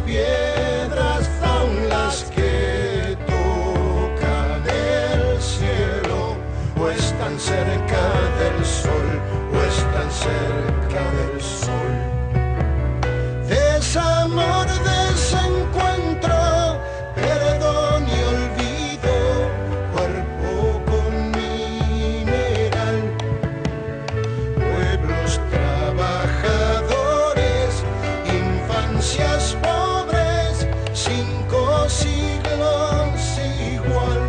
piedras son las que tocan el cielo, o están cerca del sol, o están cerca del sol. Desamor, desencuentro, perdón y olvido, cuerpo con mineral, pueblos trabajadores, infancias pobres, 5 siglos igual.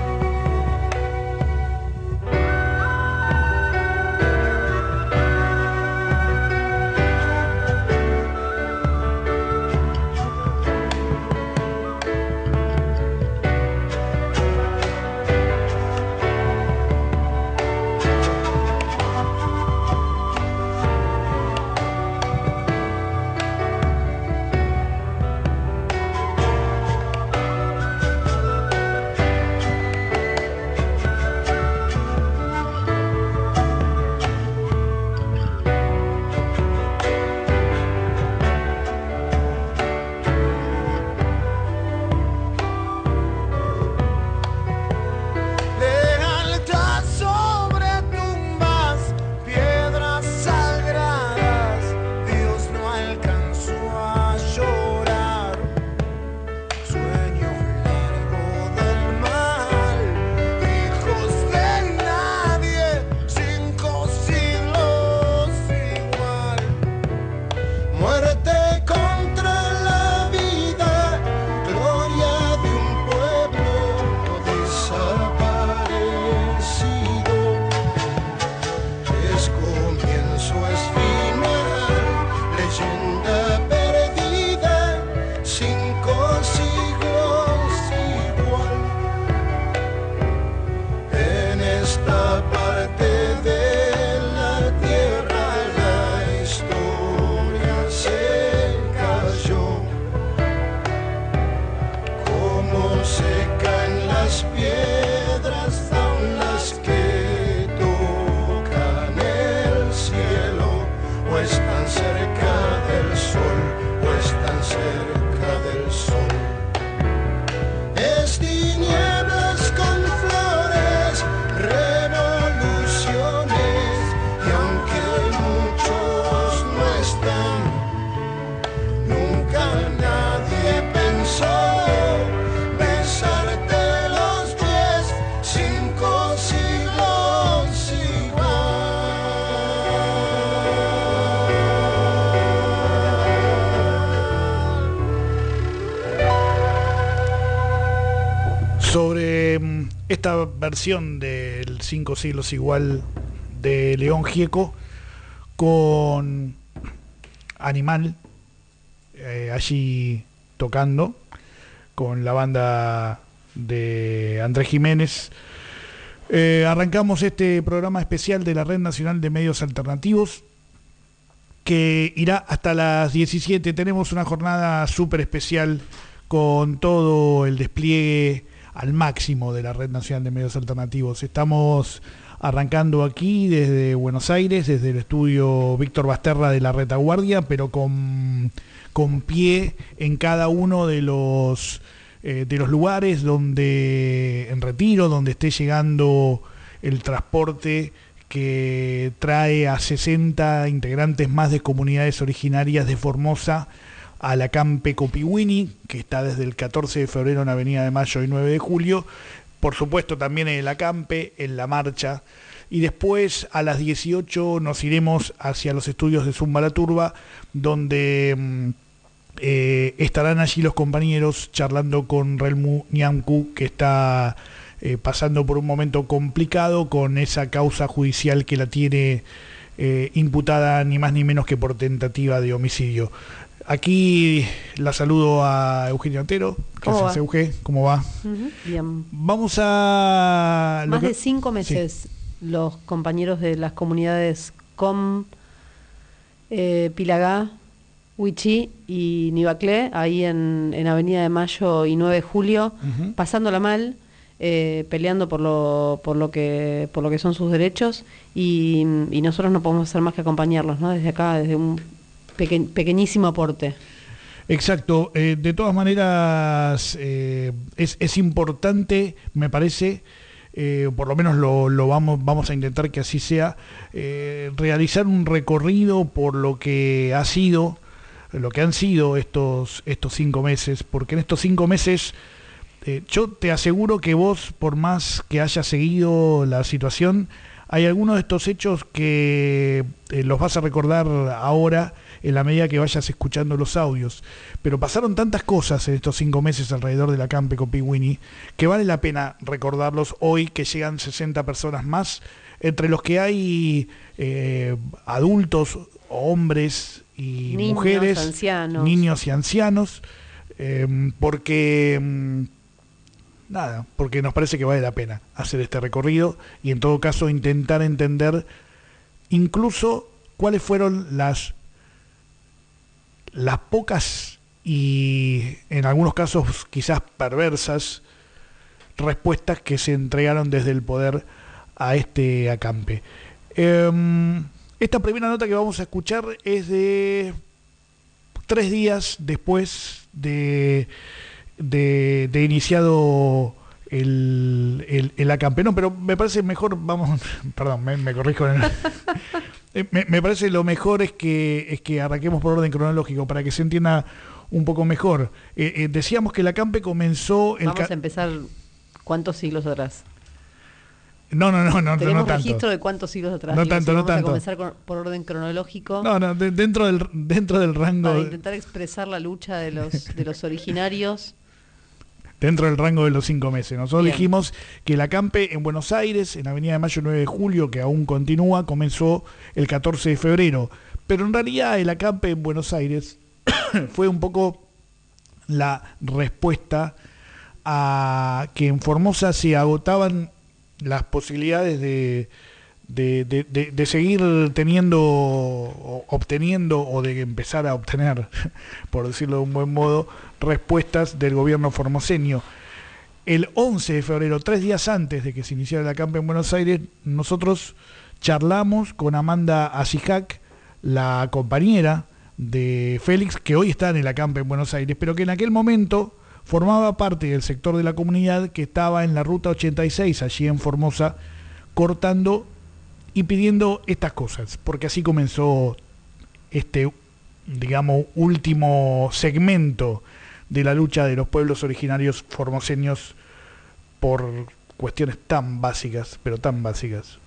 Sobre esta versión del 5 siglos igual de León Gieco con Animal allí tocando con la banda de Andrés Jiménez. Arrancamos este programa especial de la Red Nacional de Medios Alternativos que irá hasta las 17. Tenemos una jornada súper especial con todo el despliegue al máximo de la Red Nacional de Medios Alternativos. Estamos arrancando aquí desde Buenos Aires, desde el estudio Víctor Basterra de la Retaguardia, pero con pie en cada uno de los lugares donde en retiro, donde esté llegando el transporte que trae a 60 integrantes más de comunidades originarias de Formosa a la Campe Copiwini, que está desde el 14 de febrero en Avenida de Mayo y 9 de julio, por supuesto también en el acampe, en la marcha, y después a las 18 nos iremos hacia los estudios de Zumba la Turba, donde estarán allí los compañeros charlando con Relmu Ñamku, que está pasando por un momento complicado con esa causa judicial que la tiene imputada ni más ni menos que por tentativa de homicidio. Aquí la saludo a Eugenio Otero. ¿Qué haces, Euge? ¿Cómo va? Bien. Vamos a... Más de 5 meses los compañeros de las comunidades Com, Pilagá, Huichí y Nivaclé, ahí en Avenida de Mayo y 9 de julio, pasándola mal, peleando por lo que son sus derechos, y nosotros no podemos hacer más que acompañarlos, ¿no? Desde acá, desde un pequeñísimo aporte. Exacto. De todas maneras, es importante, me parece, por lo menos lo vamos a intentar que así sea, realizar un recorrido por lo que han sido estos 5 meses, porque en estos 5 meses yo te aseguro que vos, por más que hayas seguido la situación, hay algunos de estos hechos que los vas a recordar ahora en la medida que vayas escuchando los audios. Pero pasaron tantas cosas en estos 5 meses alrededor de la Campe Copihue que vale la pena recordarlos hoy, que llegan 60 personas más, entre los que hay adultos, hombres y niños, mujeres, ancianos. niños y ancianos, porque nos parece que vale la pena hacer este recorrido y en todo caso intentar entender incluso cuáles fueron las pocas y en algunos casos quizás perversas respuestas que se entregaron desde el poder a este acampe. Esta primera nota que vamos a escuchar es de 3 días después de iniciado el acampe. No, pero me parece mejor, perdón, me corrijo. Me parece lo mejor es que arranquemos por orden cronológico para que se entienda un poco mejor. Decíamos que el acampe comenzó... Vamos a empezar, ¿cuántos siglos atrás? No ¿Tenemos tanto. registro de cuántos siglos atrás? No tanto, no vamos tanto. a comenzar por orden cronológico. Dentro del rango... Para intentar expresar la lucha de los originarios. Dentro del rango de los 5 meses. Nosotros Bien. dijimos que el acampe en Buenos Aires, en Avenida de Mayo 9 de Julio, que aún continúa, comenzó el 14 de febrero. Pero en realidad el acampe en Buenos Aires fue un poco la respuesta a que en Formosa se agotaban las posibilidades de seguir obteniendo o de empezar a obtener, por decirlo de un buen modo, respuestas del gobierno formoseño. El 11 de febrero, 3 días antes de que se iniciara el acampe en Buenos Aires, nosotros charlamos con Amanda Asijac, la compañera de Félix, que hoy está en el acampe en Buenos Aires, pero que en aquel momento formaba parte del sector de la comunidad que estaba en la Ruta 86, allí en Formosa, cortando y pidiendo estas cosas, porque así comenzó este, digamos, último segmento de la lucha de los pueblos originarios formoseños por cuestiones tan básicas, pero tan básicas.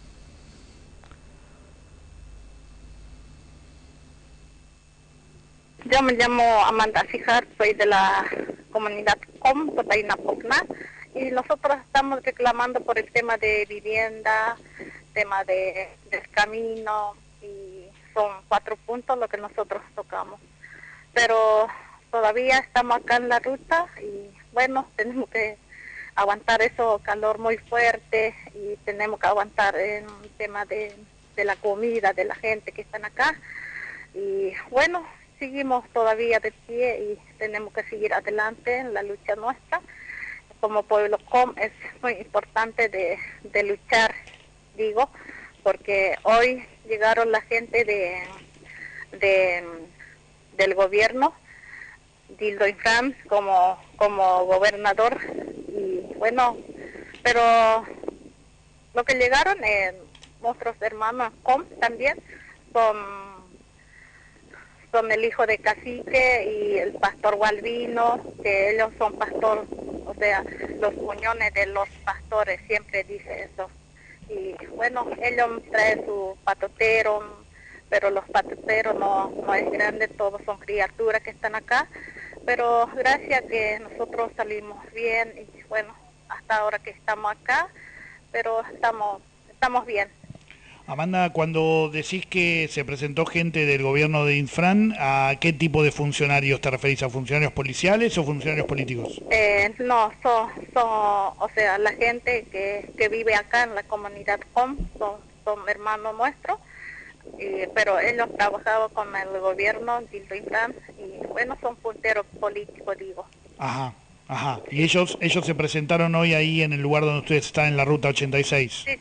Yo me llamo Amanda Sijar, soy de la comunidad COM, Cotainapocna, y nosotros estamos reclamando por el tema de vivienda, tema del camino, y son 4 puntos lo que nosotros tocamos. Pero todavía estamos acá en la ruta y bueno, tenemos que aguantar eso, calor muy fuerte, y tenemos que aguantar en el tema de la comida, de la gente que están acá. Y bueno, seguimos todavía de pie y tenemos que seguir adelante en la lucha nuestra. Como pueblo COM es muy importante de luchar, digo, porque hoy llegaron la gente del gobierno, Dildo Infran como gobernador, y bueno, pero lo que llegaron, nuestros hermanos COM también son el hijo de cacique y el pastor Gualvino, que ellos son pastor, o sea, los muñones de los pastores, siempre dice eso. Y bueno, ellos traen su patotero, pero los patoteros no es grande, todos son criaturas que están acá, pero gracias que nosotros salimos bien y bueno, hasta ahora que estamos acá, pero estamos bien. Amanda, cuando decís que se presentó gente del gobierno de Infran, ¿a qué tipo de funcionarios te referís? ¿A funcionarios policiales o funcionarios políticos? No, son, o sea, la gente que vive acá en la comunidad COM, son hermanos nuestros, pero ellos trabajaban con el gobierno Dildo Infran y bueno, son punteros políticos, digo. Ajá. ¿Y ellos se presentaron hoy ahí en el lugar donde ustedes están, en la Ruta 86? Sí.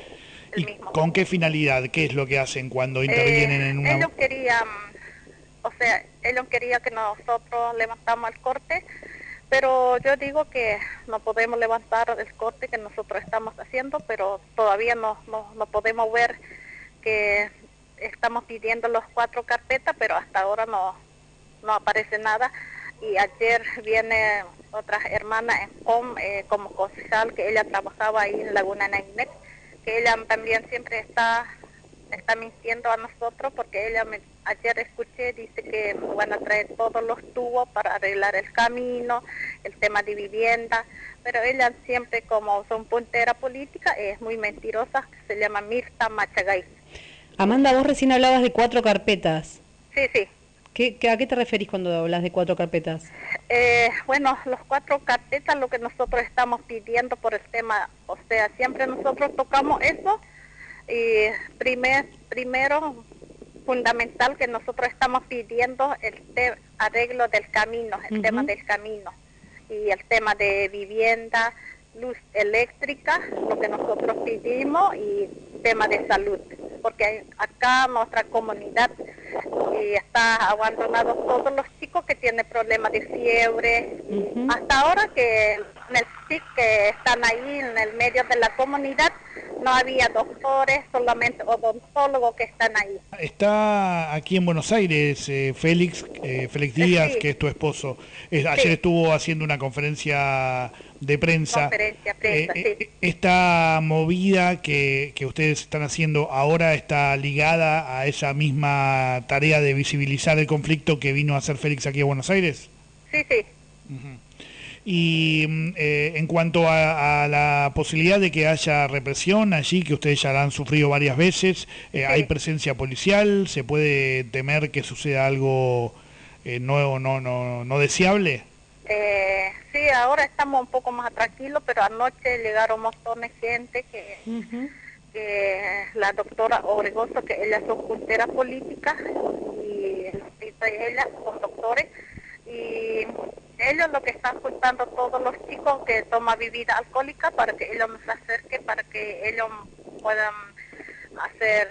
¿Y mismo. ¿Con qué finalidad? ¿Qué es lo que hacen cuando intervienen en una...? Ellos querían, o sea, ellos querían que nosotros levantamos el corte, pero yo digo que no podemos levantar el corte que nosotros estamos haciendo, pero todavía no podemos ver que estamos pidiendo los 4 carpetas, pero hasta ahora no aparece nada. Y ayer viene otra hermana en COM como concejal, que ella trabajaba ahí en Laguna Nainet, que ella también siempre está mintiendo a nosotros, porque ayer escuché, dice que van a traer todos los tubos para arreglar el camino, el tema de vivienda, pero ella siempre, como son puntera política, es muy mentirosa, se llama Mirta Machagay. Amanda, vos recién hablabas de 4 carpetas. Sí. ¿A qué te referís cuando hablas de 4 carpetas? Bueno, los 4 carpetas, lo que nosotros estamos pidiendo por el tema, o sea, siempre nosotros tocamos eso, y primero, fundamental, que nosotros estamos pidiendo el arreglo del camino, el tema del camino, y el tema de vivienda, luz eléctrica, lo que nosotros pedimos, y tema de salud, porque acá nuestra comunidad está abandonado todos los chicos que tienen problemas de fiebre, hasta ahora que en el SIC que están ahí en el medio de la comunidad no había doctores, solamente odontólogos que están ahí. Está aquí en Buenos Aires Félix Díaz, sí, que es tu esposo. Ayer estuvo haciendo una conferencia de prensa. Sí. Esta movida que ustedes están haciendo ahora está ligada a esa misma tarea de visibilizar el conflicto que vino a hacer Félix aquí a Buenos Aires. Sí. Y en cuanto a la posibilidad de que haya represión allí, que ustedes ya la han sufrido varias veces, ¿hay presencia policial? ¿Se puede temer que suceda algo no deseable? Sí, ahora estamos un poco más tranquilos, pero anoche llegaron montones de gente que la doctora Obregoso, que ella es puntera política, y ella son doctores, y ellos lo que están juntando a todos los chicos que toman bebida alcohólica para que ellos nos acerquen, para que ellos puedan hacer,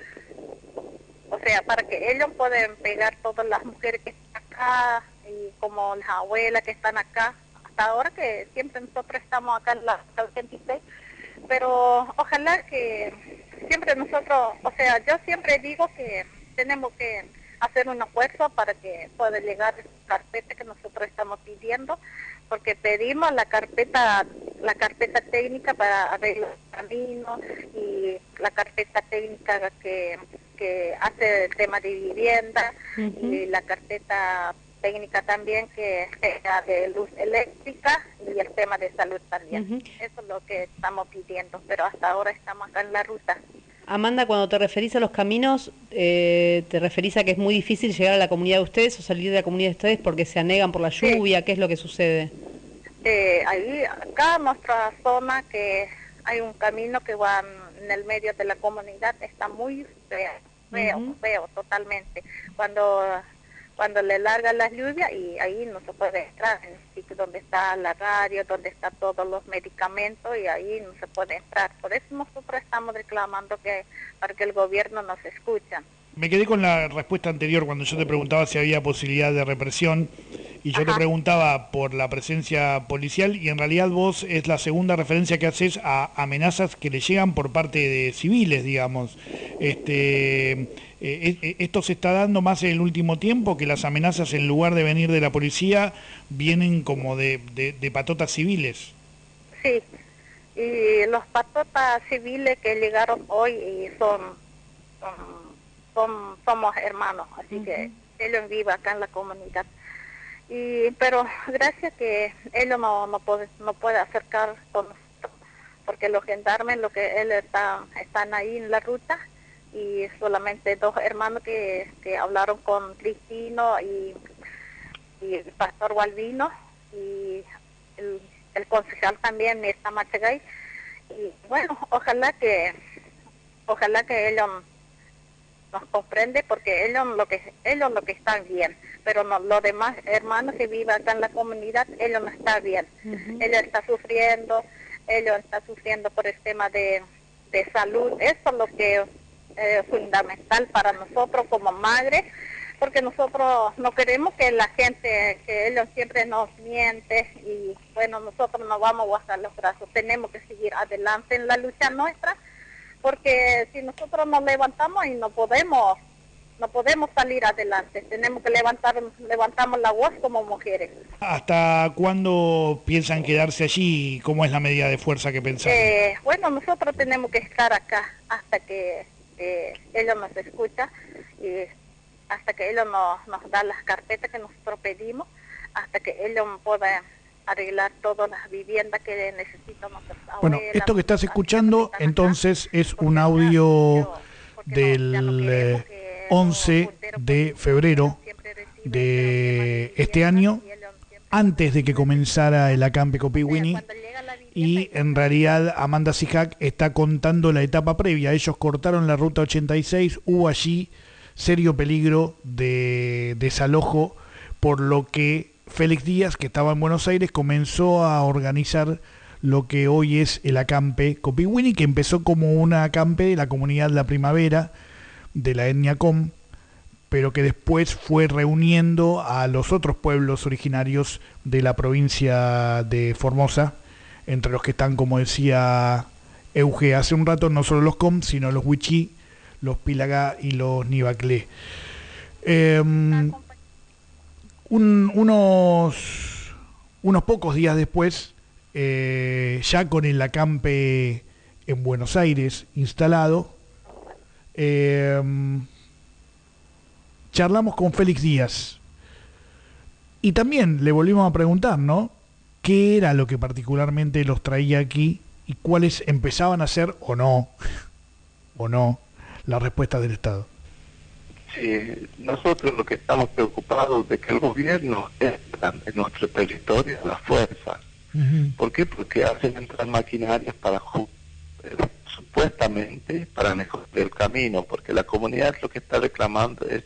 o sea, para que ellos puedan pegar todas las mujeres que están acá, y como las abuelas que están acá, hasta ahora que siempre nosotros estamos acá en la 86, pero ojalá que siempre nosotros, o sea, yo siempre digo que tenemos que hacer un esfuerzo para que pueda llegar esa carpeta que nosotros estamos pidiendo, porque pedimos la carpeta técnica para arreglar el camino, y la carpeta técnica que hace el tema de vivienda, y la carpeta técnica también que sea de luz eléctrica, y el tema de salud también. Eso es lo que estamos pidiendo, pero hasta ahora estamos acá en la ruta. Amanda, cuando te referís a los caminos, ¿te referís a que es muy difícil llegar a la comunidad de ustedes o salir de la comunidad de ustedes porque se anegan por la lluvia? ¿Qué es lo que sucede? Ahí, acá en nuestra zona, que hay un camino que va en el medio de la comunidad, está muy feo totalmente. Cuando le larga la lluvia, y ahí no se puede entrar, en el sitio donde está la radio, donde están todos los medicamentos, y ahí no se puede entrar. Por eso nosotros estamos reclamando para que el gobierno nos escuche. Me quedé con la respuesta anterior cuando yo te preguntaba si había posibilidad de represión, y yo te preguntaba por la presencia policial, y en realidad vos es la segunda referencia que haces a amenazas que le llegan por parte de civiles, digamos. Esto se está dando más en el último tiempo, que las amenazas, en lugar de venir de la policía, vienen como de patotas civiles. Sí, y los patotas civiles que llegaron hoy y somos hermanos, así que ellos viven acá en la comunidad. Pero gracias que ellos no puede acercar con nosotros, porque los gendarmes, están ahí en la ruta, y solamente 2 hermanos que hablaron con Cristino y el pastor Gualvino, y el concejal también, Mirta Machagay. Y bueno, ojalá que ellos nos comprende, porque ellos lo que están bien, pero los demás hermanos que viven acá en la comunidad, ellos no están bien. Ellos están sufriendo por el tema de salud. Eso es lo que es fundamental para nosotros como madres, porque nosotros no queremos que la gente, que ellos siempre nos miente y bueno, nosotros no vamos a guardar los brazos, tenemos que seguir adelante en la lucha nuestra, porque si nosotros nos levantamos y no podemos salir adelante, tenemos que levantamos la voz como mujeres. ¿Hasta cuándo piensan quedarse allí? ¿Cómo es la medida de fuerza que pensan? Bueno, nosotros tenemos que estar acá hasta que ellos nos escuchan y hasta que ellos nos dan las carpetas que nosotros pedimos, hasta que ellos puedan arreglar todas las viviendas que necesitan nuestras abuelas. Bueno, esto que estás escuchando entonces es un audio del 11 de febrero de este año, antes de que comenzara el acampe Copiwini, y en realidad Amanda Sijac está contando la etapa previa. Ellos cortaron la ruta 86, hubo allí serio peligro de desalojo, por lo que Félix Díaz, que estaba en Buenos Aires, comenzó a organizar lo que hoy es el acampe Copiwini, que empezó como un acampe de la comunidad La Primavera, de la etnia Com, pero que después fue reuniendo a los otros pueblos originarios de la provincia de Formosa, entre los que están, como decía Euge hace un rato, no solo los Com, sino los Wichí, los Pilagá y los Nivaclé. Unos pocos días después, ya con el acampe en Buenos Aires instalado, charlamos con Félix Díaz y también le volvimos a preguntar, ¿no?, qué era lo que particularmente los traía aquí y cuáles empezaban a ser o no las respuestas del Estado. Sí, nosotros lo que estamos preocupados de que el gobierno entra en nuestro territorio a la fuerza. ¿Por qué? Porque hacen entrar maquinarias para supuestamente para mejorar el camino, porque la comunidad lo que está reclamando es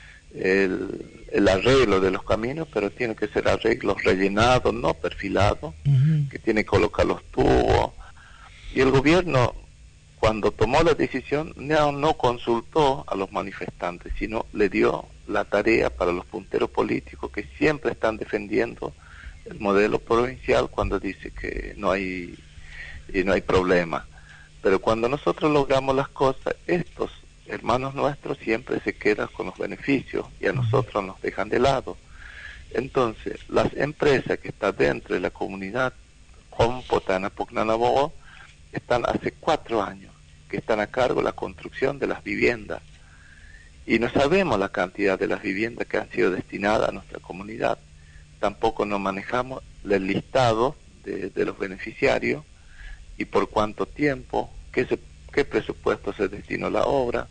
el arreglo de los caminos, pero tiene que ser arreglos rellenados, no perfilados, que tiene que colocar los tubos. Y el gobierno, cuando tomó la decisión, no consultó a los manifestantes, sino le dio la tarea para los punteros políticos que siempre están defendiendo el modelo provincial cuando dice que no hay problema. Pero cuando nosotros logramos las cosas, estos hermanos nuestros siempre se quedan con los beneficios y a nosotros nos dejan de lado. Entonces, las empresas que están dentro de la comunidad Compotana Pucnanabó están hace 4 años que están a cargo de la construcción de las viviendas y no sabemos la cantidad de las viviendas que han sido destinadas a nuestra comunidad. Tampoco nos manejamos el listado de los beneficiarios y por cuánto tiempo, qué presupuesto se destinó a la obra.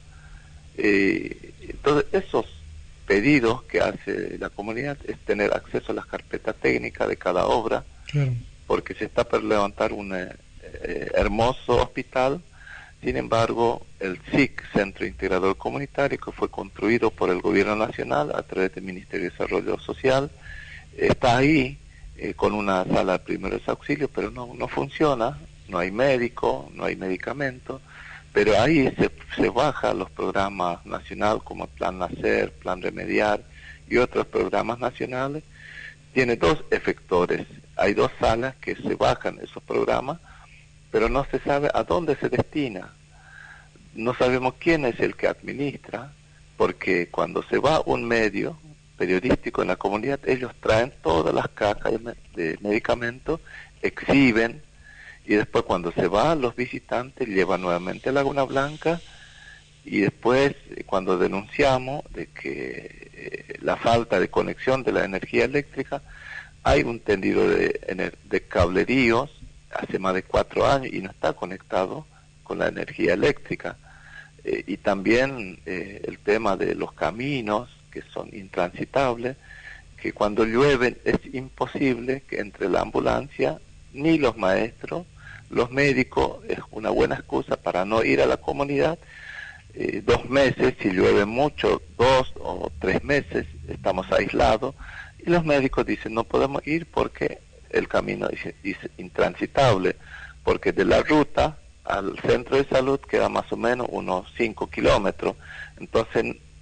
Entonces esos pedidos que hace la comunidad es tener acceso a las carpetas técnicas de cada obra, claro, porque se está por levantar un hermoso hospital. Sin embargo, el SIC, Centro Integrador Comunitario, que fue construido por el Gobierno Nacional a través del Ministerio de Desarrollo Social, está ahí con una sala de primeros auxilios, pero no funciona, no hay médico, no hay medicamento, pero ahí se baja los programas nacionales como el Plan Nacer, Plan Remediar y otros programas nacionales. Tiene 2 efectores, hay 2 salas que se bajan esos programas, pero no se sabe a dónde se destina. No sabemos quién es el que administra, porque cuando se va un medio periodístico en la comunidad, ellos traen todas las cajas de medicamentos, exhiben, y después cuando se van los visitantes, llevan nuevamente a Laguna Blanca, y después cuando denunciamos de que la falta de conexión de la energía eléctrica, hay un tendido de cableríos hace más de 4 años y no está conectado con la energía eléctrica. Y también el tema de los caminos que son intransitables, que cuando llueven es imposible que entre la ambulancia ni los maestros, los médicos, es una buena excusa para no ir a la comunidad. 2 meses, si llueve mucho, 2 o 3 meses, estamos aislados, y los médicos dicen no podemos ir porque el camino es intransitable, porque de la ruta al centro de salud queda más o menos unos 5 kilómetros. Entonces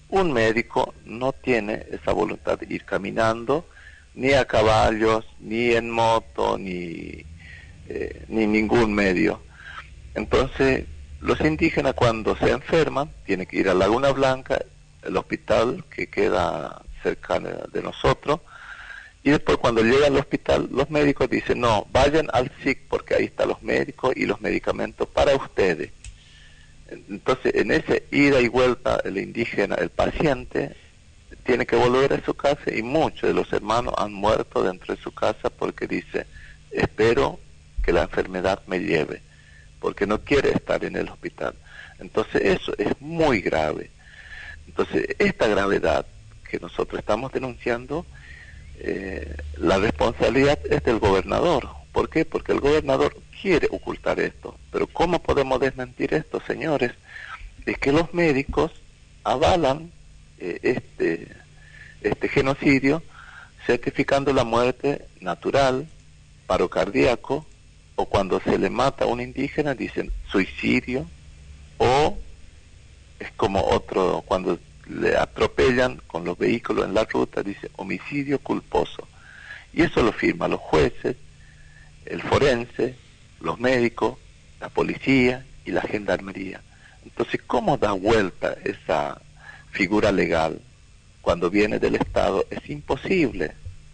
un médico no tiene esa voluntad de ir caminando, ni a caballos, ni en moto, ni ningún medio. Entonces, los indígenas cuando se enferman tienen que ir a Laguna Blanca, el hospital que queda cerca de nosotros, y después cuando llegan al hospital los médicos dicen, no, vayan al SIC porque ahí están los médicos y los medicamentos para ustedes. Entonces, en ese ida y vuelta, el indígena, el paciente, tiene que volver a su casa, y muchos de los hermanos han muerto dentro de su casa porque dice, espero que la enfermedad me lleve, porque no quiere estar en el hospital. Entonces eso es muy grave. Entonces esta gravedad que nosotros estamos denunciando, la responsabilidad es del gobernador. ¿Por qué? Porque el gobernador quiere ocultar esto. Pero ¿cómo podemos desmentir esto, señores? Es que los médicos avalan este genocidio, certificando la muerte natural, paro cardíaco, o cuando se le mata a un indígena dicen suicidio, o es como otro, cuando le atropellan con los vehículos en la ruta, dice homicidio culposo. Y eso lo firman los jueces, el forense, los médicos, la policía y la gendarmería. Entonces, ¿cómo da vuelta esa figura legal cuando viene del Estado? Es imposible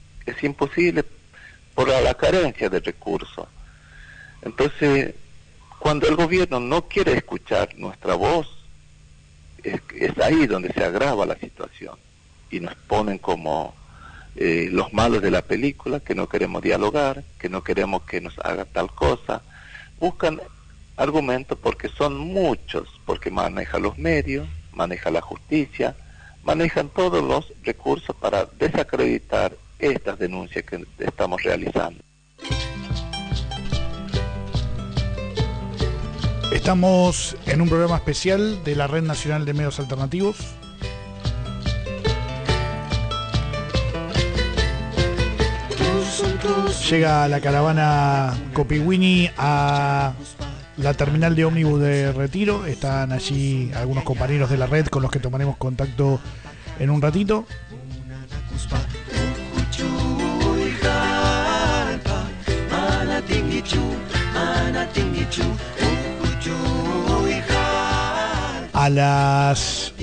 por la carencia de recursos. Entonces, cuando el gobierno no quiere escuchar nuestra voz, es ahí donde se agrava la situación y nos ponen como los malos de la película, que no queremos dialogar, que no queremos que nos haga tal cosa. Buscan argumentos porque son muchos, porque manejan los medios, manejan la justicia, manejan todos los recursos para desacreditar estas denuncias que estamos realizando. Estamos en un programa especial de la Red Nacional de Medios Alternativos. Llega la caravana Copiwini a la terminal de ómnibus de Retiro. Están allí algunos compañeros de la red con los que tomaremos contacto en un ratito. A las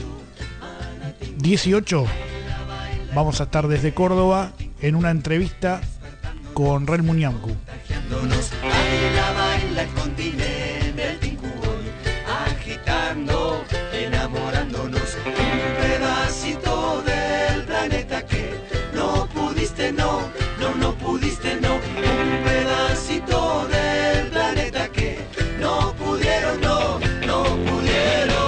18 vamos a estar desde Córdoba en una entrevista con Rel Muñamcu. Baila el continente, el tincuón, agitando, enamorándonos, un pedacito del planeta que no pudiste, no pudiste, no, un pedacito del planeta que no pudieron, no pudieron.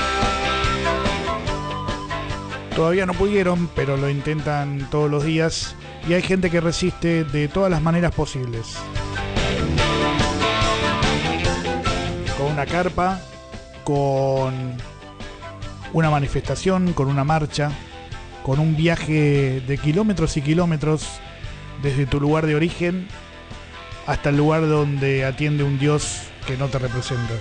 Todavía no pudieron, pero lo intentan todos los días y hay gente que resiste de todas las maneras posibles. Con una carpa, con una manifestación, con una marcha, con un viaje de kilómetros y kilómetros desde tu lugar de origen hasta el lugar donde atiende un Dios que no te representa.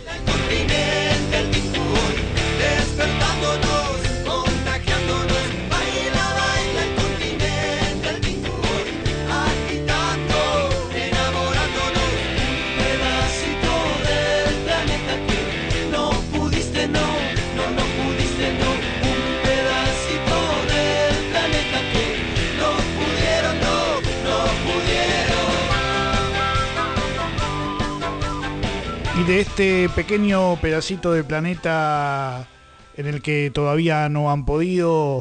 Y de este pequeño pedacito de planeta en el que todavía no han podido,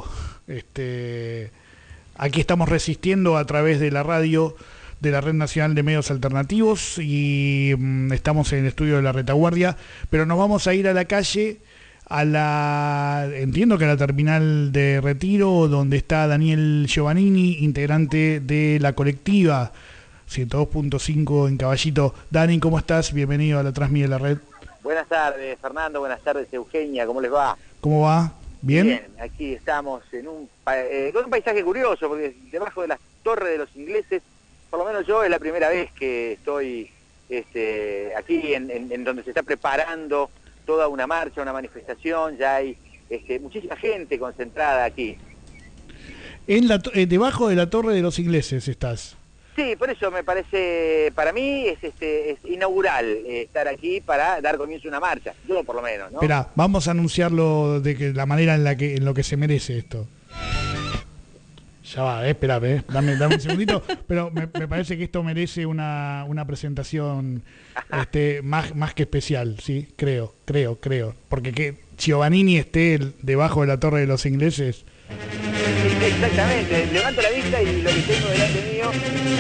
aquí estamos resistiendo a través de la radio de la Red Nacional de Medios Alternativos y estamos en el estudio de la Retaguardia, pero nos vamos a ir a la calle, entiendo que a la terminal de Retiro, donde está Daniel Giovannini, integrante de la colectiva 102.5 en Caballito. Dani, ¿cómo estás? Bienvenido a la Transmi de la Red. Buenas tardes, Fernando. Buenas tardes, Eugenia. ¿Cómo les va? ¿Cómo va? ¿Bien? Bien, aquí estamos con un paisaje curioso, porque debajo de las torres de los ingleses, por lo menos yo, es la primera vez que estoy aquí en donde se está preparando toda una marcha, una manifestación. Ya hay muchísima gente concentrada aquí. Debajo de la Torre de los Ingleses estás. Sí, por eso me parece, para mí es inaugural estar aquí para dar comienzo a una marcha, yo por lo menos, ¿no? Esperá, vamos a anunciarlo de la manera en lo que se merece esto. Ya va, espérame, dame un segundito, pero me parece que esto merece una presentación más que especial, ¿sí? Creo, porque que Giovannini esté debajo de la Torre de los Ingleses. Exactamente, levanto la vista y lo que tengo delante mío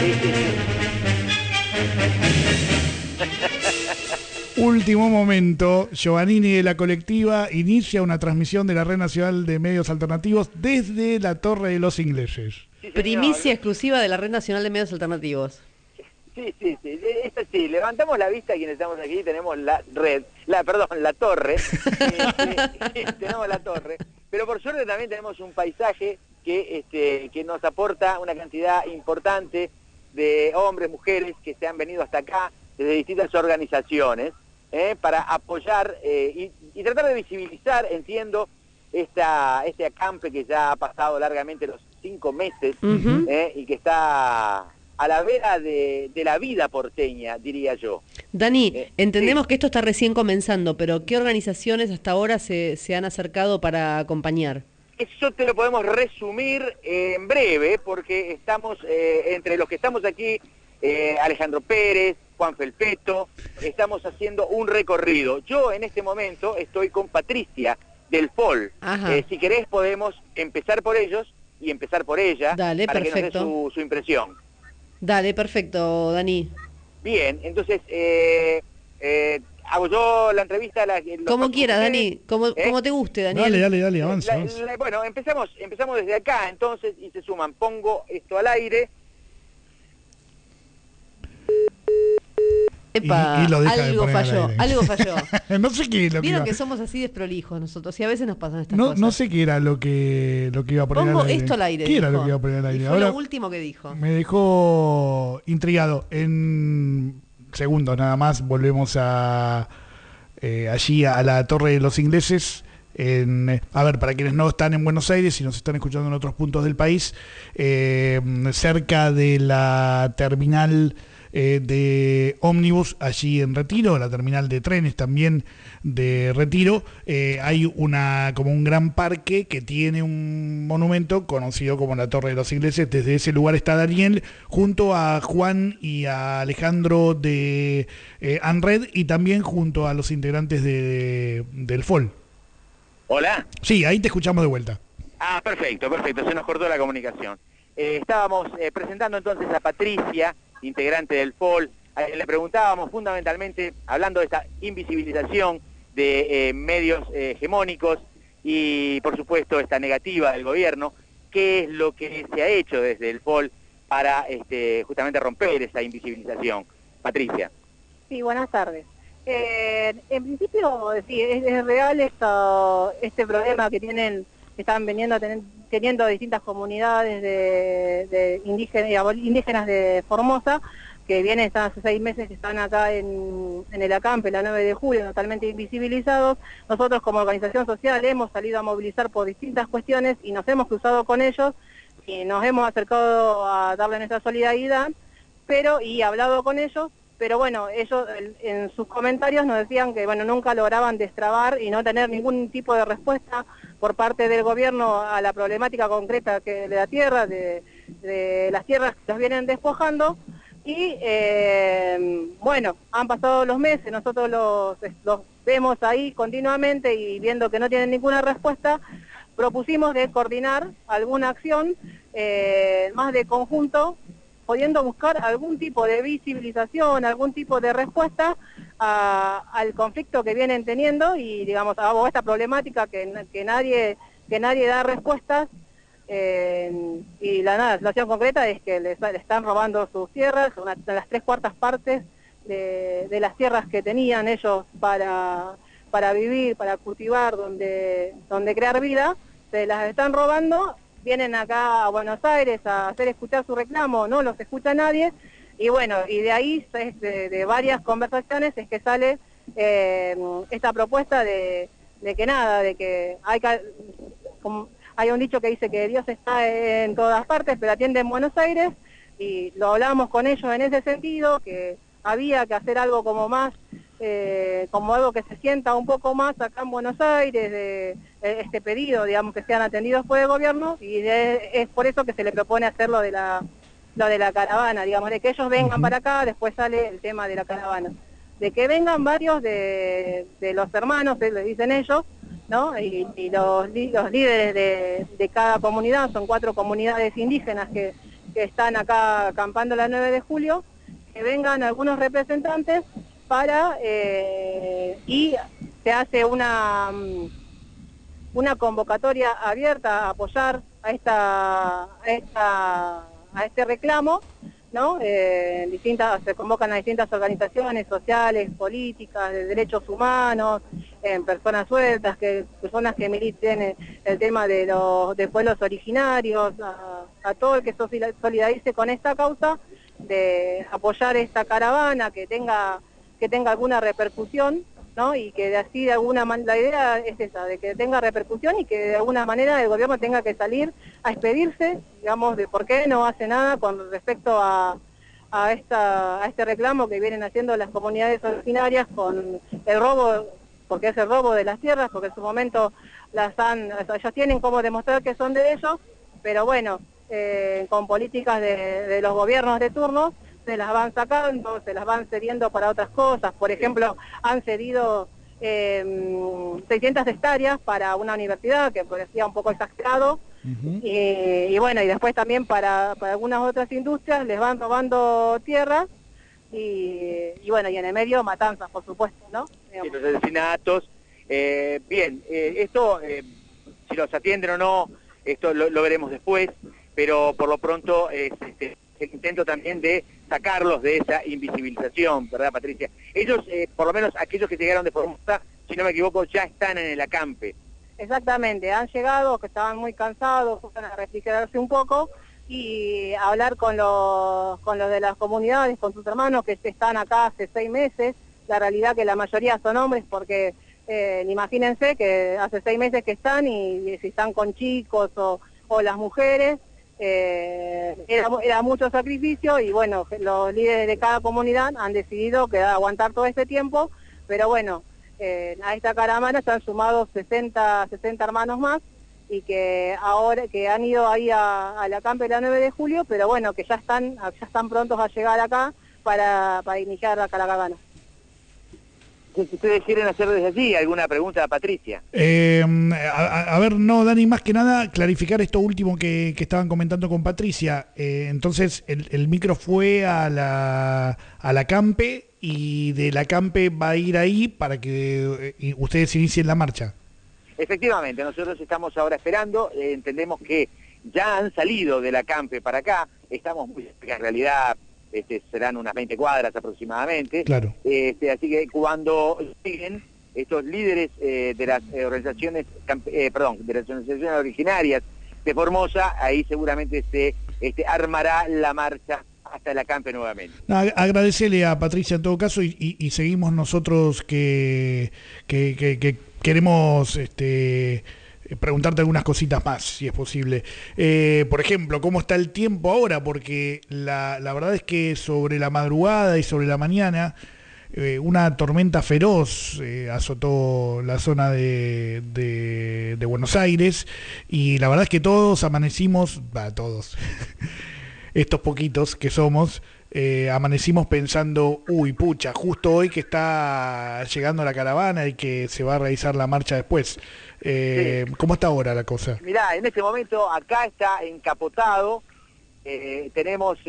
es... Último momento, Giovannini de la colectiva inicia una transmisión de la Red Nacional de Medios Alternativos desde la Torre de los Ingleses. Sí, Primicia exclusiva de la Red Nacional de Medios Alternativos. Sí, levantamos la vista quienes estamos aquí, tenemos la torre, tenemos la torre, pero por suerte también tenemos un paisaje que nos aporta una cantidad importante de hombres, mujeres que se han venido hasta acá desde distintas organizaciones para apoyar y tratar de visibilizar, entiendo, este acampe que ya ha pasado largamente los 5 meses y que está a la vera de la vida porteña, diría yo. Dani, entendemos que esto está recién comenzando, pero ¿qué organizaciones hasta ahora se han acercado para acompañar? Eso te lo podemos resumir en breve, porque estamos, entre los que estamos aquí, Alejandro Pérez, Juan Felpeto, estamos haciendo un recorrido. Yo en este momento estoy con Patricia del FOL. Si querés podemos empezar por ellos y empezar por ella. Dale, para perfecto. Que nos dé su impresión. Dale, perfecto, Dani. Bien, entonces hago yo la entrevista. Como quieras, Dani, como te guste, Daniel. Dale, avanza. Bueno, empezamos desde acá, entonces, y se suman. Pongo esto al aire. Epa, y lo deja algo falló. No sé qué es lo que Vieron iba. que somos así desprolijos nosotros, y a veces nos pasan estas cosas. No sé qué era lo que iba a poner Pongo al aire. esto al aire. ¿Qué era lo que iba a poner al aire? Y fue Ahora lo último que dijo. me dejó intrigado. En segundos nada más volvemos allí a la Torre de los Ingleses. A ver, para quienes no están en Buenos Aires y nos están escuchando en otros puntos del país, cerca de la terminal de ómnibus allí en Retiro, la terminal de trenes también de Retiro, hay como un gran parque que tiene un monumento conocido como la Torre de los Ingleses. Desde ese lugar está Daniel junto a Juan y a Alejandro de ANRED y también junto a los integrantes del FOL. Hola. Sí, ahí te escuchamos de vuelta. Ah, perfecto, se nos cortó la comunicación. Estábamos presentando entonces a Patricia, integrante del FOL. Le preguntábamos fundamentalmente, hablando de esta invisibilización de medios hegemónicos y por supuesto esta negativa del gobierno, qué es lo que se ha hecho desde el FOL para justamente romper esa invisibilización. Patricia. Sí, buenas tardes. En principio, sí, es real este problema que están teniendo distintas comunidades de indígenas de Formosa, que están hace 6 meses que están acá en el acampe, la 9 de julio, totalmente invisibilizados. Nosotros como organización social hemos salido a movilizar por distintas cuestiones y nos hemos cruzado con ellos y nos hemos acercado a darle nuestra solidaridad, y hablado con ellos. Pero bueno, ellos en sus comentarios nos decían que nunca lograban destrabar y no tener ningún tipo de respuesta por parte del gobierno a la problemática concreta de la tierra, de las tierras que los vienen despojando. Y han pasado los meses, nosotros los vemos ahí continuamente y viendo que no tienen ninguna respuesta, propusimos de coordinar alguna acción más de conjunto, pudiendo buscar algún tipo de visibilización, algún tipo de respuesta al conflicto que vienen teniendo y, digamos, a esta problemática que nadie da respuestas. Y la situación concreta es que le están robando sus tierras, de las 3/4 partes de las tierras que tenían ellos para vivir, para cultivar, donde crear vida, se las están robando. Vienen acá a Buenos Aires a hacer escuchar su reclamo, no los escucha nadie, y de ahí, de varias conversaciones, es que sale esta propuesta de hay un dicho que dice que Dios está en todas partes, pero atiende en Buenos Aires, y lo hablamos con ellos en ese sentido, que había que hacer algo como más, como algo que se sienta un poco más acá en Buenos Aires, de este pedido, digamos, que sean atendidos por el gobierno, y es por eso que se le propone hacer lo de la caravana, digamos, de que ellos vengan para acá. Después sale el tema de la caravana, de que vengan varios de los hermanos, le dicen ellos, ¿no? Y los líderes de cada comunidad, son 4 comunidades indígenas que están acá acampando la 9 de julio, que vengan algunos representantes para, y se hace una convocatoria abierta a apoyar a este reclamo, ¿no? Se convocan a distintas organizaciones sociales, políticas, de derechos humanos, personas sueltas, personas que militen el tema de pueblos originarios, a todo el que solidarice con esta causa, de apoyar esta caravana, que tenga alguna repercusión, ¿no? Y que así de alguna manera, la idea es esa, de que tenga repercusión y que de alguna manera el gobierno tenga que salir a expedirse, digamos, de por qué no hace nada con respecto a este reclamo que vienen haciendo las comunidades originarias con el robo, porque es el robo de las tierras, porque en su momento ellos tienen como demostrar que son de ellos, pero bueno, con políticas de los gobiernos de turno, se las van sacando, se las van cediendo para otras cosas. Por ejemplo, han cedido 600 hectáreas para una universidad, que parecía un poco exagerado, y bueno, y después también para algunas otras industrias les van robando tierra, y bueno, y en el medio matanzas, por supuesto, ¿no? Y los asesinatos. Esto, si los atienden o no, esto lo veremos después, pero por lo pronto el intento también de sacarlos de esa invisibilización, ¿verdad, Patricia? Ellos, por lo menos aquellos que llegaron de Formosa, si no me equivoco, ya están en el acampe. Exactamente, han llegado, que estaban muy cansados, van a refrigerarse un poco y a hablar con los de las comunidades, con sus hermanos que están acá hace 6 meses. La realidad que la mayoría son hombres, porque imagínense que hace 6 meses que están, y si están con chicos o las mujeres, era mucho sacrificio, y bueno, los líderes de cada comunidad han decidido aguantar todo este tiempo, pero bueno, a esta caravana se han sumado 60 hermanos más, y que ahora que han ido ahí a la acampe de la 9 de julio, pero bueno, que ya están prontos a llegar acá para iniciar la caravana. Si ustedes quieren hacer desde allí alguna pregunta a Patricia. A ver, no, Dani, más que nada clarificar esto último que estaban comentando con Patricia. Entonces, el micro fue a la acampe, y de la acampe va a ir ahí para que ustedes inicien la marcha. Efectivamente, nosotros estamos ahora esperando, entendemos que ya han salido de la acampe para acá, estamos muy cerca, en realidad serán unas 20 cuadras aproximadamente. Claro. Así que cuando lleguen estos líderes de las organizaciones, de las organizaciones originarias de Formosa, ahí seguramente se armará la marcha hasta el acampe nuevamente. Agradecerle a Patricia en todo caso, y seguimos nosotros que queremos preguntarte algunas cositas más, si es posible. Por ejemplo, ¿cómo está el tiempo ahora? Porque la verdad es que sobre la madrugada y sobre la mañana una tormenta feroz azotó la zona de Buenos Aires, y la verdad es que todos amanecimos, todos, estos poquitos que somos, amanecimos pensando, uy, pucha, justo hoy que está llegando la caravana y que se va a realizar la marcha después. Sí. ¿Cómo está ahora la cosa? Mirá, en este momento acá está encapotado, tenemos,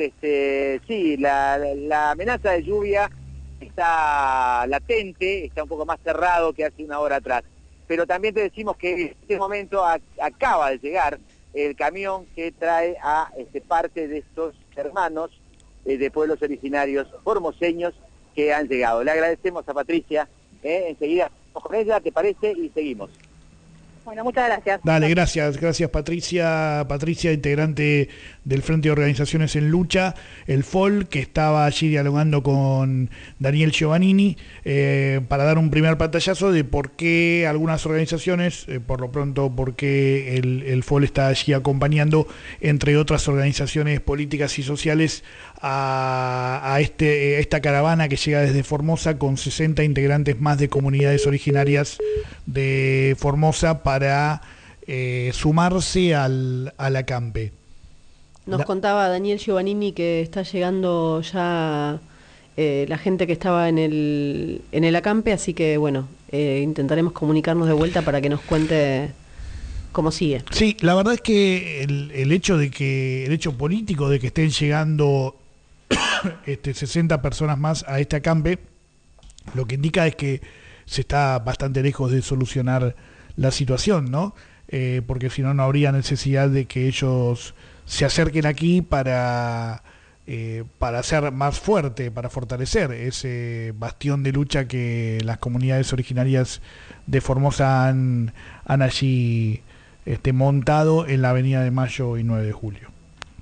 la amenaza de lluvia está latente, está un poco más cerrado que hace una hora atrás, pero también te decimos que en este momento acaba de llegar el camión que trae a parte de estos hermanos de pueblos originarios formoseños que han llegado. Le agradecemos a Patricia, enseguida con ella, ¿te parece? Y seguimos. Bueno, muchas gracias. Dale, gracias Patricia. Patricia, integrante del Frente de Organizaciones en Lucha, el FOL, que estaba allí dialogando con Daniel Giovannini para dar un primer pantallazo de por qué algunas organizaciones, por lo pronto por qué el FOL está allí acompañando, entre otras organizaciones políticas y sociales, a esta caravana que llega desde Formosa con 60 integrantes más de comunidades originarias de Formosa para sumarse al acampe. Nos contaba Daniel Giovannini que está llegando ya la gente que estaba en el acampe, así que bueno, intentaremos comunicarnos de vuelta para que nos cuente cómo sigue. Sí, la verdad es que el hecho político de que estén llegando 60 personas más a este acampe, lo que indica es que se está bastante lejos de solucionar la situación, ¿no? Porque si no, no habría necesidad de que ellos se acerquen aquí para ser más fuerte, para fortalecer ese bastión de lucha que las comunidades originarias de Formosa han allí montado en la Avenida de Mayo y 9 de Julio.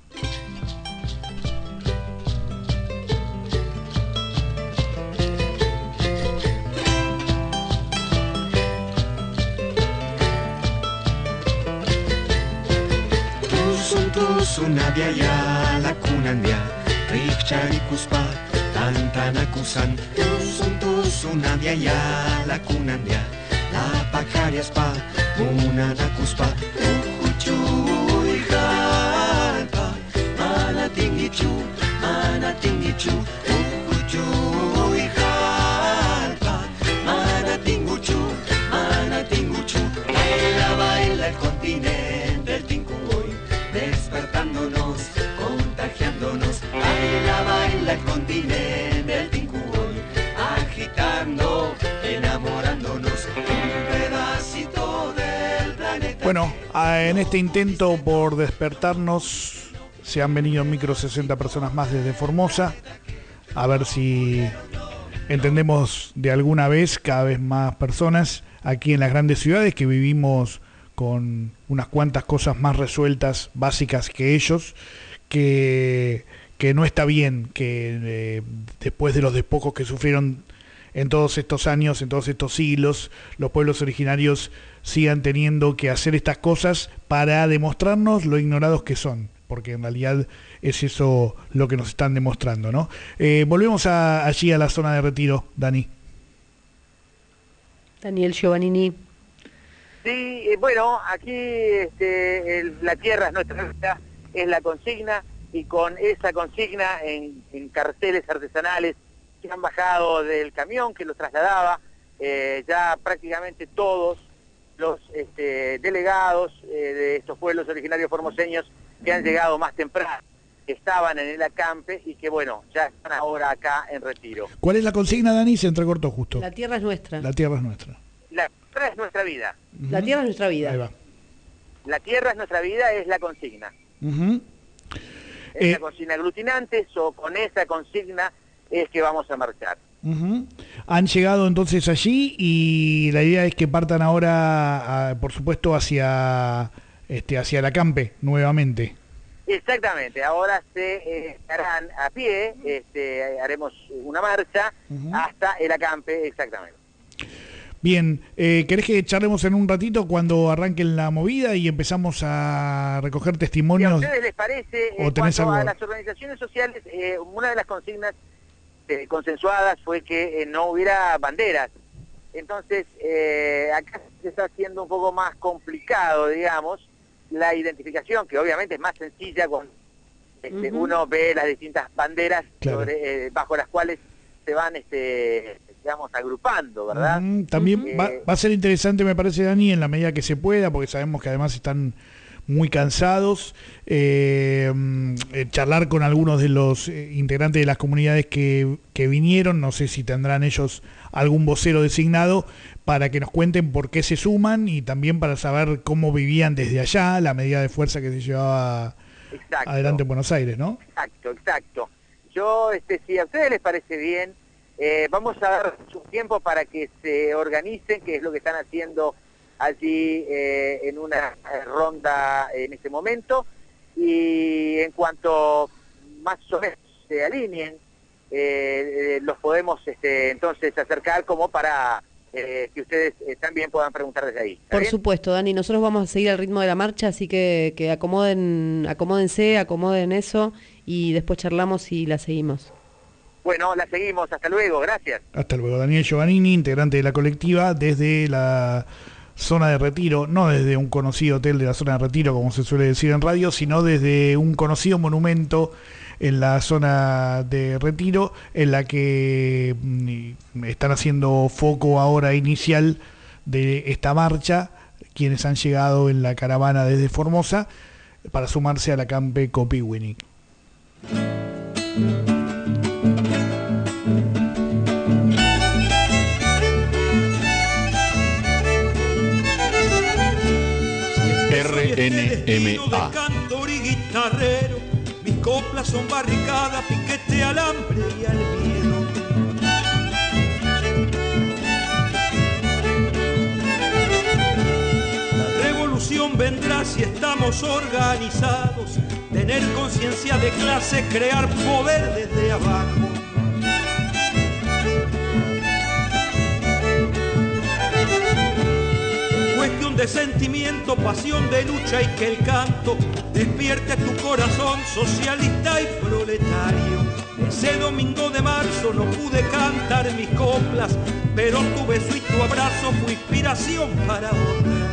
Sunabiaya la kunandia, rikcharikuspa, tantanakusan. Sunabiaya la kunandia, la pacariaspa, munanakuspa, uhuchuy jalpa, manatingichu, uhuchuy jalpa, manatinguchu. Baila el continente, el tincuboy, despertándonos, contagiándonos. Baila el continente, el tincuboy, agitando, enamorándonos. Un pedacito del planeta. Bueno, en este intento por despertarnos se han venido en micro 60 personas más desde Formosa. A ver si entendemos de alguna vez cada vez más personas aquí en las grandes ciudades que vivimos con unas cuantas cosas más resueltas, básicas que ellos, que no está bien que después de los despojos que sufrieron en todos estos años, en todos estos siglos, los pueblos originarios sigan teniendo que hacer estas cosas para demostrarnos lo ignorados que son, porque en realidad es eso lo que nos están demostrando, ¿no? Volvemos allí a la zona de retiro, Dani. Daniel Giovannini. Sí, bueno, aquí la tierra es nuestra vida, es la consigna, y con esa consigna en carteles artesanales que han bajado del camión que los trasladaba, ya prácticamente todos los delegados de estos pueblos originarios formoseños que han llegado más temprano, que estaban en el acampe y que bueno, ya están ahora acá en retiro. ¿Cuál es la consigna, Dani? Se entrecortó justo. La tierra es nuestra. La tierra es nuestra. La tierra es nuestra vida. La tierra es nuestra vida. Ahí va. La tierra es nuestra vida es la consigna. Es la consigna aglutinante, con esa consigna es que vamos a marchar. Han llegado entonces allí y la idea es que partan ahora, por supuesto, hacia el acampe nuevamente. Exactamente, ahora se estarán a pie, haremos una marcha hasta el acampe, exactamente. Bien, ¿querés que charlemos en un ratito cuando arranquen la movida y empezamos a recoger testimonios? ¿A ustedes les parece, ¿O tenés cuanto algo? a las organizaciones sociales, una de las consignas consensuadas fue que no hubiera banderas? Entonces, acá se está haciendo un poco más complicado, digamos, la identificación, que obviamente es más sencilla cuando uno ve las distintas banderas, claro, bajo las cuales se van, digamos, agrupando, ¿verdad? También va a ser interesante, me parece, Dani, en la medida que se pueda, porque sabemos que además están muy cansados, charlar con algunos de los integrantes de las comunidades que vinieron, no sé si tendrán ellos algún vocero designado, para que nos cuenten por qué se suman y también para saber cómo vivían desde allá, la medida de fuerza que se llevaba adelante en Buenos Aires, ¿no? Exacto. Yo, si a ustedes les parece bien, vamos a dar su tiempo para que se organicen, que es lo que están haciendo allí en una ronda en este momento, y en cuanto más o menos se alineen, los podemos entonces acercar como para que ustedes también puedan preguntar desde ahí. Por bien? supuesto, Dani, nosotros vamos a seguir el ritmo de la marcha, así que acomódense, acomoden eso y después charlamos y la seguimos. Bueno, la seguimos, hasta luego, gracias. Hasta luego. Daniel Giovannini, integrante de la colectiva, desde la zona de Retiro, no desde un conocido hotel de la zona de Retiro, como se suele decir en radio, sino desde un conocido monumento en la zona de Retiro, en la que están haciendo foco ahora inicial de esta marcha, quienes han llegado en la caravana desde Formosa para sumarse a la Campe Copiwini. RNMA. Cantor y guitarrero, mis coplas son barricadas, piquete al hambre y al miedo. La revolución vendrá si estamos organizados, tener conciencia de clase, crear poder desde abajo. De sentimiento, pasión de lucha, y que el canto despierte tu corazón socialista y proletario. Ese domingo de marzo no pude cantar mis coplas, pero tu beso y tu abrazo fue inspiración para otras.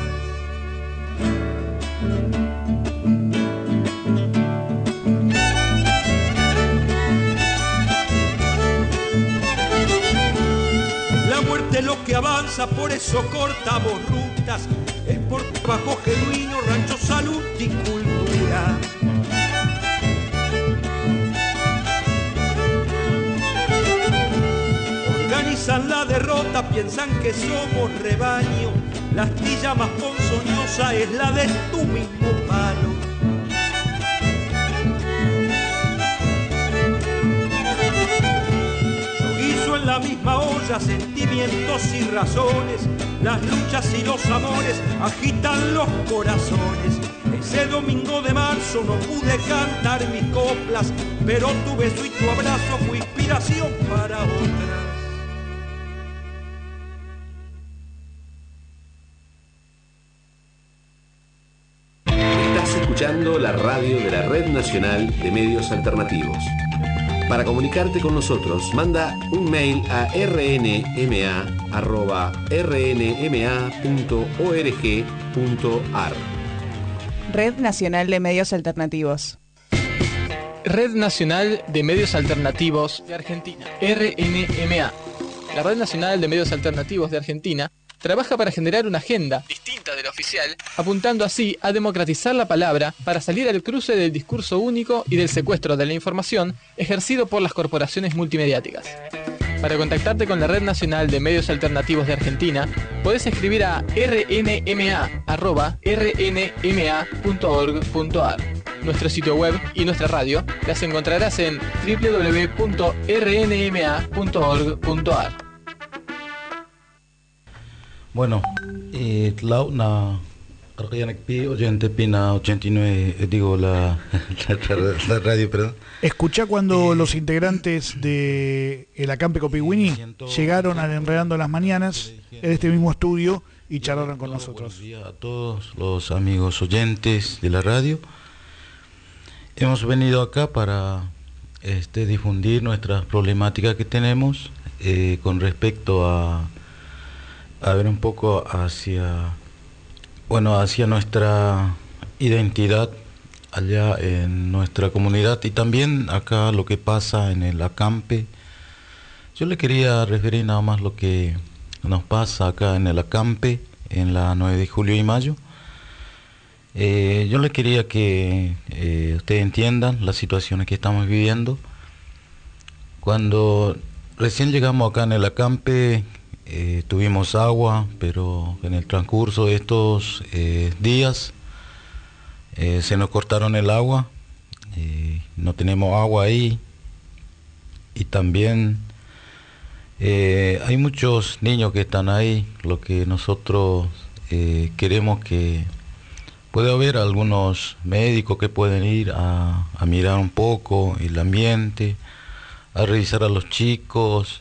La muerte es lo que avanza, por eso cortamos rutas. Es por trabajo genuino, rancho, salud y cultura. Organizan la derrota, piensan que somos rebaño. La astilla más ponzoñosa es la de tu mismo palo. Yo guiso en la misma olla sentimientos y razones. Las luchas y los amores agitan los corazones. Ese domingo de marzo no pude cantar mis coplas, pero tu beso y tu abrazo fue inspiración para otras. Estás escuchando la radio de la Red Nacional de Medios Alternativos. Para comunicarte con nosotros, manda un mail a rnma@rnma.org.ar. Red Nacional de Medios Alternativos. Red Nacional de Medios Alternativos de Argentina, RNMA. La Red Nacional de Medios Alternativos de Argentina trabaja para generar una agenda distinta de la oficial, apuntando así a democratizar la palabra para salir al cruce del discurso único y del secuestro de la información ejercido por las corporaciones multimediáticas. Para contactarte con la Red Nacional de Medios Alternativos de Argentina, podés escribir a rnma@rnma.org.ar. Nuestro sitio web y nuestra radio las encontrarás en www.rnma.org.ar. Bueno, la oyente Pina 89, digo la radio, perdón. Escuchá cuando los integrantes de el Acampe Copiwini llegaron al Enredando las Mañanas en este mismo estudio y charlaron con nosotros. Buenos días a todos los amigos oyentes de la radio. Hemos venido acá para difundir nuestras problemáticas que tenemos con respecto a ver un poco hacia nuestra identidad allá en nuestra comunidad y también acá lo que pasa en el Acampe. Yo le quería referir nada más lo que nos pasa acá en el Acampe, en la 9 de julio y mayo. Yo le quería que ustedes entiendan las situaciones que estamos viviendo. Cuando recién llegamos acá en el Acampe, tuvimos agua, pero en el transcurso de estos días se nos cortaron el agua, no tenemos agua ahí, y también hay muchos niños que están ahí. Lo que nosotros queremos que puede haber algunos médicos que pueden ir a mirar un poco el ambiente, a revisar a los chicos.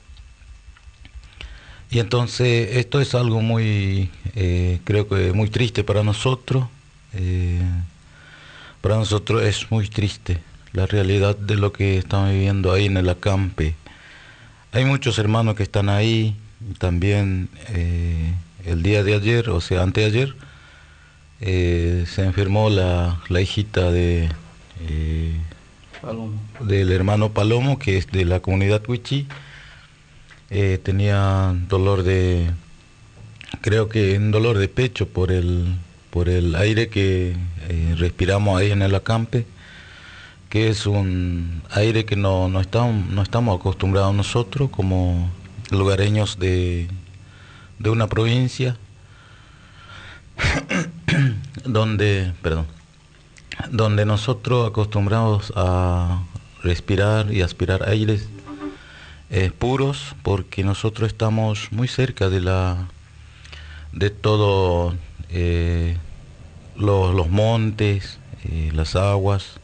Y entonces esto es algo muy, creo que muy triste para nosotros. Para nosotros es muy triste la realidad de lo que estamos viviendo ahí en el acampe. Hay muchos hermanos que están ahí, también el día de ayer, o sea, anteayer, se enfermó la hijita del hermano Palomo, que es de la comunidad Wichí. Tenía dolor creo que un dolor de pecho por el aire que respiramos ahí en el acampe, que es un aire que no estamos acostumbrados nosotros como lugareños de una provincia donde nosotros acostumbramos a respirar y aspirar aires puros, porque nosotros estamos muy cerca de todo los montes, las aguas.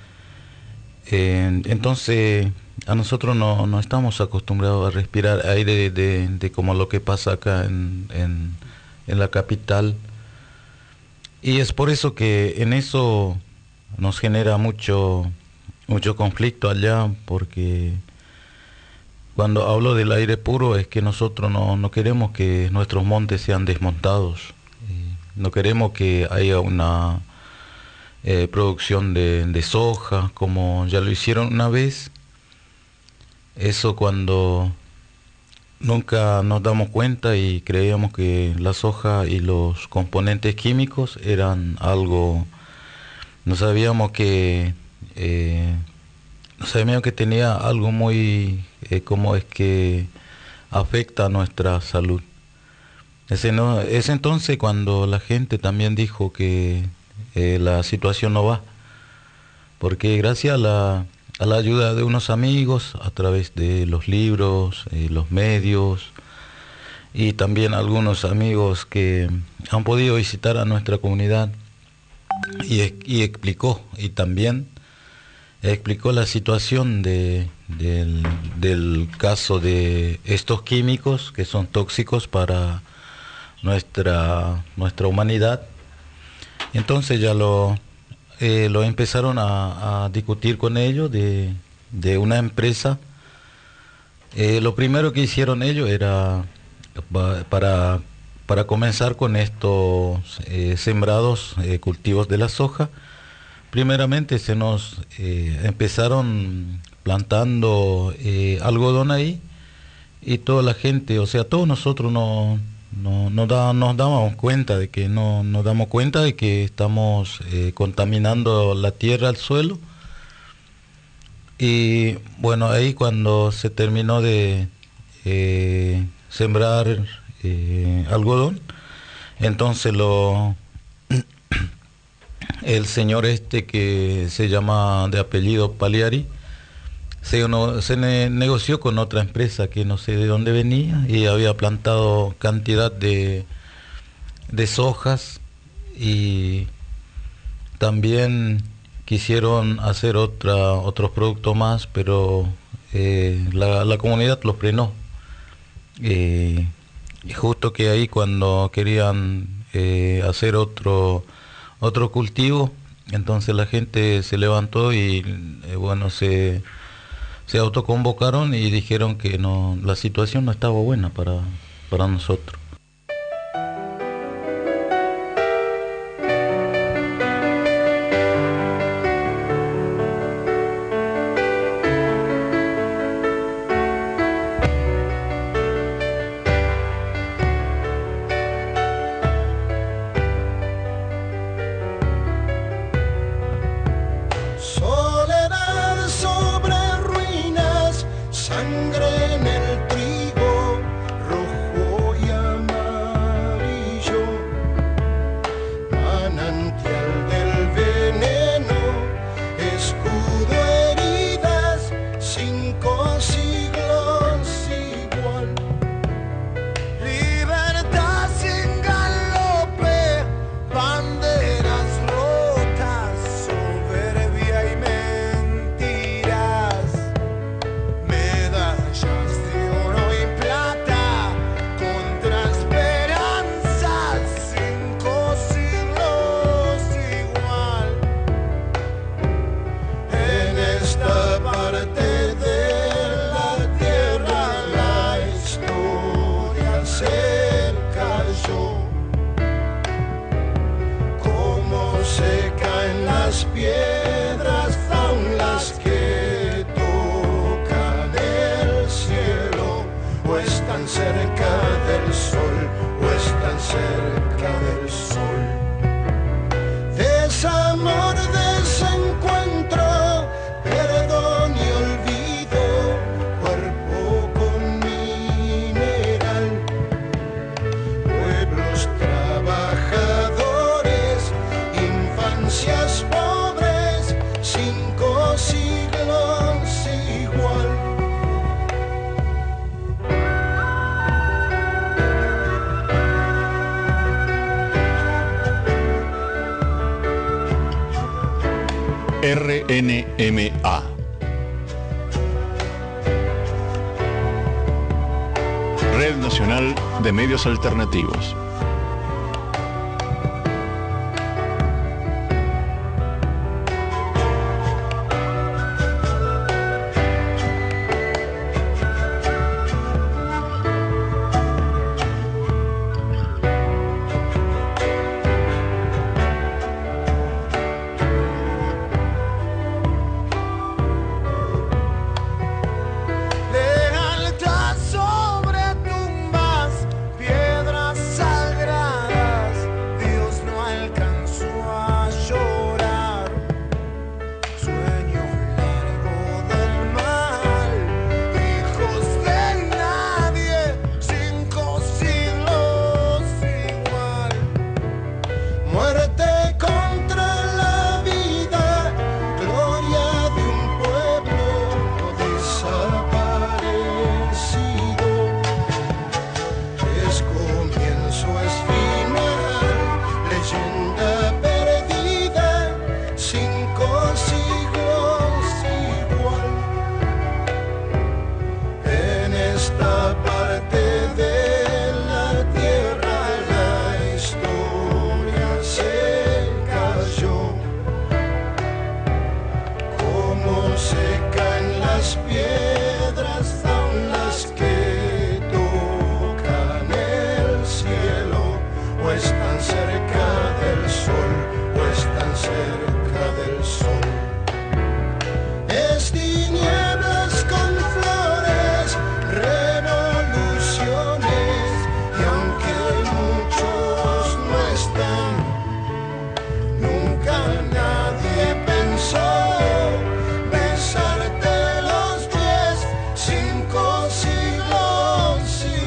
Entonces a nosotros no estamos acostumbrados a respirar aire de como lo que pasa acá en la capital, y es por eso que en eso nos genera mucho conflicto allá, porque cuando hablo del aire puro es que nosotros no queremos que nuestros montes sean desmontados, no queremos que haya una producción de soja como ya lo hicieron una vez. Eso cuando nunca nos damos cuenta y creíamos que la soja y los componentes químicos eran algo, no sabíamos que tenía algo muy como es que afecta a nuestra salud. Es entonces cuando la gente también dijo que la situación no va, porque gracias a la ayuda de unos amigos, a través de los libros, los medios, y también algunos amigos que han podido visitar a nuestra comunidad, y explicó la situación del caso de estos químicos que son tóxicos para nuestra humanidad. Entonces ya lo empezaron a discutir con ellos de una empresa. Lo primero que hicieron ellos era para comenzar con estos sembrados, cultivos de la soja. Primeramente se nos empezaron plantando algodón ahí, y toda la gente, o sea, todos nosotros nos damos cuenta de que estamos contaminando la tierra, el suelo. Y bueno, ahí cuando se terminó de sembrar algodón, entonces el señor que se llama de apellido Paliari se negoció con otra empresa que no sé de dónde venía, y había plantado cantidad de sojas, y también quisieron hacer otros productos más, pero la comunidad los frenó. Y justo que ahí cuando querían hacer otro cultivo, entonces la gente se levantó y bueno, se autoconvocaron y dijeron que la situación no estaba buena para nosotros. Soledad sobre ruinas, sangre en el trigo, rojo y amarillo. las piedras, aún las que tocan el cielo, o están cerca del sol, o están cerca del sol. Desamor, desencuentro, perdón y olvido, cuerpo con mineral, pueblos trabajadores, infancias pobres, 5 siglos igual. RNMA. Red Nacional de Medios Alternativos. Lealtad sobre tumbas, piedras sagradas, Dios no alcanzó a llorar. Sueño largo del mal, hijos de nadie, 5 siglos igual. Muerte contra la vida, gloria de un pueblo desaparecido. Es comienzo, es final, leyenda perdida, 5 siglos igual. En esta parte de la tierra la historia se cayó, como se caen las piedras, aún las que tocan el cielo, o están cerca del sol, o están cerca del sol. Es tinieblas con flores, revoluciones, y aunque muchos no están, nunca nadie pensó besarte los pies, 5 siglos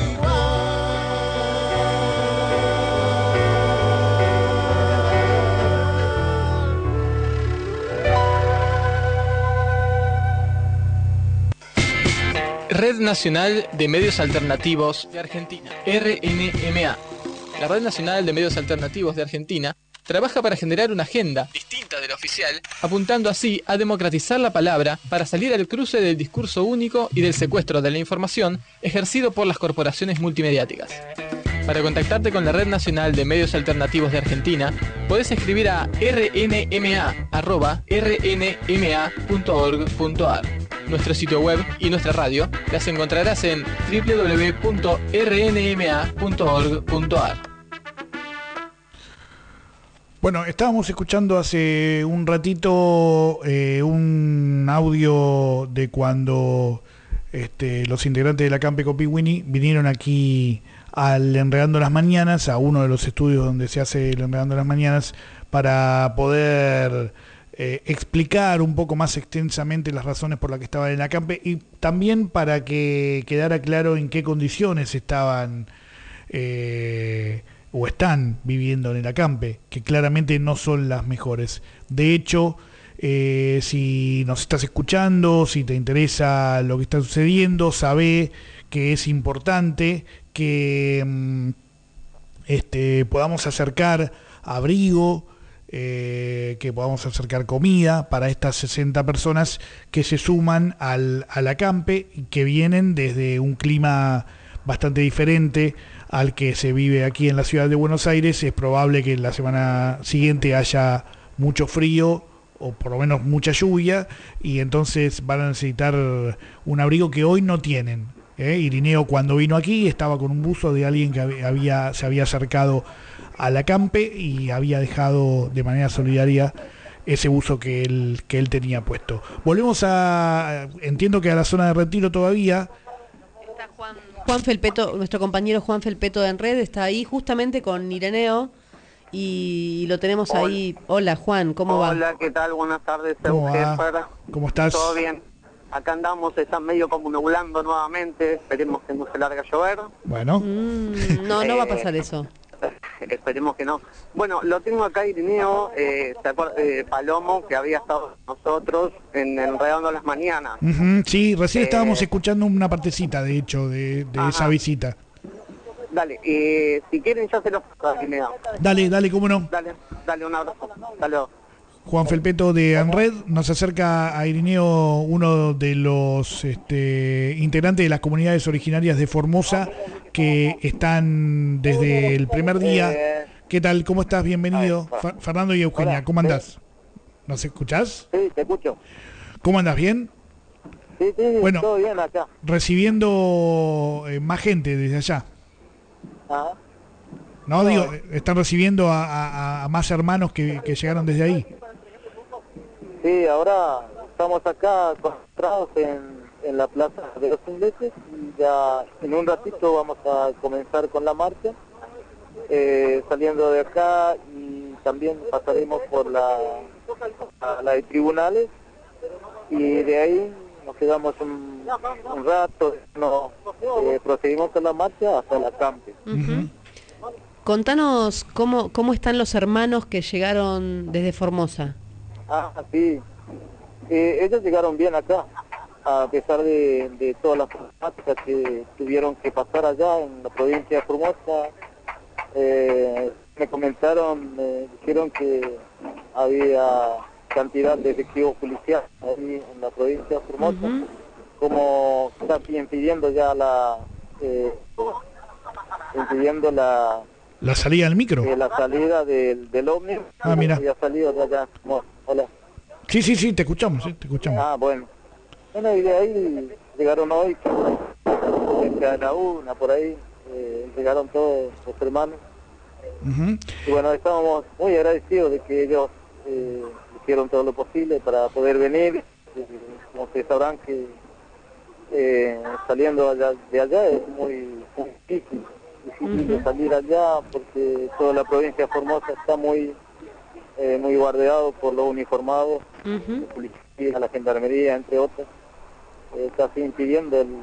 Red Nacional de Medios Alternativos de Argentina, RNMA. La Red Nacional de Medios Alternativos de Argentina trabaja para generar una agenda distinta de la oficial, apuntando así a democratizar la palabra para salir al cruce del discurso único y del secuestro de la información ejercido por las corporaciones multimediáticas. Para contactarte con la Red Nacional de Medios Alternativos de Argentina, podés escribir a rnma@rnma.org.ar. Nuestro sitio web y nuestra radio las encontrarás en www.rnma.org.ar. Bueno, estábamos escuchando hace un ratito un audio de cuando los integrantes de la Campe Copiwini vinieron aquí al Enredando las Mañanas, a uno de los estudios donde se hace el Enredando las Mañanas, para poder explicar un poco más extensamente las razones por las que estaban en la Campe y también para que quedara claro en qué condiciones estaban o están viviendo en el Acampe, que claramente no son las mejores. De hecho, si nos estás escuchando, si te interesa lo que está sucediendo, sabé que es importante que podamos acercar abrigo, que podamos acercar comida para estas 60 personas que se suman al Acampe y que vienen desde un clima bastante diferente al que se vive aquí en la ciudad de Buenos Aires. Es probable que la semana siguiente haya mucho frío o por lo menos mucha lluvia, y entonces van a necesitar un abrigo que hoy no tienen. Irineo, cuando vino aquí, estaba con un buzo de alguien que se había acercado al Acampe y había dejado de manera solidaria ese buzo que él tenía puesto. Volvemos entiendo que a la zona de Retiro todavía. Está Juan Felpeto, nuestro compañero Juan Felpeto de Enred, está ahí justamente con Ireneo y lo tenemos ahí. Hola Juan, ¿cómo va? Hola, ¿qué tal? Buenas tardes. ¿Cómo va? ¿Cómo estás? Todo bien. Acá andamos, está medio como nublando nuevamente, esperemos que no se largue a llover. Bueno. No va a pasar eso. Esperemos que no. Bueno, lo tengo acá Ireneo, ¿te acuerdas? Palomo, que había estado con nosotros en Enredando las Mañanas. Sí, recién estábamos escuchando una partecita, de hecho, de esa visita. Dale, si quieren ya se los paso a Ireneo. Dale, cómo no. Dale, un abrazo. Hasta luego. Juan Felpeto de Enred, nos acerca a Ireneo, uno de los integrantes de las comunidades originarias de Formosa que están desde el primer día. ¿Qué tal? ¿Cómo estás? Bienvenido. Fernando y Eugenia, hola. ¿Cómo andás? ¿Nos escuchás? Sí, te escucho. ¿Cómo andás? ¿Bien? Sí, bueno, todo bien acá. Recibiendo más gente desde allá. Ajá. No, digo, están recibiendo a más hermanos que llegaron desde ahí. Sí, ahora estamos acá concentrados en la plaza de los ingleses y ya en un ratito vamos a comenzar con la marcha, saliendo de acá y también pasaremos por la de tribunales y de ahí nos quedamos un rato, procedimos con la marcha hasta la campe. Contanos cómo están los hermanos que llegaron desde Formosa. Sí. Ellos llegaron bien acá, a pesar de todas las problemáticas que tuvieron que pasar allá en la provincia de Formosa. Me comentaron, dijeron que había cantidad de efectivos policiales ahí en la provincia de Formosa, como casi impidiendo ya la salida del micro. La salida del ómnibus. Mira. Había salido de allá. Hola. Sí, te escuchamos, te escuchamos. Bueno. Bueno, y de ahí llegaron hoy, a la una, por ahí, llegaron todos los hermanos. Y bueno, estábamos muy agradecidos de que ellos hicieron todo lo posible para poder venir. Como ustedes sabrán que saliendo de allá es muy difícil de salir allá porque toda la provincia de Formosa está muy guardeado por los uniformados, la policía, la gendarmería, entre otros, casi impidiendo el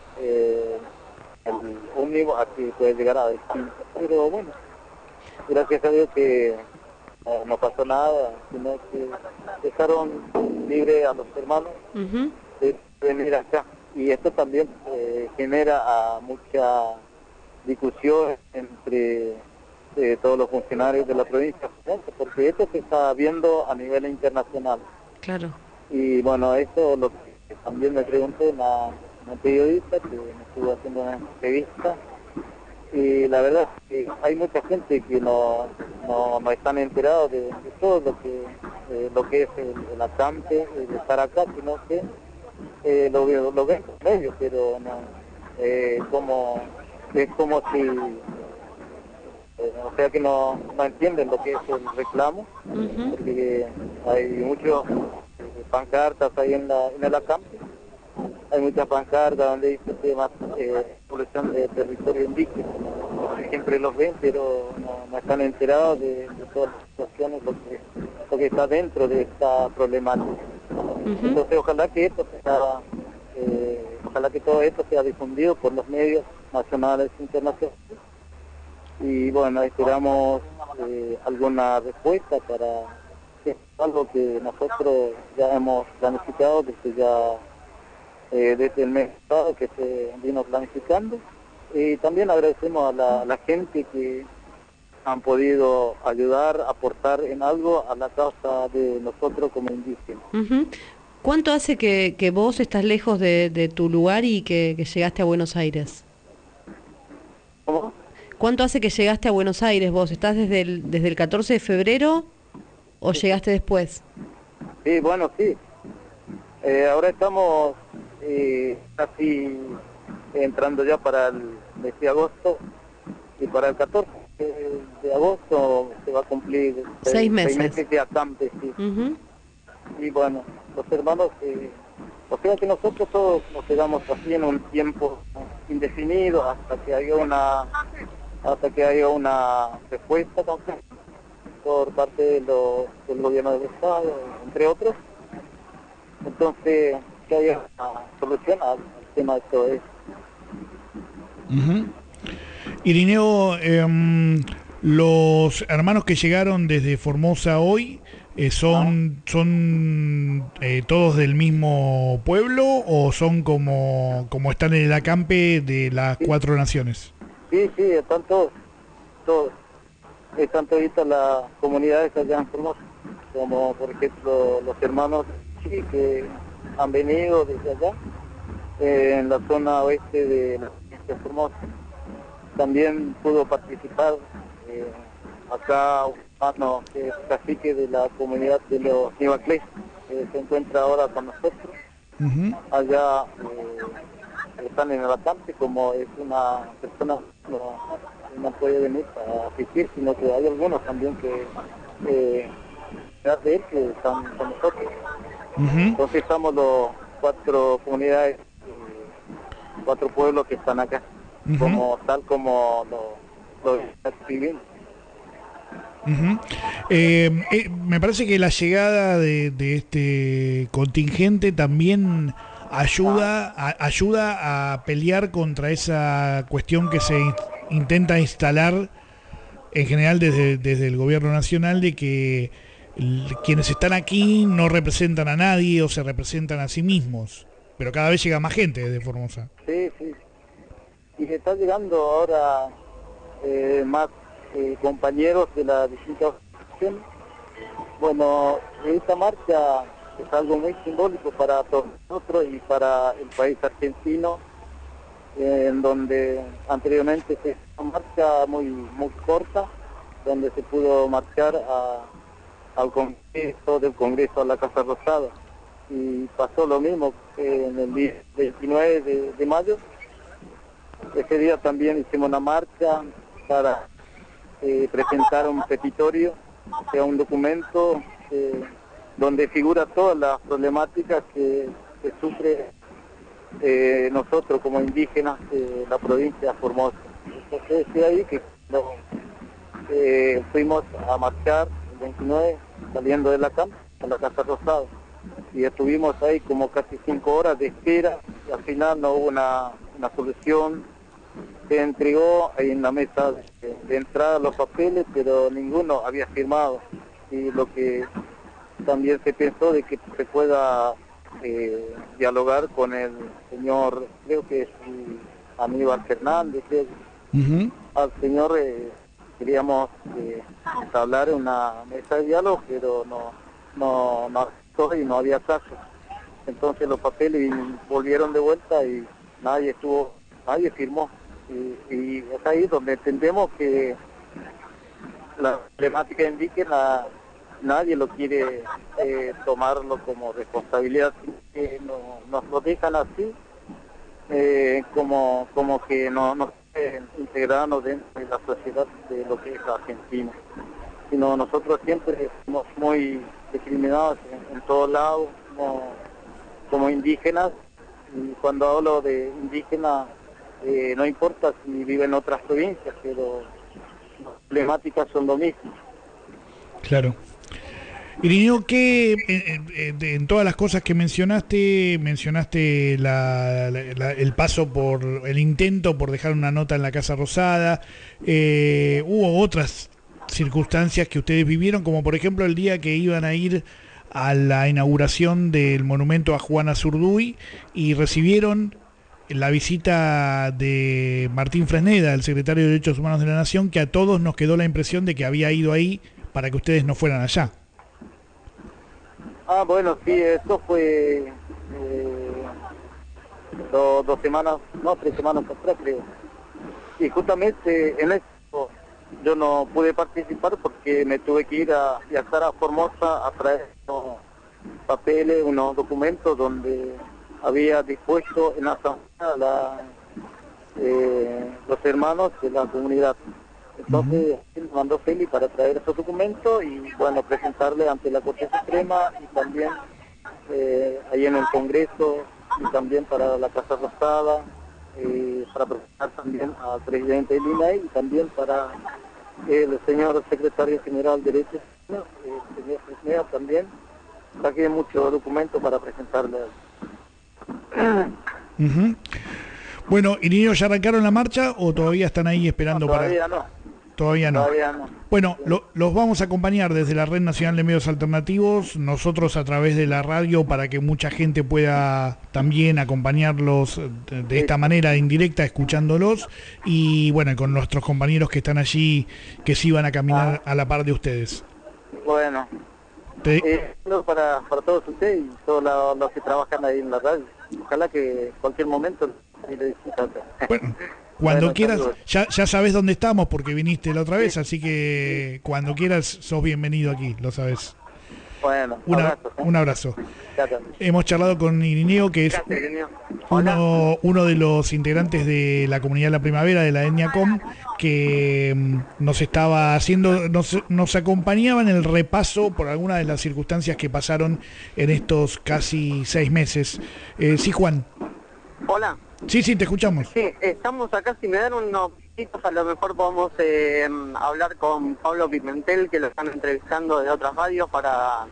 ómnibus a que puede llegar a destino. Pero bueno, gracias a Dios que no pasó nada, sino que dejaron libre a los hermanos de venir acá. Y esto también genera mucha discusión entre todos los funcionarios de la provincia, porque esto se está viendo a nivel internacional. Claro. Y bueno, eso lo que también me pregunté una periodista que me estuvo haciendo una entrevista, y la verdad es que hay mucha gente que no están enterados de todo lo que es el acampe, el estar acá, sino que lo ven con ellos, pero no, es como si o sea que no entienden lo que es el reclamo, porque hay muchas pancartas ahí en el acampe, hay muchas pancartas donde dice temas población de territorio indígena, siempre los ven, pero no están enterados de todas las situaciones, lo que está dentro de esta problemática. Entonces ojalá que todo esto sea difundido por los medios nacionales e internacionales. Y bueno, esperamos alguna respuesta para algo que nosotros ya hemos planificado desde el mes pasado, que se vino planificando. Y también agradecemos a la gente que han podido ayudar, aportar en algo a la causa de nosotros como indígenas. ¿Cuánto hace que vos estás lejos de tu lugar y que llegaste a Buenos Aires? ¿Cómo? ¿Cuánto hace que llegaste a Buenos Aires vos? ¿Estás desde el 14 de febrero o llegaste después? Sí, bueno, sí. Ahora estamos casi entrando ya para el mes de agosto y para el 14 de agosto se va a cumplir 6 meses. 6 meses de acampe, sí. Y bueno, los hermanos, o sea que nosotros todos nos quedamos así en un tiempo indefinido hasta que haya una respuesta por parte del gobierno del Estado, entre otros. Entonces, que haya una solución al tema de todo eso. Irineo, los hermanos que llegaron desde Formosa hoy, ¿son todos del mismo pueblo o son como están en el acampe de las 4 naciones? Sí, están todos. Están toditas las comunidades allá en Formosa, como por ejemplo los hermanos que han venido desde allá, en la zona oeste de la provincia de Formosa. También pudo participar acá un hermano que es cacique de la comunidad de los Nivaclés, que se encuentra ahora con nosotros. Allá están en el acampe, como es una persona no puede venir para asistir, sino que hay algunos también que de él que están con nosotros. Entonces estamos los 4 comunidades, 4 pueblos que están acá, tal como lo escribimos. Me parece que la llegada de este contingente también ayuda a pelear contra esa cuestión que se intenta instalar en general desde el gobierno nacional, de que quienes están aquí no representan a nadie o se representan a sí mismos, pero cada vez llega más gente desde Formosa. Sí, y se está llegando ahora más compañeros de las distintas organizaciones. Bueno, esta marcha es algo muy simbólico para todos nosotros y para el país argentino, en donde anteriormente se hizo una marcha muy corta, donde se pudo marchar al Congreso a la Casa Rosada, y pasó lo mismo en el día 29 de mayo. Ese día también hicimos una marcha para presentar un petitorio, o sea, un documento donde figura todas las problemáticas que sufre nosotros como indígenas de la provincia de Formosa. Entonces es ahí que fuimos a marchar el 29 saliendo de la camp a la Casa Rosada, y estuvimos ahí como casi 5 horas de espera, y al final no hubo una solución. Se entregó ahí en la mesa de entrada los papeles, pero ninguno había firmado, y lo que también se pensó de que se pueda dialogar con el señor, creo que es Aníbal Fernández, al señor queríamos hablar en una mesa de diálogo, pero no aceptó y no había caso. Entonces los papeles volvieron de vuelta y nadie firmó, y es ahí donde entendemos que la problemática indígena nadie lo quiere tomarlo como responsabilidad, nos lo dejan así, como que no integrarnos dentro de la sociedad de lo que es Argentina, sino nosotros siempre somos muy discriminados en todos lados como indígenas, y cuando hablo de indígenas no importa si viven en otras provincias, pero las problemáticas son lo mismo. Claro. Irineo, que en todas las cosas que mencionaste el paso por el intento por dejar una nota en la Casa Rosada, hubo otras circunstancias que ustedes vivieron, como por ejemplo el día que iban a ir a la inauguración del monumento a Juana Zurduy y recibieron la visita de Martín Fresneda, el secretario de Derechos Humanos de la Nación, que a todos nos quedó la impresión de que había ido ahí para que ustedes no fueran allá. Bueno, sí, eso fue 3 semanas atrás, creo. Y justamente en eso yo no pude participar porque me tuve que viajar a Formosa a traer unos papeles, unos documentos donde había dispuesto en la asamblea los hermanos de la comunidad. Entonces, él mandó Félix para traer esos documentos y, bueno, presentarle ante la Corte Suprema y también ahí en el Congreso y también para la Casa Rosada, para presentar también al presidente del INAI y también para el señor secretario general de Derechos Humanos, el señor Fresneda también. Saqué muchos documentos para presentarle. Bueno, ¿y niños ya arrancaron la marcha o todavía están ahí esperando? Todavía para...? no. Todavía no. Todavía no. Bueno, los vamos a acompañar desde la Red Nacional de Medios Alternativos, nosotros a través de la radio, para que mucha gente pueda también acompañarlos de esta manera indirecta, escuchándolos, y bueno, con nuestros compañeros que están allí, que sí van a caminar a la par de ustedes. Bueno, para todos ustedes y todos los que trabajan ahí en la radio. Ojalá que cualquier momento le visita. Bueno. Cuando quieras, ya sabes dónde estamos porque viniste la otra vez, así que cuando quieras sos bienvenido aquí, lo sabes. Bueno, un abrazo. Hemos charlado con Irineo, que es uno de los integrantes de la comunidad de la primavera de la etnia Com, que nos estaba haciendo, nos acompañaba en el repaso por algunas de las circunstancias que pasaron en estos casi 6 meses. Sí, Juan. Hola. Sí, te escuchamos. Sí, estamos acá, si me dan unos minutitos, a lo mejor podemos hablar con Pablo Pimentel, que lo están entrevistando de otras radios, para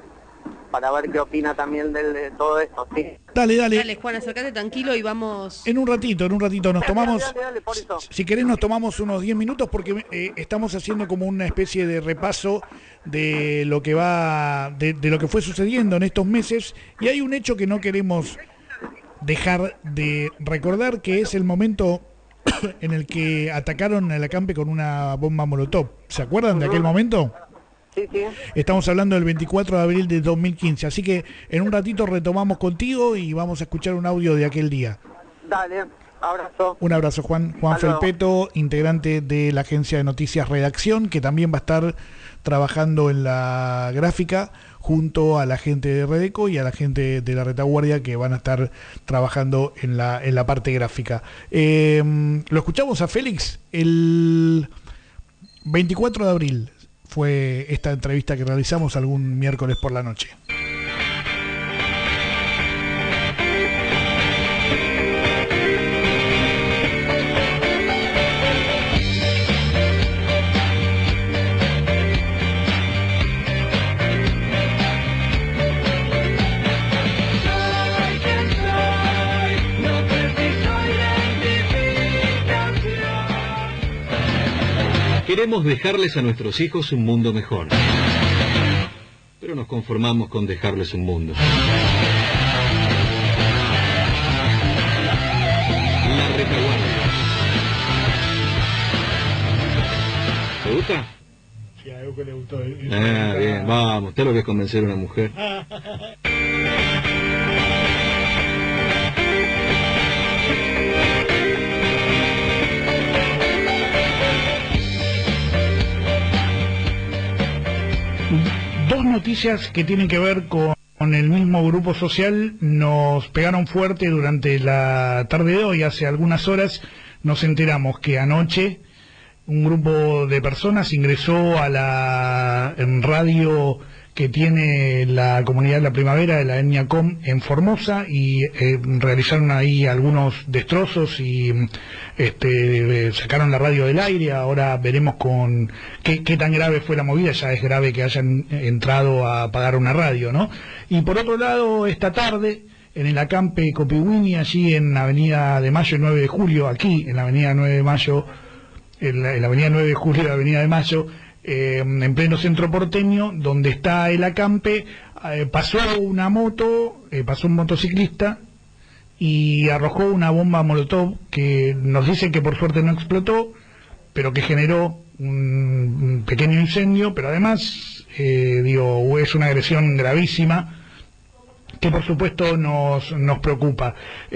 ver qué opina también de todo esto, ¿sí? Dale, Juan, acércate tranquilo y vamos... En un ratito nos tomamos... Dale, por eso. Si querés nos tomamos unos 10 minutos porque estamos haciendo como una especie de repaso de lo que de lo que fue sucediendo en estos meses, y hay un hecho que no queremos dejar de recordar, que es el momento en el que atacaron el acampe con una bomba molotov. ¿Se acuerdan de aquel momento? Sí. Estamos hablando del 24 de abril de 2015, así que en un ratito retomamos contigo y vamos a escuchar un audio de aquel día. Dale, abrazo. Un abrazo, Juan Felpeto, integrante de la agencia de noticias Redacción, que también va a estar trabajando en la gráfica junto a la gente de Redeco y a la gente de la Retaguardia, que van a estar trabajando en la parte gráfica. Lo escuchamos a Félix el 24 de abril. Fue esta entrevista que realizamos algún miércoles por la noche. Queremos dejarles a nuestros hijos un mundo mejor, pero nos conformamos con dejarles un mundo. La Retaguardia. ¿Te gusta? Sí, a Euco le gustó. Bien, vamos, usted lo que es convencer a una mujer. Dos noticias que tienen que ver con el mismo grupo social nos pegaron fuerte durante la tarde de hoy. Hace algunas horas nos enteramos que anoche un grupo de personas ingresó a la radio que tiene la comunidad de la primavera de la etnia Com en Formosa y realizaron ahí algunos destrozos y sacaron la radio del aire. Ahora veremos con qué tan grave fue la movida. Ya es grave que hayan entrado a apagar una radio, ¿no? Y por otro lado, esta tarde, en el acampe Copihuini, allí en la Avenida de Mayo y 9 de Julio, aquí en la Avenida 9 de Mayo, en la Avenida 9 de Julio y la Avenida de Mayo, en pleno centro porteño, donde está el acampe, pasó una moto, pasó un motociclista y arrojó una bomba molotov que nos dicen que por suerte no explotó, pero que generó un pequeño incendio, pero además, es una agresión gravísima que por supuesto nos preocupa.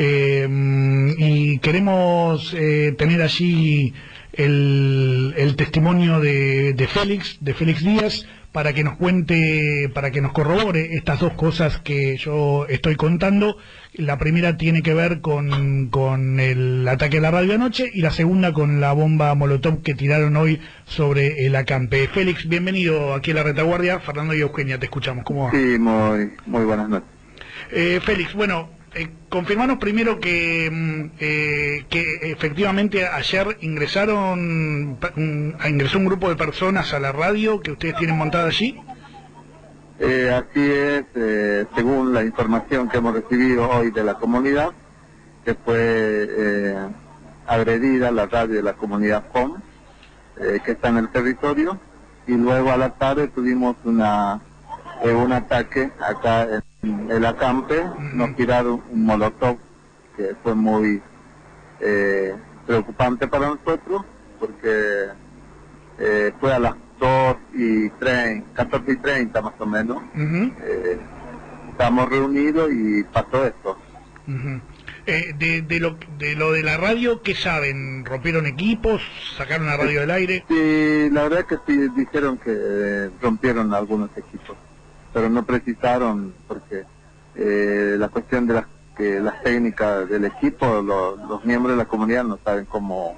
Y queremos tener allí el testimonio de Félix Díaz, para que nos cuente, para que nos corrobore estas dos cosas que yo estoy contando. La primera tiene que ver con el ataque a la radio anoche y la segunda con la bomba molotov que tiraron hoy sobre el acampe. Félix, bienvenido aquí a la retaguardia. Fernando y Eugenia, te escuchamos. ¿Cómo va? Sí, muy buenas noches. Félix, bueno, confirmanos primero que efectivamente ayer ingresó un grupo de personas a la radio que ustedes tienen montada allí. Así es, según la información que hemos recibido hoy de la comunidad, que fue agredida la radio de la comunidad POM, que está en el territorio, y luego a la tarde tuvimos un ataque acá en el acampe. Nos tiraron un molotov que fue muy preocupante para nosotros, porque fue a las 14:30 más o menos. Estábamos reunidos y pasó esto. De lo de la radio, ¿qué saben? ¿Rompieron equipos? ¿Sacaron la radio del aire? Sí, la verdad es que sí, dijeron que rompieron algunos equipos, pero no precisaron, porque la cuestión de las técnicas del equipo, los miembros de la comunidad no saben cómo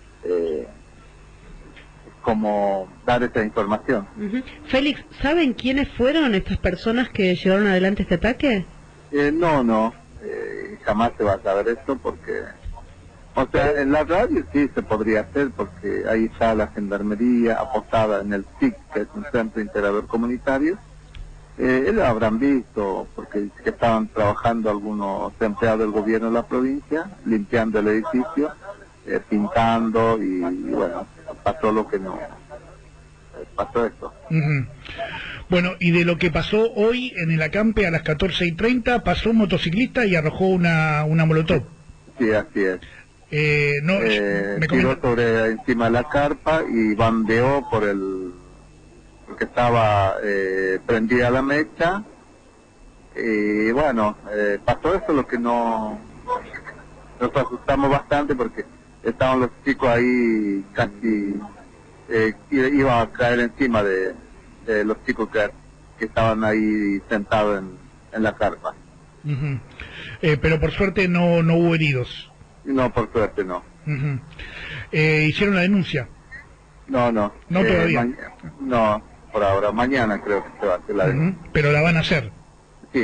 dar esa información. Félix, ¿saben quiénes fueron estas personas que llevaron adelante este ataque? No, jamás se va a saber esto, porque, o sea, en la radio sí se podría hacer, porque ahí está la gendarmería apostada en el SIC, que es un centro integrador comunitario. Ellos habrán visto, porque dice que estaban trabajando algunos empleados del gobierno de la provincia, limpiando el edificio, pintando, y bueno, pasó lo que no pasó esto. Bueno, y de lo que pasó hoy en el acampe a las 14:30, pasó un motociclista y arrojó una molotov. Sí, así es. Me tiró sobre encima de la carpa y bandeó porque estaba prendida la mecha, y bueno, pasó eso, lo que nos asustamos bastante, porque estaban los chicos ahí casi, iban a caer encima de los chicos que estaban ahí sentados en la carpa. Pero por suerte no hubo heridos. No, por suerte no. ¿Hicieron la denuncia? No. No todavía. No, por ahora. Mañana creo que se va a hacer la denuncia. Pero la van a hacer. Sí.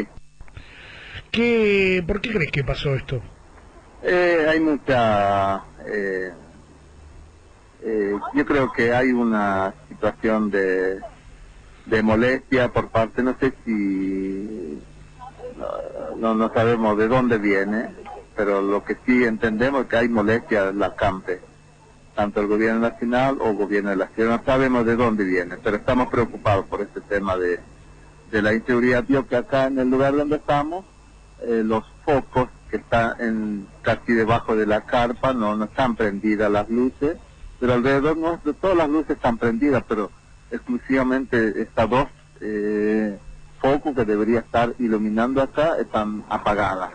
¿Por qué crees que pasó esto? Hay mucha... yo creo que hay una situación de molestia por parte, no sé si... No sabemos de dónde viene, pero lo que sí entendemos es que hay molestia en la acampe, tanto el gobierno nacional o el gobierno de la ciudad. No sabemos de dónde viene, pero estamos preocupados por este tema de la inseguridad. Yo que acá en el lugar donde estamos, los focos que están casi debajo de la carpa, no están prendidas las luces, pero alrededor nuestro todas las luces están prendidas, pero exclusivamente estas dos focos que debería estar iluminando acá están apagadas.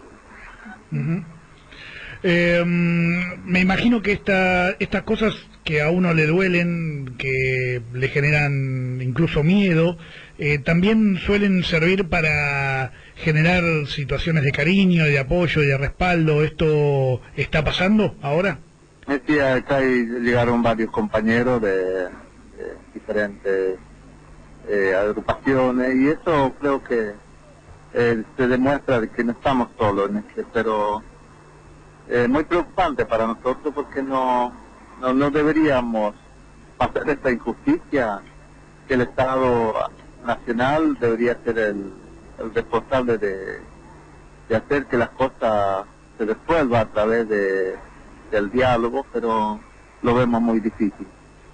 Me imagino que estas cosas que a uno le duelen, que le generan incluso miedo, también suelen servir para generar situaciones de cariño, de apoyo, de respaldo. ¿Esto está pasando ahora? Sí, acá llegaron varios compañeros de diferentes agrupaciones, y eso creo que se demuestra de que no estamos solos en este, pero muy preocupante para nosotros, porque no deberíamos pasar esta injusticia, que el Estado Nacional debería ser el responsable de hacer que las cosas se resuelvan a través del diálogo, pero lo vemos muy difícil.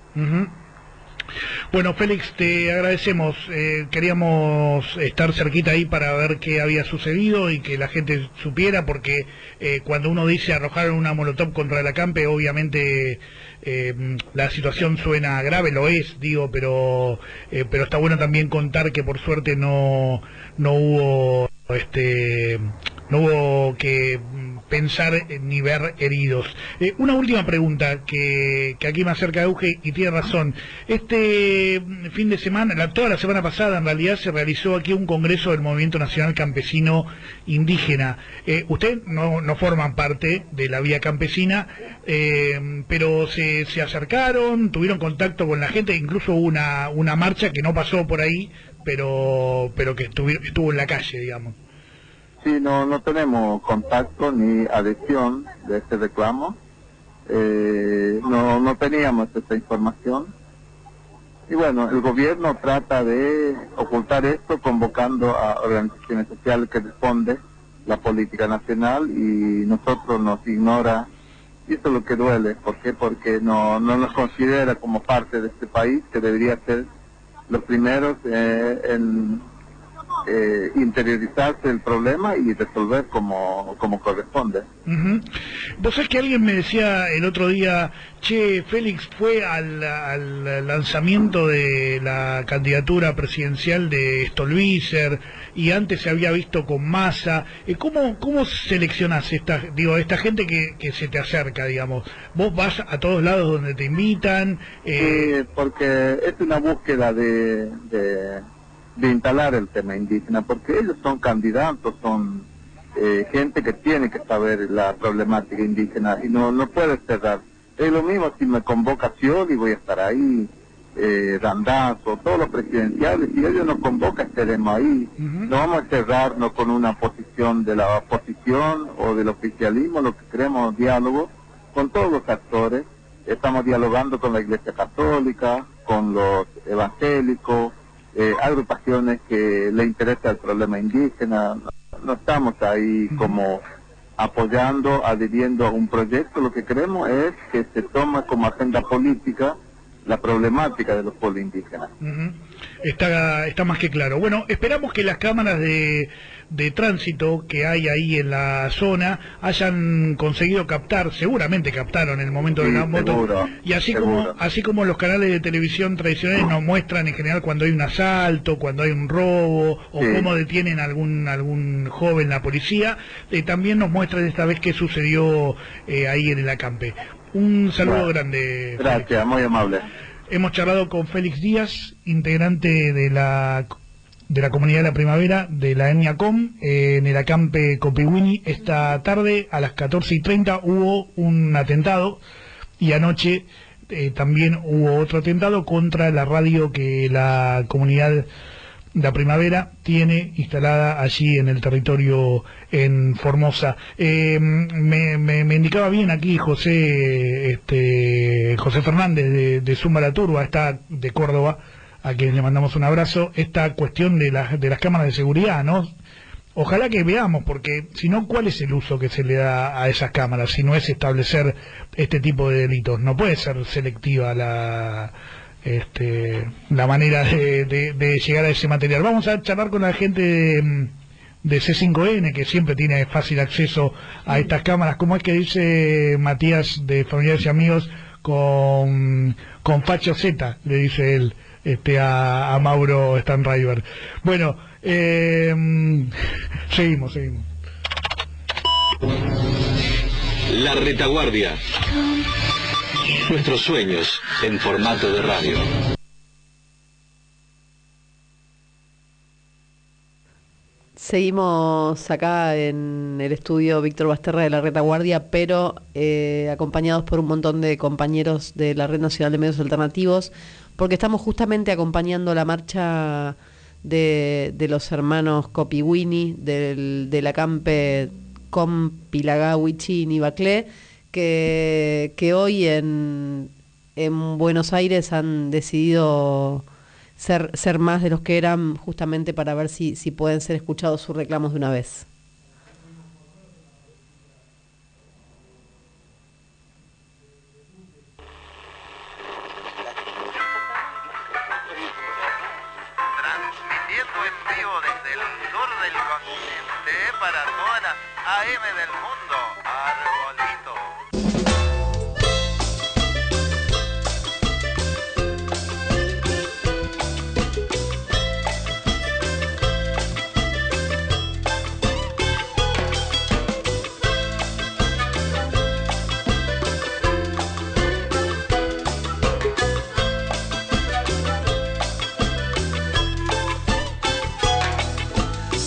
Bueno, Félix, te agradecemos. Queríamos estar cerquita ahí para ver qué había sucedido y que la gente supiera, porque cuando uno dice arrojar una molotov contra el acampe, obviamente la situación suena grave, lo es, digo, pero está bueno también contar que por suerte no hubo que pensar ni ver heridos. Una última pregunta que aquí me acerca Euge y tiene razón. Este fin de semana, toda la semana pasada en realidad se realizó aquí un congreso del Movimiento Nacional Campesino Indígena. Ustedes no forman parte de la vía campesina, pero se acercaron, tuvieron contacto con la gente, incluso hubo una marcha que no pasó por ahí, pero que estuvo en la calle, digamos. Sí, no tenemos contacto ni adhesión de este reclamo. No teníamos esta información. Y bueno, el gobierno trata de ocultar esto convocando a organizaciones sociales que responden la política nacional y nosotros nos ignora. Y eso es lo que duele. ¿Por qué? Porque no nos considera como parte de este país, que debería ser los primeros en interiorizarse el problema y resolver como corresponde. Vos sabés que alguien me decía el otro día, che, Félix fue al lanzamiento de la candidatura presidencial de Stolbizer y antes se había visto con Massa. ¿Cómo seleccionás esta gente que se te acerca, digamos? ¿Vos vas a todos lados donde te invitan? Porque es una búsqueda de instalar el tema indígena, porque ellos son candidatos, son gente que tiene que saber la problemática indígena y no puede cerrar. Es lo mismo si me convoca Scioli, voy a estar ahí, Randazzo, todos los presidenciales, si ellos nos convocan estaremos ahí. No vamos a cerrarnos con una posición de la oposición o del oficialismo, lo que queremos es diálogo con todos los actores. Estamos dialogando con la Iglesia Católica, con los evangélicos, agrupaciones que le interesa el problema indígena. No estamos ahí como apoyando, adhiriendo a un proyecto. Lo que queremos es que se tome como agenda política la problemática de los pueblos indígenas. Está más que claro. Bueno, esperamos que las cámaras de tránsito que hay ahí en la zona hayan conseguido captar, seguramente captaron en el momento de la moto, y así como los canales de televisión tradicionales nos muestran en general cuando hay un asalto, cuando hay un robo o cómo detienen a algún joven la policía, también nos muestran esta vez qué sucedió ahí en el acampe. Un saludo grande. Gracias, muy amable. Hemos charlado con Félix Díaz, integrante de la Comunidad de la Primavera de la etnia Com, en el acampe Copiwini. Esta tarde a las 14:30 hubo un atentado y anoche también hubo otro atentado contra la radio que la Comunidad de la Primavera tiene instalada allí en el territorio en Formosa. Me indicaba bien aquí José Fernández de Zumba la Turba, está de Córdoba, a quien le mandamos un abrazo, esta cuestión de las cámaras de seguridad, ¿no? Ojalá que veamos, porque si no, ¿cuál es el uso que se le da a esas cámaras? Si no es establecer este tipo de delitos, no puede ser selectiva la manera de llegar a ese material. Vamos a charlar con la gente de C5N, que siempre tiene fácil acceso a estas cámaras. ¿Cómo es que dice Matías de Familiares y Amigos? Con Facho Z, le dice él a Mauro Stanriver. Bueno, seguimos. La Retaguardia. Nuestros sueños en formato de radio. Seguimos acá en el estudio Víctor Basterra de la Retaguardia, pero acompañados por un montón de compañeros de la Red Nacional de Medios Alternativos, porque estamos justamente acompañando la marcha de los hermanos Copiwini, del acampe Com Pilagá-Wichí Nivaclé, que hoy en Buenos Aires han decidido ser más de los que eran, justamente para ver si pueden ser escuchados sus reclamos de una vez. Transmitiendo en vivo desde el sur del continente para todas las AM del mundo. Arbolito.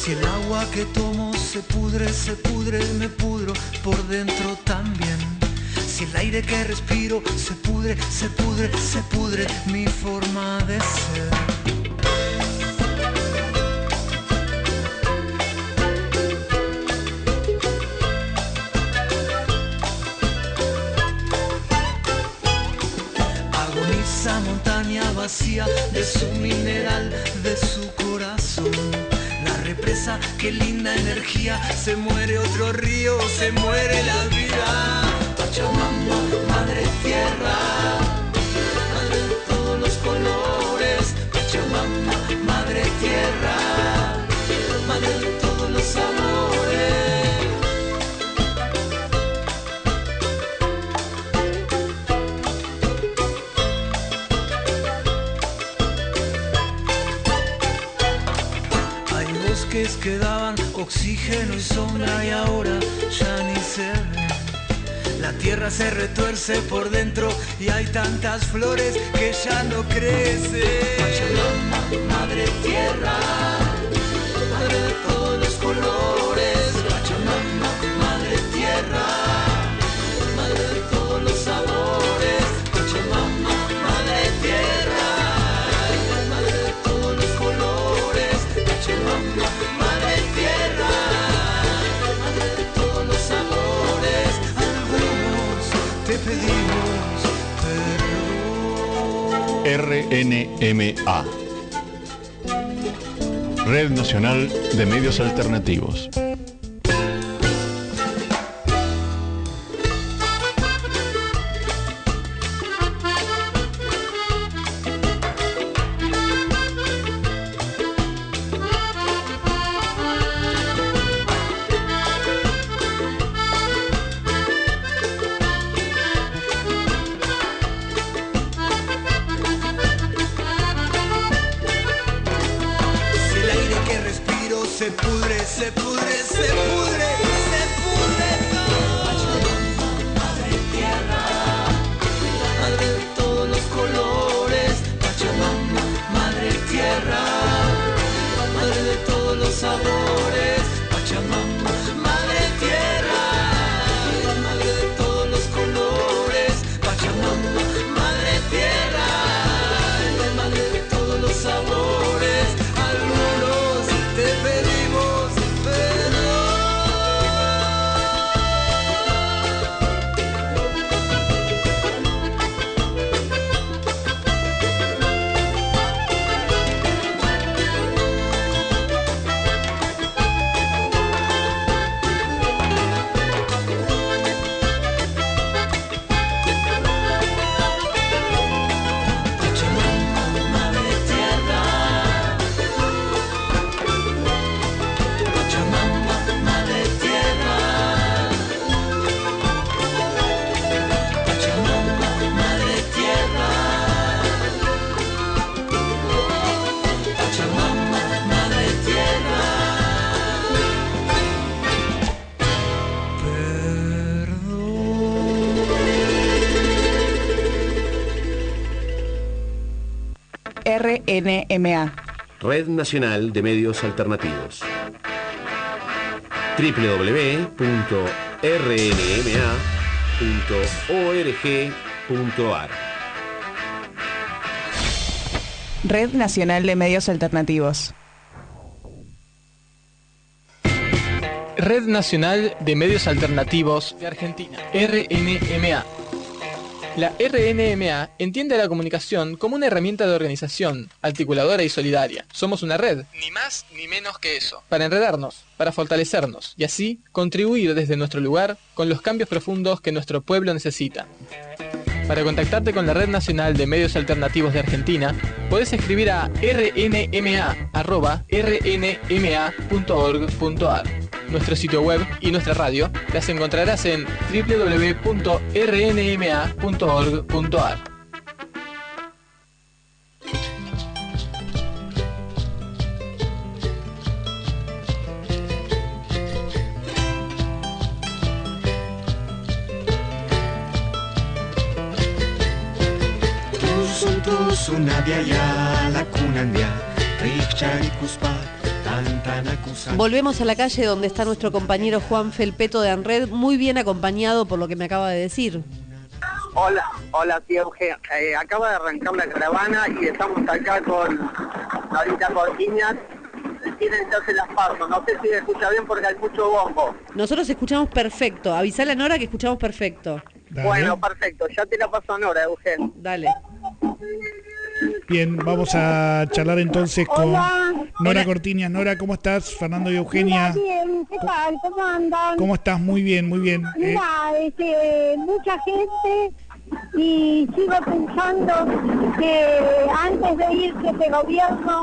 Si el agua que tomo se pudre, me pudro por dentro también. Si el aire que respiro se pudre, mi forma de ser. Agoniza montaña vacía de su mineral, de su corazón. La represa, qué linda energía, se muere otro río, se muere la vida. Pachamama, madre tierra, madre de todos los colores. Pachamama, madre tierra, madre de todos los amores. Hay bosques que daban oxígeno y sombra y ahora ya ni se ven. La tierra se retuerce por dentro y hay tantas flores que ya no crecen. Pachamama, madre tierra, madre de todos los colores. Pachamama, madre tierra, madre de todos los sabores. Pachamama, madre tierra, madre de todos los colores. Pachamama, madre tierra, madre de todos los sabores. Te pedimos perdón. RNMA, Red Nacional de Medios Alternativos. Se pudre, se pudre, se pudre, se pudre todo. Pachamama, madre tierra, madre de todos los colores. Pachamama, madre tierra, madre de todos los sabores. Pachamama, madre tierra, madre de todos los colores. Pachamama, madre tierra, madre de todos los sabores. Algunos te pedimos perdón. Pachamama, madre tierra, Pachamama, madre tierra, Pachamama, madre tierra, Pachamama, madre tierra. RNMA, Red Nacional de Medios Alternativos. www.rnma.org.ar. Red Nacional de Medios Alternativos. Red Nacional de Medios Alternativos de Argentina, RNMA. La RNMA entiende a la comunicación como una herramienta de organización, articuladora y solidaria. Somos una red, ni más ni menos que eso, para enredarnos, para fortalecernos y así contribuir desde nuestro lugar con los cambios profundos que nuestro pueblo necesita. Para contactarte con la Red Nacional de Medios Alternativos de Argentina, podés escribir a rnma@rnma.org.ar. Nuestro sitio web y nuestra radio las encontrarás en www.rnma.org.ar. Tusuntu sunabiaya la kunandia, Richari kuspa, tan acusado. Volvemos a la calle donde está nuestro compañero Juan Felpeto de ANRED, muy bien acompañado por lo que me acaba de decir. Hola, tía Eugen. Acaba de arrancar la caravana y estamos acá con Norita Cortiñas. Tienen que hacer las pasos. No sé si se escucha bien porque hay mucho bombo. Nosotros escuchamos perfecto. Avisale a Nora que escuchamos perfecto. Dale. Bueno, perfecto. Ya te la paso a Nora, Eugen. Dale. Bien, vamos a charlar entonces con Nora Cortiñas. Nora, ¿cómo estás? Fernando y Eugenia. Bien, ¿qué tal? ¿Cómo andan? ¿Cómo estás? Muy bien, muy bien. Mira, mucha gente, y sigo pensando que antes de irse este gobierno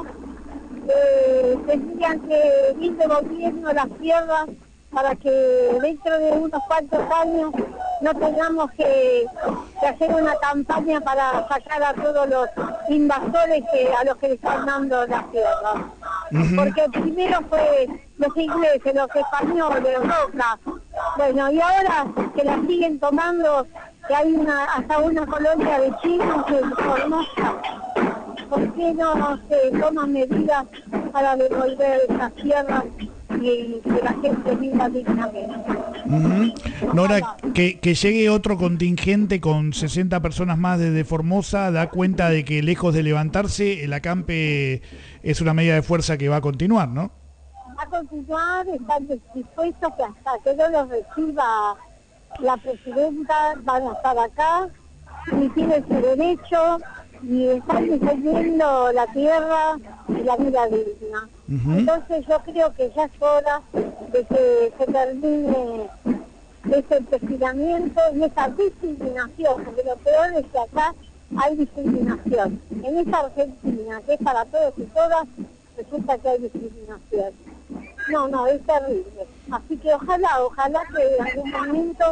tendrían que ir de gobierno las tierras para que dentro de unos cuantos años no tengamos que hacer una campaña para sacar a todos los invasores a los que le están dando las tierras. Porque primero fue los ingleses, los españoles, Roca. Bueno, y ahora que la siguen tomando, que hay hasta una colonia de chinos en Formosa. ¿Por qué no se toman medidas para devolver esas tierras y que la gente viva dignamente? Nora, que llegue otro contingente con 60 personas más desde Formosa da cuenta de que lejos de levantarse, el acampe es una medida de fuerza que va a continuar, ¿no? Va a continuar, están dispuestos que hasta que no los reciba la presidenta van a estar acá y tienen su derecho y están defendiendo la tierra y la vida digna. Entonces yo creo que ya es hora de que se termine ese empecinamiento y esa discriminación, porque lo peor es que acá hay discriminación. En esta Argentina, que es para todos y todas, resulta que hay discriminación. No, es terrible. Así que ojalá que en algún momento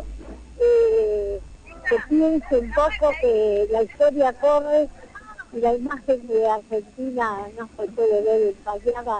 se piense un poco que la historia corre y la imagen de Argentina no se puede ver empañada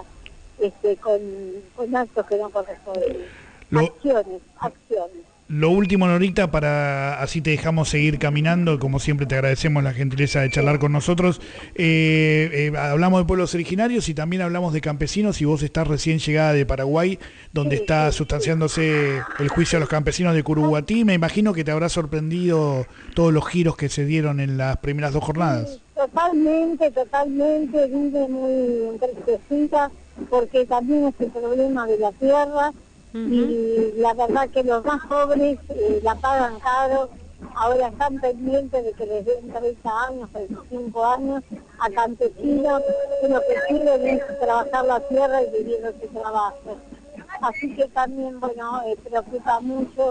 con actos que no corresponden. Acciones. Lo último, Norita, para así te dejamos seguir caminando, como siempre te agradecemos la gentileza de charlar con nosotros. Hablamos de pueblos originarios y también hablamos de campesinos, y vos estás recién llegada de Paraguay, donde está sustanciándose el juicio a los campesinos de Curuguatí. Me imagino que te habrá sorprendido todos los giros que se dieron en las primeras 2 jornadas. Sí, totalmente, vine muy entristecida, porque también es el problema de la tierra. Y la verdad que los más pobres la pagan caro, ahora están pendientes de que les den 30 años, 35 años a campesinos, que lo que quieren es trabajar la tierra y vivir de ese trabajo. Así que también, preocupa mucho.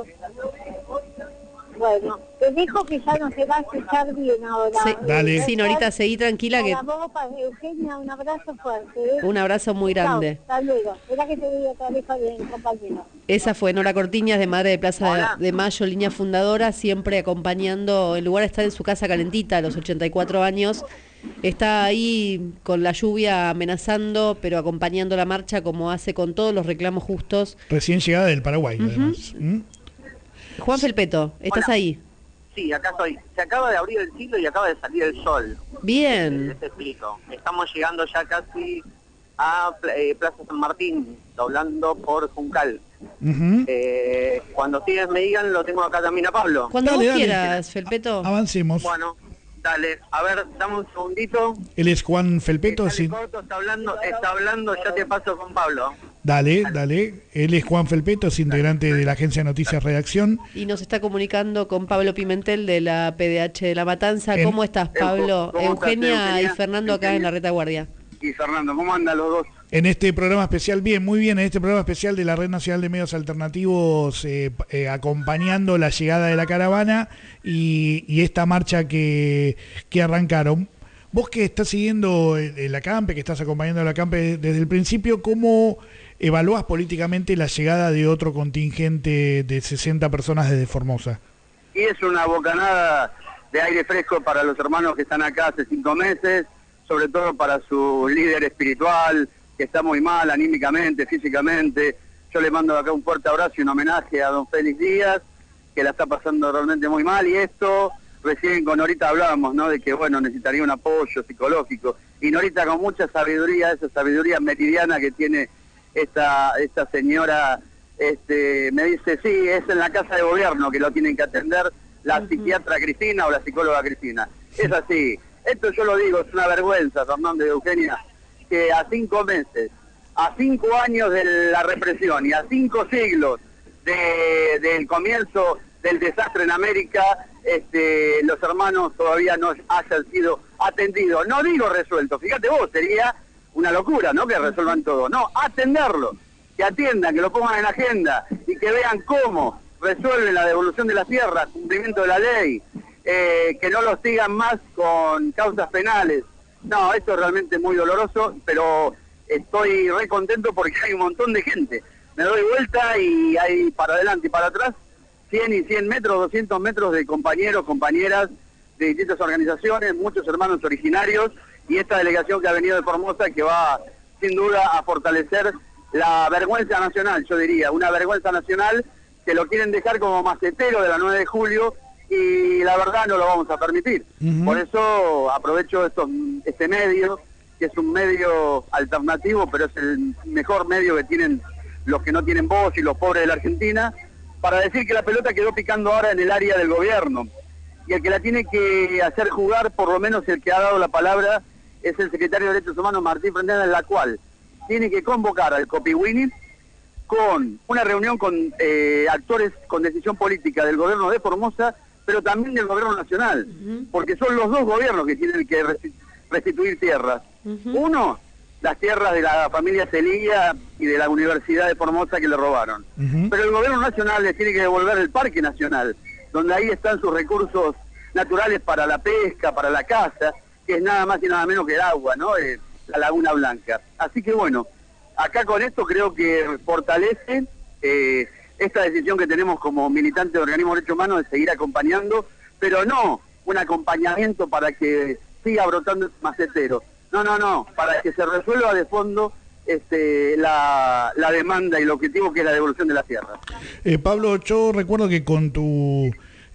Bueno, te dejo que ya no se va a escuchar bien ahora. Sí, dale. Sí, Norita, seguí tranquila. Para vos, para Eugenia, un abrazo fuerte. Un abrazo muy grande. Chau, hasta luego. Espera que te diga otra vez con el compañero. Esa fue Nora Cortiñas, de Madre de Plaza de Mayo, línea fundadora, siempre acompañando, en lugar de estar en su casa calentita a los 84 años, está ahí con la lluvia amenazando, pero acompañando la marcha como hace con todos los reclamos justos. Recién llegada del Paraguay, además. Juan Felpeto, ¿estás ahí? Sí, acá estoy. Se acaba de abrir el cielo y acaba de salir el sol. Bien. Te explico. Estamos llegando ya casi a Plaza San Martín, doblando por Juncal. Cuando ustedes me digan, lo tengo acá también a Pablo. Cuando vos quieras, Felpeto. Avancemos. Bueno, dale. A ver, dame un segundito. Él es Juan Felpeto. Sí. Está hablando, ya te paso con Pablo. Dale. Él es Juan Felpeto, es integrante de la agencia de noticias Redacción. Y nos está comunicando con Pablo Pimentel de la PDH de La Matanza. ¿Cómo estás, Pablo? Eugenia y Fernando acá en la retaguardia. Y Fernando, ¿cómo andan los dos? En este programa especial, muy bien, en este programa especial de la Red Nacional de Medios Alternativos, acompañando la llegada de la caravana y esta marcha que arrancaron. Vos que estás siguiendo el acampe, que estás acompañando el acampe desde el principio, ¿cómo evaluás políticamente la llegada de otro contingente de 60 personas desde Formosa? Y es una bocanada de aire fresco para los hermanos que están acá hace 5 meses, sobre todo para su líder espiritual, que está muy mal anímicamente, físicamente. Yo le mando acá un fuerte abrazo y un homenaje a don Félix Díaz, que la está pasando realmente muy mal, y esto... Recién con Norita hablábamos, ¿no?, de que, necesitaría un apoyo psicológico. Y Norita, con mucha sabiduría, esa sabiduría meridiana que tiene esta señora me dice, sí, es en la casa de gobierno que lo tienen que atender la psiquiatra Cristina o la psicóloga Cristina. Es así. Esto yo lo digo, es una vergüenza, Fernando y Eugenia, que a 5 meses, a 5 años de la represión y a 5 siglos del comienzo del desastre en América, los hermanos todavía no hayan sido atendidos. No digo resueltos, fíjate vos, sería una locura, ¿no?, que resuelvan todo. No, atenderlo, que atiendan, que lo pongan en agenda y que vean cómo resuelven la devolución de las tierras, cumplimiento de la ley, que no los sigan más con causas penales. No, esto es realmente muy doloroso, pero estoy re contento porque hay un montón de gente. Me doy vuelta y hay para adelante y para atrás 100 y 100 metros, 200 metros de compañeros, compañeras de distintas organizaciones, muchos hermanos originarios y esta delegación que ha venido de Formosa que va sin duda a fortalecer la vergüenza nacional, yo diría, una vergüenza nacional que lo quieren dejar como macetero de la 9 de julio y la verdad no lo vamos a permitir. Por eso aprovecho este medio, que es un medio alternativo, pero es el mejor medio que tienen los que no tienen voz y los pobres de la Argentina, para decir que la pelota quedó picando ahora en el área del gobierno y el que la tiene que hacer jugar, por lo menos el que ha dado la palabra, es el secretario de Derechos Humanos Martín Freneda, en la cual tiene que convocar al Copiwini con una reunión con actores con decisión política del gobierno de Formosa, pero también del gobierno nacional, porque son los dos gobiernos que tienen que restituir tierras. Uno, las tierras de la familia Celía y de la Universidad de Formosa que le robaron. Pero el gobierno nacional les tiene que devolver el Parque Nacional, donde ahí están sus recursos naturales para la pesca, para la caza, que es nada más y nada menos que el agua, ¿no? La Laguna Blanca. Así que bueno, acá con esto creo que fortalece esta decisión que tenemos como militantes de organismos de derechos humanos de seguir acompañando, pero no un acompañamiento para que siga brotando el macetero. No, para que se resuelva de fondo la demanda y el objetivo que es la devolución de las tierras. Pablo, yo recuerdo que con tu...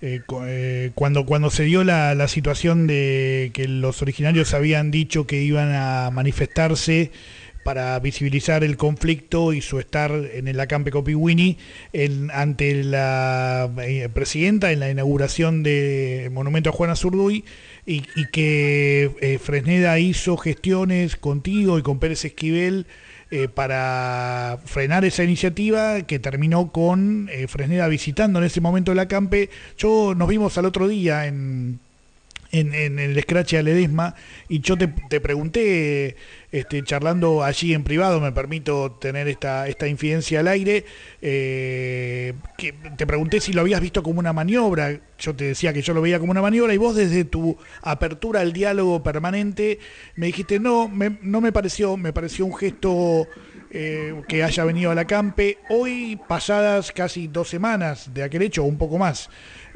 cuando se dio la situación de que los originarios habían dicho que iban a manifestarse para visibilizar el conflicto y su estar en el acampe Copiwini ante la presidenta en la inauguración del monumento a Juana Zurduy y que Fresneda hizo gestiones contigo y con Pérez Esquivel para frenar esa iniciativa que terminó con Fresneda visitando en ese momento el acampe. Nos vimos al otro día en el Scratch a Ledesma y yo te pregunté, charlando allí en privado, me permito tener esta infidencia al aire, que te pregunté si lo habías visto como una maniobra. Yo te decía que yo lo veía como una maniobra y vos desde tu apertura al diálogo permanente me dijiste no me pareció un gesto que haya venido al acampe. Hoy, pasadas casi 2 semanas de aquel hecho, o un poco más,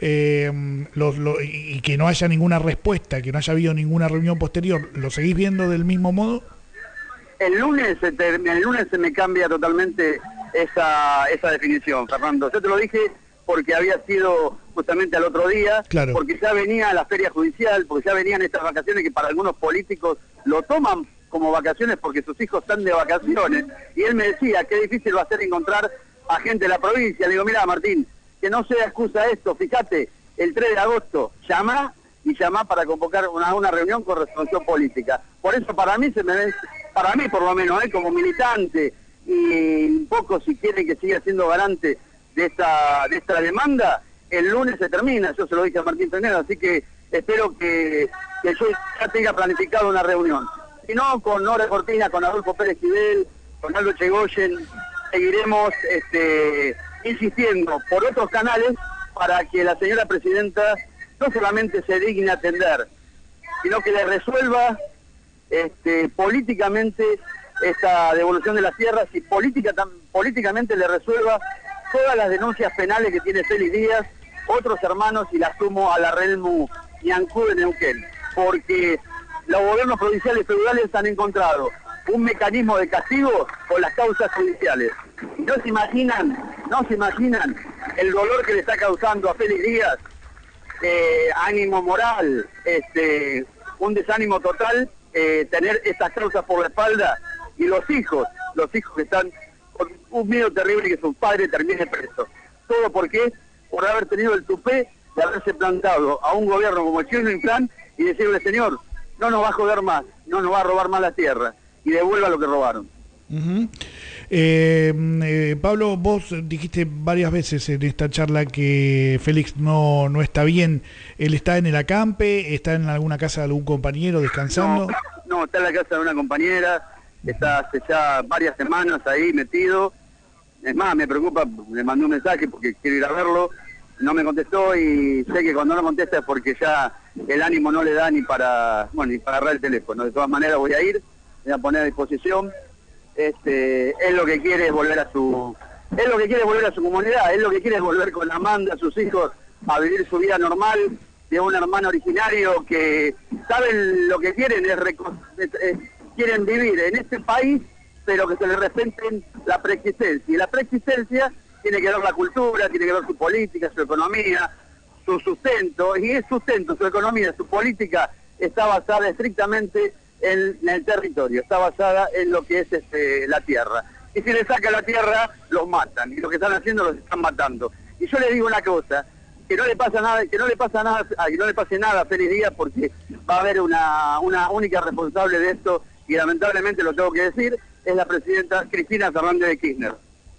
y que no haya ninguna respuesta, que no haya habido ninguna reunión posterior, ¿lo seguís viendo del mismo modo? El lunes se me cambia totalmente esa definición, Fernando. Yo te lo dije porque había sido justamente al otro día, claro, porque ya venía la feria judicial, porque ya venían estas vacaciones que para algunos políticos lo toman como vacaciones porque sus hijos están de vacaciones, y él me decía qué difícil va a ser encontrar a gente de la provincia. Le digo, mira, Martín, que no sea excusa esto, fíjate, el 3 de agosto llama para convocar una reunión con resolución política. Por eso para mí para mí por lo menos, como militante y un poco si quiere que siga siendo garante de esta demanda, el lunes se termina. Yo se lo dije a Martín Freneda, así que espero que yo ya tenga planificado una reunión. Si no, con Nora Cortina, con Adolfo Pérez Esquivel, con Aldo Chegoyen, seguiremos insistiendo por otros canales para que la señora presidenta no solamente se digne a atender, sino que le resuelva políticamente esta devolución de las tierras y políticamente le resuelva todas las denuncias penales que tiene Félix Díaz, otros hermanos, y las sumo a la Relmu Ñancú de Neuquén, porque los gobiernos provinciales y feudales han encontrado un mecanismo de castigo con las causas judiciales. No se imaginan el dolor que le está causando a Félix Díaz, ánimo moral, un desánimo total, tener estas causas por la espalda, y los hijos que están un miedo terrible que su padre termine preso. ¿Todo por qué? Por haber tenido el tupé de haberse plantado a un gobierno como el Chino Inclán y decirle, señor, no nos va a joder más, no nos va a robar más la tierra, y devuelva lo que robaron. Pablo, vos dijiste varias veces en esta charla que Félix no está bien. ¿Él está en el acampe? ¿Está en alguna casa de algún compañero descansando? No, está en la casa de una compañera, está hace ya varias semanas ahí metido. Es más, me preocupa, le mandé un mensaje porque quiero ir a verlo, no me contestó y sé que cuando no contesta es porque ya el ánimo no le da ni para agarrar el teléfono. De todas maneras voy a ir, voy a poner a disposición. Él lo que quiere es volver a su comunidad, él lo que quiere es volver con Amanda, sus hijos, a vivir su vida normal, de un hermano originario que saben lo que quieren, quieren vivir en este país, pero que se les respeten la preexistencia. Y la preexistencia tiene que ver la cultura, tiene que ver su política, su economía, su sustento, y es sustento, su economía, su política está basada estrictamente en el territorio, está basada en lo que es la tierra. Y si le saca la tierra, los matan, y lo que están haciendo los están matando. Y yo le digo una cosa, que no le pase nada a Félix Díaz, porque va a haber una única responsable de esto, y lamentablemente lo tengo que decir, es la presidenta Cristina Fernández de Kirchner.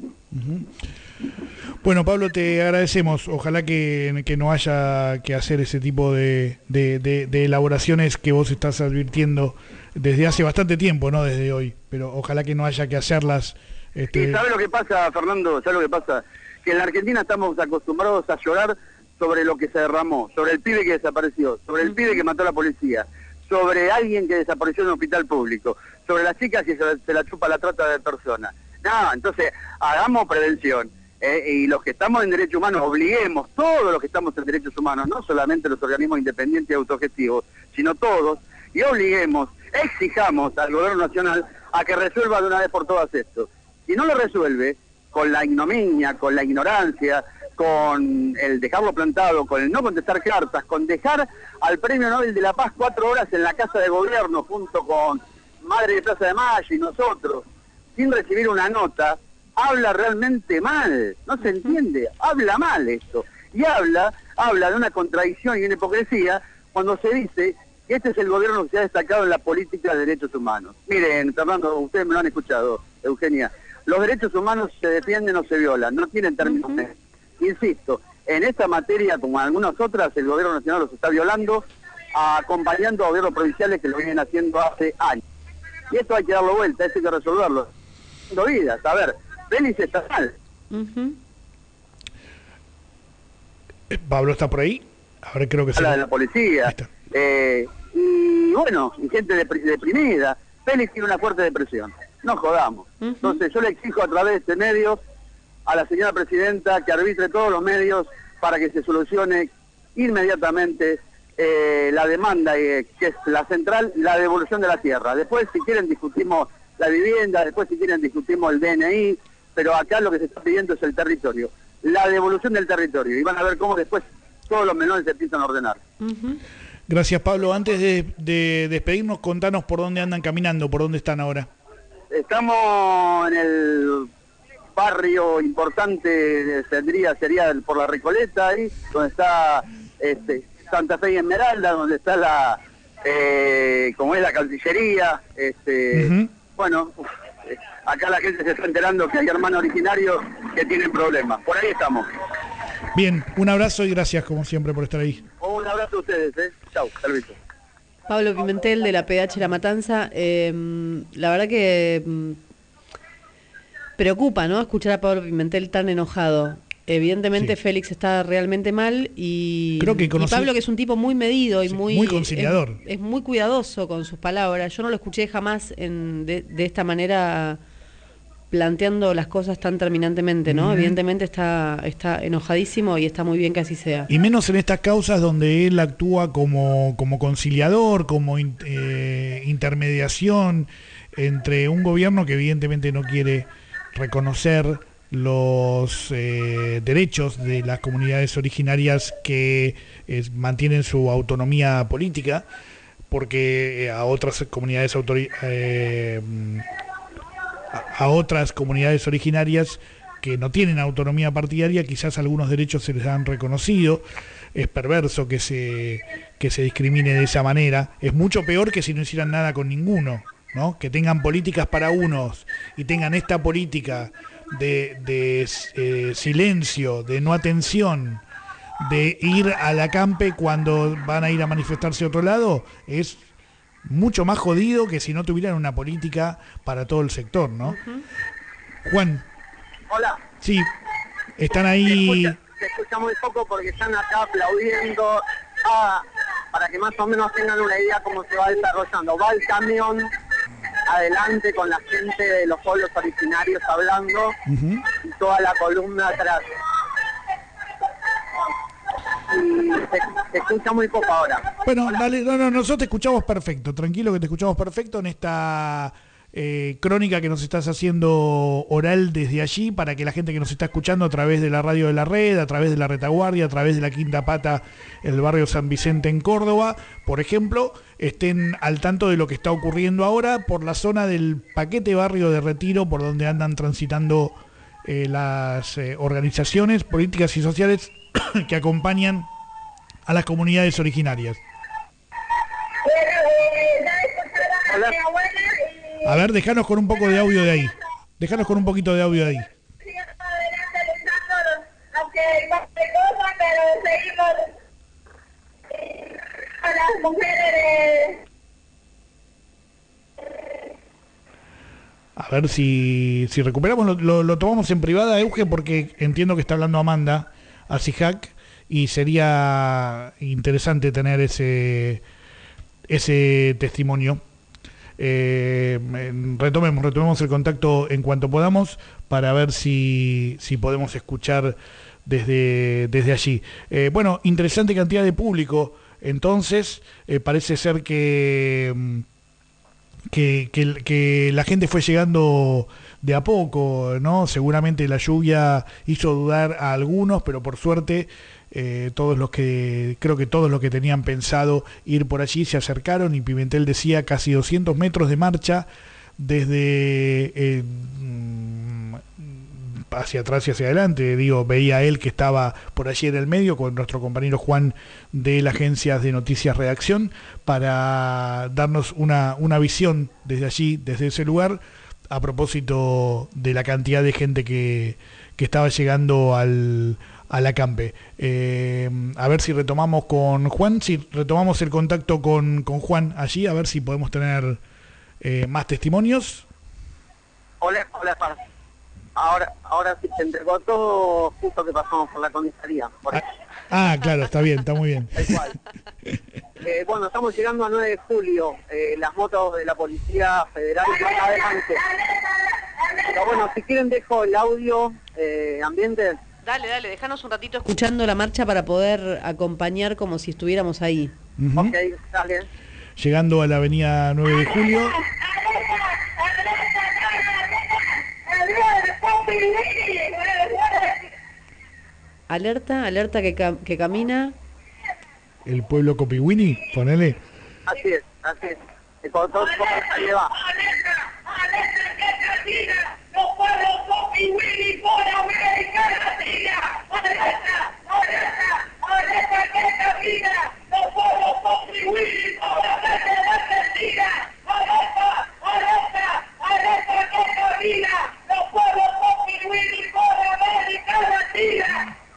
Bueno, Pablo, te agradecemos. Ojalá que no haya que hacer ese tipo de elaboraciones que vos estás advirtiendo desde hace bastante tiempo, no desde hoy, pero ojalá que no haya que hacerlas. ¿Y sabe lo que pasa, Fernando? ¿Sabe lo que pasa? Que en la Argentina estamos acostumbrados a llorar sobre lo que se derramó, sobre el pibe que desapareció, sobre el pibe que mató a la policía, sobre alguien que desapareció en un hospital público, sobre las chicas que se la chupa la trata de personas. No, entonces hagamos prevención. Y los que estamos en derechos humanos, obliguemos, todos los que estamos en derechos humanos, no solamente los organismos independientes y autogestivos, sino todos, y obliguemos, exijamos al gobierno nacional a que resuelva de una vez por todas esto. Si no lo resuelve, con la ignominia, con la ignorancia, con el dejarlo plantado, con el no contestar cartas, con dejar al Premio Nobel de la Paz 4 horas en la Casa de Gobierno junto con Madre de Plaza de Mayo y nosotros, sin recibir una nota, habla realmente mal, no se entiende, habla mal esto, y habla de una contradicción y una hipocresía cuando se dice que este es el gobierno que se ha destacado en la política de derechos humanos. Miren, Fernando, ustedes me lo han escuchado, Eugenia, los derechos humanos se defienden o se violan, no tienen términos medios. Insisto, en esta materia, como en algunas otras, el gobierno nacional los está violando, acompañando a gobiernos provinciales que lo vienen haciendo hace años. Y esto hay que darlo vuelta, esto hay que resolverlo. Vidas, a ver, Félix está mal. Pablo está por ahí. Ahora creo que habla de la policía. Y bueno, y gente deprimida. Félix tiene una fuerte depresión. No jodamos. Entonces yo le exijo a través de este medio a la señora presidenta que arbitre todos los medios para que se solucione inmediatamente la demanda, que es la central, la devolución de la tierra. Después, si quieren, discutimos la vivienda, después, si quieren, discutimos el DNI, pero acá lo que se está pidiendo es el territorio, la devolución del territorio, y van a ver cómo después todos los menores se empiezan a ordenar. Gracias, Pablo. Antes de despedirnos, contanos por dónde andan caminando, por dónde están ahora. Estamos en el barrio importante, sería por la Recoleta, ahí, donde está Santa Fe y Esmeralda, donde está como es la Cancillería, bueno, acá la gente se está enterando que hay hermanos originarios que tienen problemas. Por ahí estamos. Bien, un abrazo y gracias como siempre por estar ahí. Un abrazo a ustedes, Chau, servicio. Pablo Pimentel de la PH La Matanza. La verdad que preocupa, ¿no?, escuchar a Pablo Pimentel tan enojado. Evidentemente sí. Félix está realmente mal y, creo que y Pablo, que es un tipo muy medido y muy conciliador. Es muy cuidadoso con sus palabras. Yo no lo escuché jamás de esta manera planteando las cosas tan terminantemente, ¿no? Evidentemente está enojadísimo y está muy bien que así sea. Y menos en estas causas donde él actúa como conciliador, como intermediación entre un gobierno que evidentemente no quiere reconocer los derechos de las comunidades originarias que mantienen su autonomía política, a otras comunidades a otras comunidades originarias que no tienen autonomía partidaria, quizás algunos derechos se les han reconocido. Es perverso que se discrimine de esa manera. Es mucho peor que si no hicieran nada con ninguno, ¿no? Que tengan políticas para unos y tengan esta política de silencio, de no atención, de ir a la campe cuando van a ir a manifestarse a otro lado, es mucho más jodido que si no tuvieran una política para todo el sector, ¿no? Juan. Hola. Sí, están ahí. Se escucha muy poco porque están acá aplaudiendo. Para que más o menos tengan una idea cómo se va desarrollando. Va el camión adelante con la gente de los pueblos originarios hablando y toda la columna atrás. Y se escucha muy poco ahora. Bueno, dale, no, nosotros te escuchamos perfecto, tranquilo que te escuchamos perfecto en esta crónica que nos estás haciendo oral desde allí, para que la gente que nos está escuchando a través de la radio de la red, a través de la retaguardia, a través de la Quinta Pata, el barrio San Vicente en Córdoba, por ejemplo, estén al tanto de lo que está ocurriendo ahora por la zona del Paquete Barrio de Retiro, por donde andan transitando las organizaciones políticas y sociales que acompañan a las comunidades originarias. Hola. A ver, dejanos con un poco de audio de ahí. Dejanos con un poquito de audio de ahí. Aunque cosas, pero seguimos con las mujeres A ver si recuperamos, lo tomamos en privada, Euge, porque entiendo que está hablando Amanda Asihac y sería interesante tener ese testimonio. Retomemos el contacto en cuanto podamos para ver si podemos escuchar desde allí. Bueno, interesante cantidad de público. Entonces, parece ser que la gente fue llegando de a poco, ¿no? Seguramente la lluvia hizo dudar a algunos, pero por suerte todos los que tenían pensado ir por allí se acercaron, y Pimentel decía casi 200 metros de marcha desde hacia atrás y hacia adelante. Veía él que estaba por allí en el medio con nuestro compañero Juan de la agencia de noticias Redacción, para darnos una visión desde allí, desde ese lugar, a propósito de la cantidad de gente que estaba llegando a la campe. A ver si retomamos con Juan, si retomamos el contacto con Juan allí, a ver si podemos tener más testimonios. Hola. Ahora sí se entregó todo justo que pasamos por la comisaría. Claro, está bien, está muy bien. Tal cual. Bueno, estamos llegando a 9 de julio. Las motos de la Policía Federal están adelante. Pero bueno, si quieren dejo el audio ambiente. Dale, déjanos un ratito escuchando la marcha para poder acompañar como si estuviéramos ahí. Ok, dale. Llegando a la avenida 9 de julio. Alerta que camina. El pueblo Copiwini, ponele. Así es. Con todo ahí va. ¡Alerta que camina! ¡Los pueblos Copiwini por América Latina! ¡Alerta que camina! ¡Los pueblos Copiwini por América Latina! ¡Alerta que camina! ¡Los pueblos Copiwini por América Latina!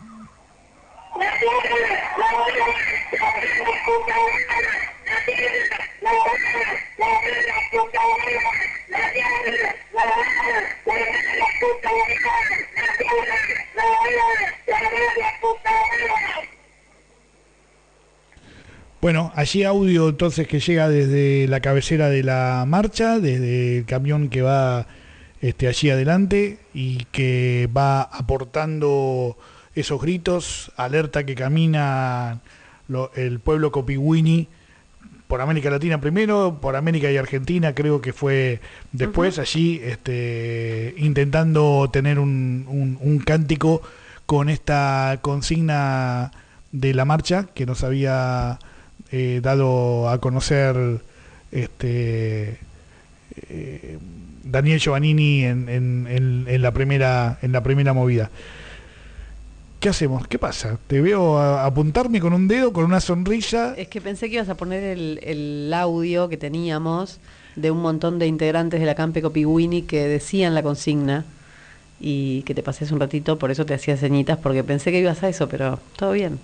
Bueno, allí audio entonces que llega desde la cabecera de la marcha, desde el camión que va allí adelante y que va aportando esos gritos: alerta que camina el pueblo Copiwini por América Latina primero, por América y Argentina creo que fue después. Allí intentando tener un cántico con esta consigna de la marcha que nos había dado a conocer Daniel Giovannini en la primera movida. ¿Qué hacemos? ¿Qué pasa? Te veo apuntarme con un dedo, con una sonrisa. Es que pensé que ibas a poner el audio que teníamos de un montón de integrantes de la Campe Copiwini que decían la consigna y que te pasé hace un ratito, por eso te hacía ceñitas, porque pensé que ibas a eso, pero todo bien.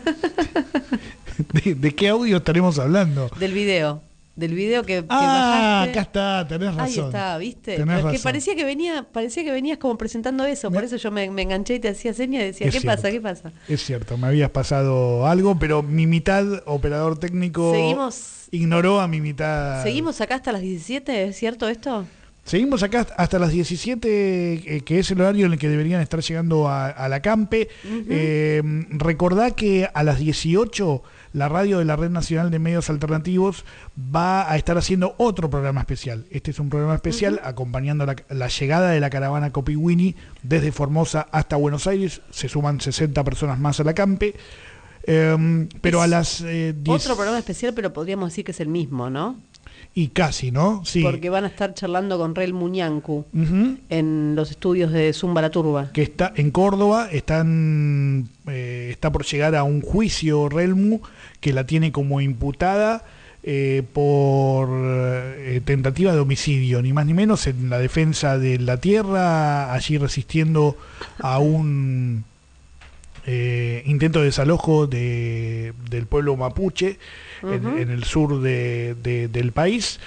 ¿De qué audio estaremos hablando? Del video que bajaste. Acá está, tenés razón. Ahí está, ¿viste? Tenés Pero es razón. que parecía que venías como presentando eso, por eso yo me enganché y te hacía señas y decía, ¿qué pasa? Es cierto, me habías pasado algo, pero mi mitad operador técnico ignoró a mi mitad. ¿Seguimos acá hasta las 17? ¿Es cierto esto? Seguimos acá hasta las 17, que es el horario en el que deberían estar llegando a la Campe. Recordá que a las 18 la radio de la Red Nacional de Medios Alternativos va a estar haciendo otro programa especial. Este es un programa especial acompañando la llegada de la caravana Copiwini desde Formosa hasta Buenos Aires. Se suman 60 personas más a la Campe. Pero a las 10... Otro programa especial, pero podríamos decir que es el mismo, ¿no? Y casi, ¿no? Sí. Porque van a estar charlando con Rel Muñancu en los estudios de Zumba la Turba. Que está en Córdoba, está por llegar a un juicio Relmu, que la tiene como imputada por tentativa de homicidio, ni más ni menos, en la defensa de la tierra, allí resistiendo a un intento de desalojo del pueblo mapuche. En el sur del país,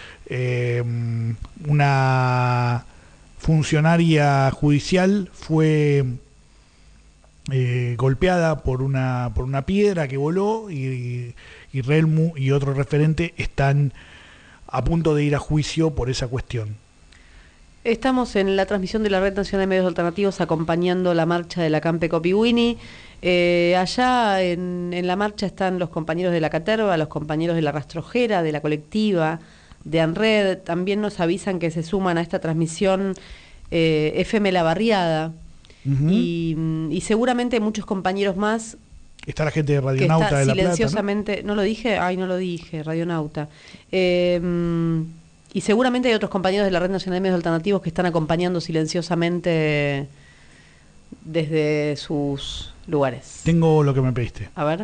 una funcionaria judicial fue golpeada por una piedra que voló y Relmu y otro referente están a punto de ir a juicio por esa cuestión. Estamos en la transmisión de la Red Nacional de Medios Alternativos acompañando la marcha de la Campe Copiwini. Allá en la marcha están los compañeros de la Caterva, los compañeros de la Rastrojera, de la colectiva, de ANRED. También nos avisan que se suman a esta transmisión FM La Barriada. Y seguramente muchos compañeros más. Está la gente de Radionauta de La Plata, silenciosamente, ¿no lo dije? Ay, no lo dije, Radionauta. Y seguramente hay otros compañeros de la Red Nacional de Medios Alternativos que están acompañando silenciosamente desde sus lugares. Tengo lo que me pediste. A ver.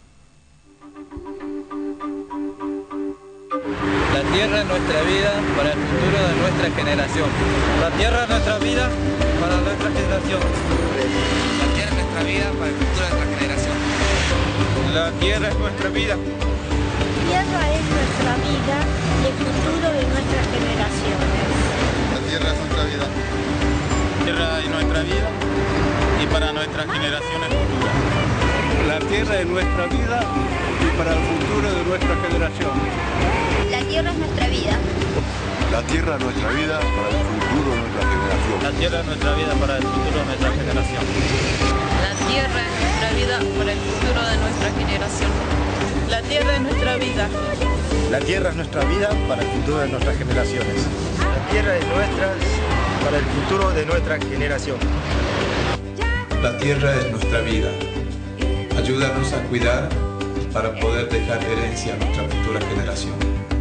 La tierra es nuestra vida para el futuro de nuestra generación. La tierra es nuestra vida para nuestra generación. La tierra es nuestra vida para el futuro de nuestra generación. La tierra es nuestra vida. La tierra es nuestra vida y el futuro de nuestras generaciones. La tierra es nuestra vida. La tierra es nuestra vida y para nuestras generaciones futuras. La tierra es nuestra vida y para el futuro de nuestra generación. La tierra es nuestra vida. La tierra es nuestra vida para el futuro de nuestra generación. La tierra es nuestra vida para el futuro de nuestra generación. La tierra es nuestra vida para el futuro de nuestra generación. La tierra es nuestra vida. La tierra es nuestra vida para el futuro de nuestras generaciones. La tierra es nuestra para el futuro de nuestra generación. La tierra es nuestra vida. Ayúdanos a cuidar para poder dejar herencia a nuestra futura generación.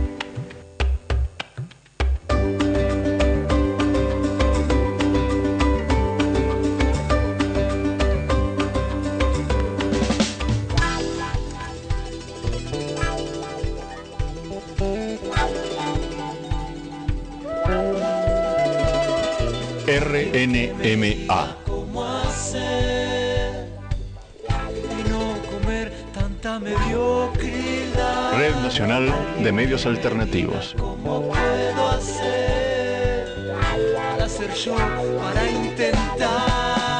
RNMA. ¿Cómo hacer y no comer tanta mediocridad? Red Nacional de Medios Alternativos. ¿Cómo puedo hacer para ser yo, para intentar?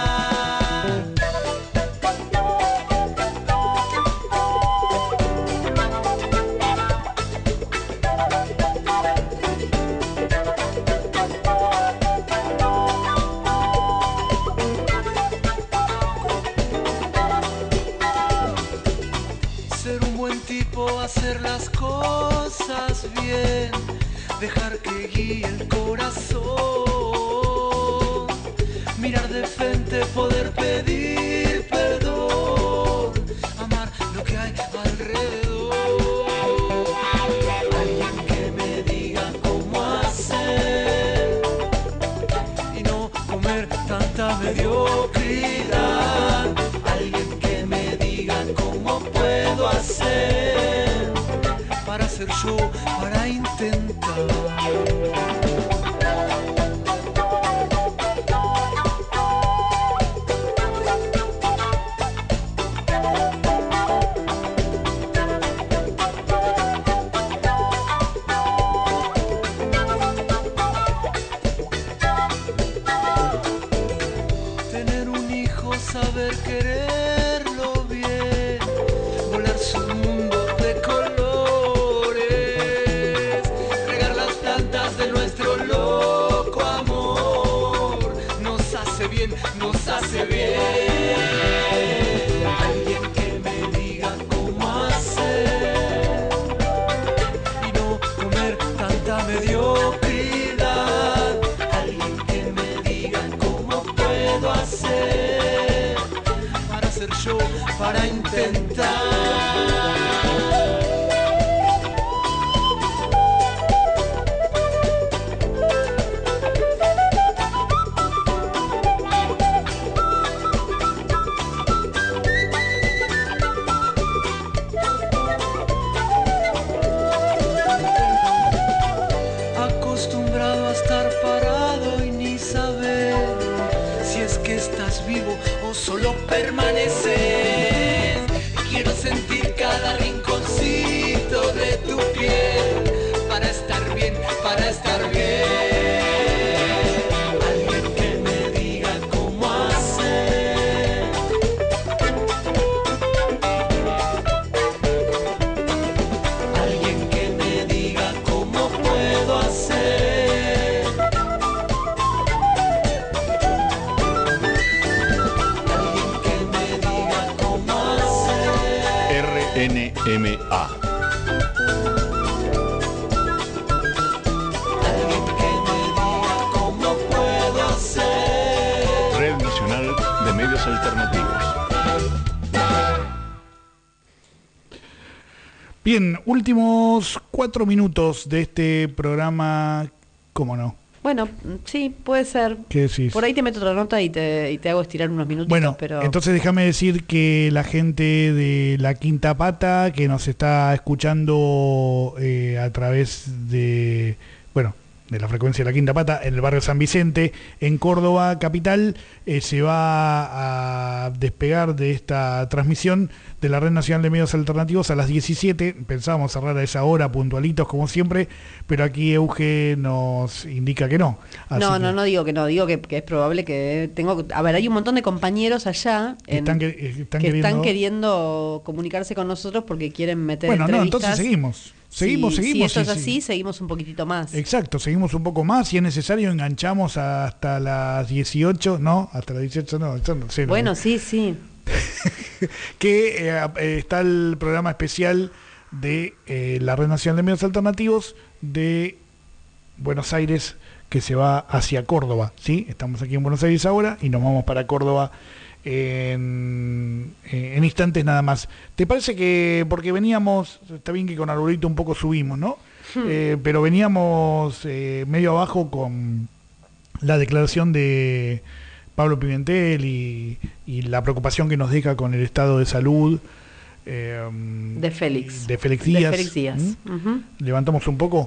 Hacer las cosas bien, dejar que guíe el corazón, mirar de frente, poder pedir perdón, amar lo que hay alrededor, alguien que me diga cómo hacer tanta mediocridad. Alguien que me diga cómo puedo hacer para ser yo, para intentar. Saber quererlo bien, volar su mundo de colores, regar las plantas de nuestro loco amor, nos hace bien, nos hace bien. Alguien que me diga cómo hacer y no comer tanta mediocridad. Alguien que me diga cómo puedo hacer yo, para intentar. Acostumbrado a estar parado y ni saber si es que estás vivo o solo permaneces. Quiero sentir cada rinconcito de tu piel para estar bien, para estar bien. Alguien que me diga cómo hacer. Alguien que me diga cómo puedo hacer. Alguien que me diga cómo hacer. RNMA. Alguien que me diga cómo puedo hacer. Red Nacional de Medios Alternativos. Bien, últimos 4 minutos de este programa, ¿cómo no? Bueno, sí, puede ser. ¿Qué decís? Por ahí te meto otra nota y te hago estirar unos minutos. Bueno, pero entonces déjame decir que la gente de La Quinta Pata, que nos está escuchando a través de, bueno, de la frecuencia de La Quinta Pata, en el barrio San Vicente, en Córdoba capital, se va a despegar de esta transmisión de la Red Nacional de Medios Alternativos a las 17. Pensábamos cerrar a esa hora, puntualitos como siempre, pero aquí Euge nos indica que no. No digo que no, digo que es probable que a ver, hay un montón de compañeros allá que están queriendo comunicarse con nosotros porque quieren meter entrevistas. No, entonces seguimos. Seguimos. Si esto es así, seguimos un poquitito más. Exacto, seguimos un poco más. Si es necesario, enganchamos hasta las 18. No, hasta las 18 no. Sí, bueno, no. Sí. Que está el programa especial de la Red Nacional de Medios Alternativos de Buenos Aires, que se va hacia Córdoba, ¿sí? Estamos aquí en Buenos Aires ahora y nos vamos para Córdoba en instantes nada más. ¿Te parece que, porque veníamos, está bien que con Arbolito un poco subimos, ¿no? Pero veníamos medio abajo con la declaración de Pablo Pimentel y la preocupación que nos deja con el estado de salud de Félix Díaz. Uh-huh. Levantamos un poco.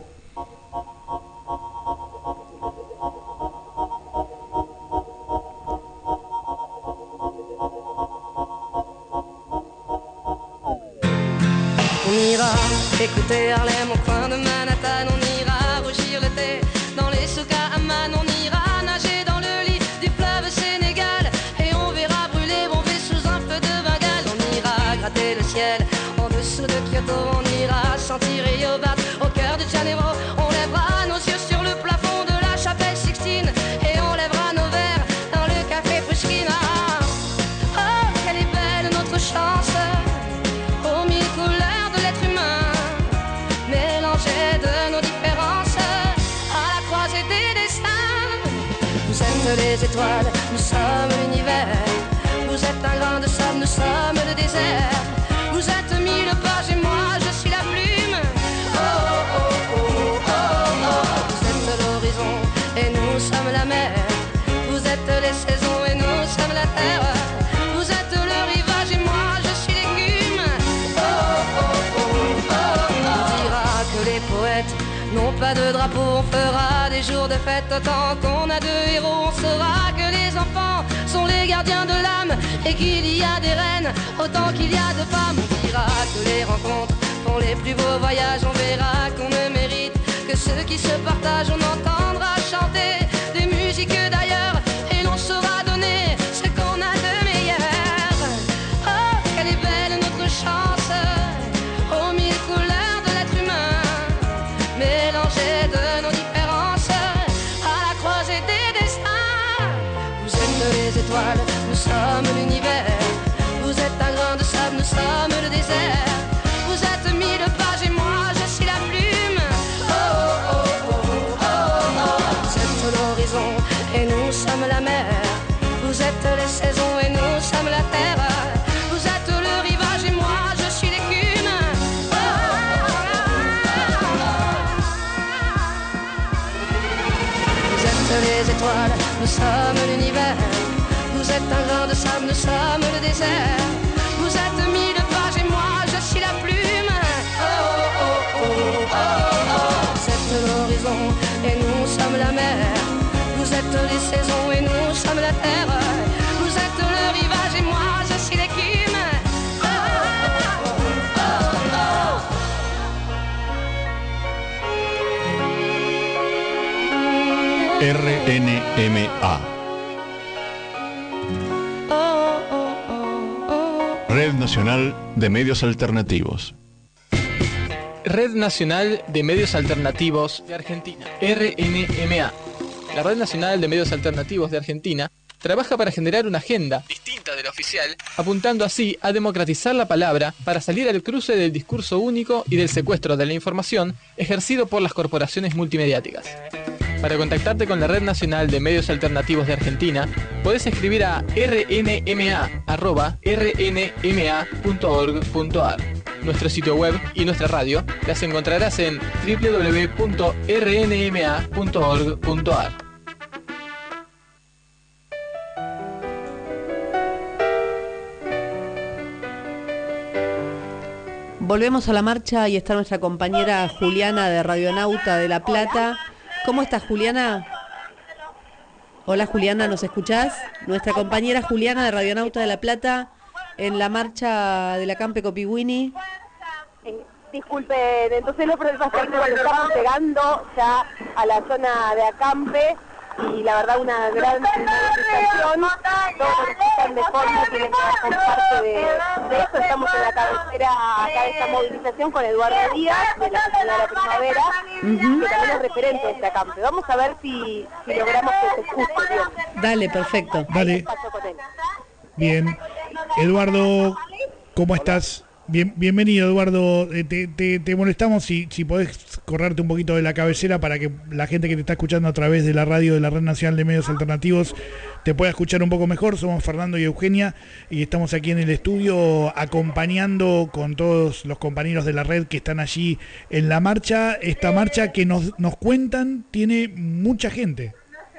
On ira écouter Harlem au coin de Manhattan, on ira rougir l'été dans les souks à Amman, on ira nager dans le lit du fleuve Sénégal et on verra brûler Bombay sous un feu de Bengale. On ira gratter le ciel en dessous de Kyoto, on ira chanter Rio Bat au cœur de Janeiro, on lèvera nos yeux sur le plafond de la chapelle Sixtine et on lèvera nos verres dans le café Pushkin. Oh, quelle est belle notre chance aux mille couleurs de l'être humain, mélangées de nos différences à la croisée des destins. Vous êtes les étoiles, nous sommes l'univers. Vous êtes un grain de sable, nous sommes le désert. Vous êtes mille pages et moi je suis la plume. Oh, oh, oh, oh, oh, oh. Vous êtes l'horizon et nous sommes la mer. Vous êtes les saisons et nous pas de drapeau, on fera des jours de fête. Tant qu'on a deux héros, on saura que les enfants sont les gardiens de l'âme et qu'il y a des reines autant qu'il y a de femmes. On dira que les rencontres font les plus beaux voyages. On verra qu'on ne mérite que ceux qui se partagent. On entendra chanter des musiques d'ailleurs et l'on saura donner ce qu'on a de meilleur. Oh, quelle est belle notre chance, aux mille couleurs de l'être humain, mélangées de nos différences, à la croisée des destins. Vous êtes les étoiles, nous sommes l'univers. Vous êtes un grain de sable, nous sommes le désert. Vous êtes mille pages et moi je suis la plume. Oh, oh, oh, oh, oh, oh. Vous êtes l'horizon et nous sommes la mer. Vous êtes les saisons et nous sommes la terre. Vous êtes le rivage et moi je suis l'écume. Oh, oh, oh, oh. Vous êtes les étoiles, nous sommes l'univers. Vous êtes un grain de sable, nous sommes le désert. Vous êtes mille pages et moi je suis la plume. Oh, oh, oh, oh, oh. Vous êtes l'horizon et nous sommes la mer. Vous êtes les saisons et nous sommes la terre. Vous êtes le rivage et moi je suis l'écume. Oh, oh, oh, oh. RNMA. Red Nacional de Medios Alternativos. Red Nacional de Medios Alternativos de Argentina, RNMA. La Red Nacional de Medios Alternativos de Argentina trabaja para generar una agenda distinta de la oficial, apuntando así a democratizar la palabra para salir al cruce del discurso único y del secuestro de la información ejercido por las corporaciones multimediáticas. Para contactarte con la Red Nacional de Medios Alternativos de Argentina, podés escribir a rnma@rnma.org.ar. Nuestro sitio web y nuestra radio las encontrarás en www.rnma.org.ar. Volvemos a la marcha y está nuestra compañera Juliana de Radionauta de La Plata. ¿Cómo estás, Juliana? Hola, Juliana, ¿nos escuchás? Nuestra compañera Juliana de Radionauta de La Plata en la marcha de la Acampe Copihuini. Disculpen, entonces los problemas técnicos estamos llegando ya a la zona de Acampe y la verdad una gran manifestación. Todos los que están de fondo tienen que ser parte de esto. Estamos en la cabecera acá de esta movilización con Eduardo Díaz de la Sociedad de la Primavera, que también es referente de este Acampe. Vamos a ver si logramos que se escuche bien. Dale, perfecto. Dale. Bien. Eduardo, ¿cómo estás? Bienvenido, Eduardo. Te molestamos si podés correrte un poquito de la cabecera para que la gente que te está escuchando a través de la radio de la Red Nacional de Medios Alternativos te pueda escuchar un poco mejor. Somos Fernando y Eugenia y estamos aquí en el estudio acompañando con todos los compañeros de la red que están allí en la marcha. Esta marcha que nos cuentan tiene mucha gente.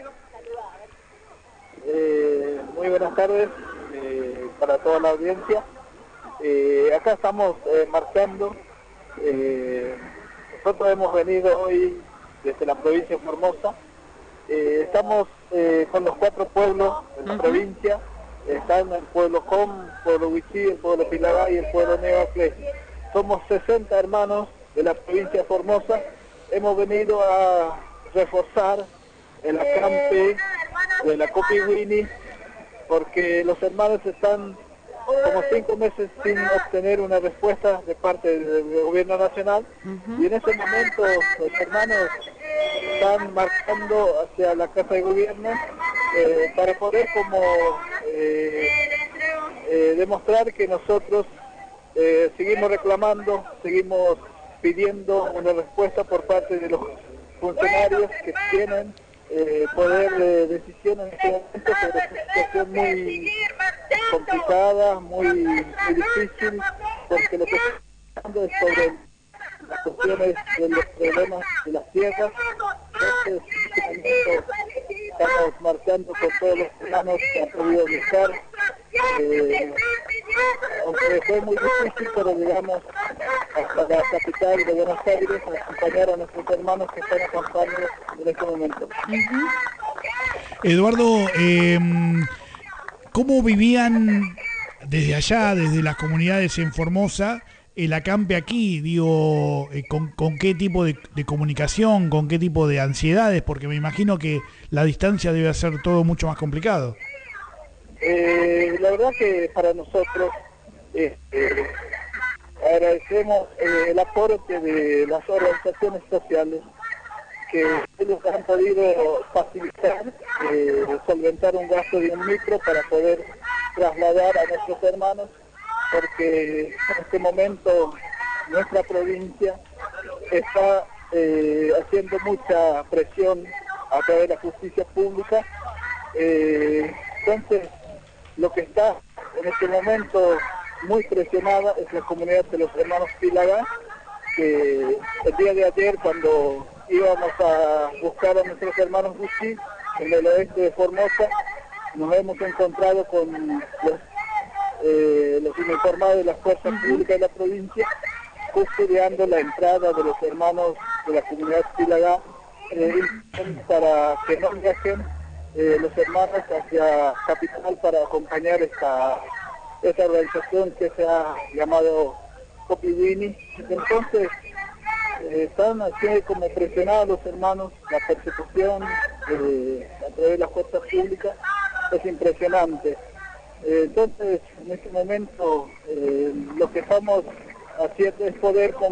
Muy buenas tardes para toda la audiencia. Acá estamos marchando. Nosotros hemos venido hoy desde la provincia de Formosa. Estamos con los 4 pueblos de la provincia. Están el pueblo Com, el pueblo Huichí, el pueblo Pilagá y el pueblo Neoclé. Somos 60 hermanos de la provincia de Formosa. Hemos venido a reforzar el acampe de la Copihuini porque los hermanos están como 5 meses sin obtener una respuesta de parte del gobierno nacional y en ese momento los hermanos están marchando hacia la casa de gobierno para poder como demostrar que nosotros seguimos reclamando, seguimos pidiendo una respuesta por parte de los funcionarios que tienen poder de decisión en este momento sobre una situación muy complicada, muy difícil, porque lo que estamos hablando es sobre las cuestiones de los problemas de las tierras. Entonces, estamos marchando con todos los hermanos que han podido luchar, aunque fue muy difícil, pero digamos, hasta la capital de Buenos Aires a acompañar a nuestros hermanos que están acampando en este momento. Eduardo, ¿cómo vivían desde allá, desde las comunidades en Formosa, el acampe aquí? Digo, ¿con qué tipo de comunicación, con qué tipo de ansiedades? Porque me imagino que la distancia debe hacer todo mucho más complicado. La verdad que para nosotros agradecemos el aporte de las organizaciones sociales que ellos han podido facilitar, solventar un gasto de un micro para poder trasladar a nuestros hermanos, porque en este momento nuestra provincia está haciendo mucha presión a través de la justicia pública. Entonces, lo que está en este momento muy presionada es la comunidad de los hermanos Pilagá, que el día de ayer, cuando íbamos a buscar a nuestros hermanos Gucci en el oeste de Formosa, nos hemos encontrado con los uniformados de las fuerzas públicas de la provincia custodiando la entrada de los hermanos de la comunidad Pilagá para que no viajen los hermanos hacia capital para acompañar esta organización que se ha llamado Copiwini. Entonces están así como presionados los hermanos, la persecución a través de las fuerzas públicas es impresionante. Entonces en este momento lo que estamos haciendo es poder como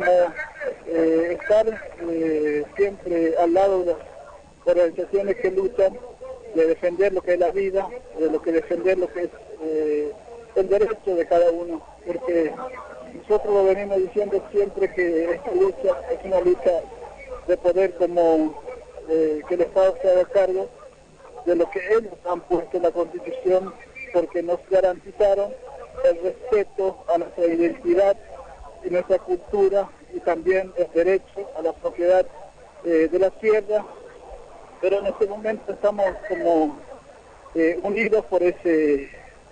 estar siempre al lado de las organizaciones que luchan, de defender lo que es la vida, de defender lo que es el derecho de cada uno, porque nosotros lo venimos diciendo siempre que esta lucha es una lucha de poder como que el Estado se haga cargo de lo que ellos han puesto en la Constitución, porque nos garantizaron el respeto a nuestra identidad y nuestra cultura y también el derecho a la propiedad de la tierra, pero en este momento estamos como unidos por ese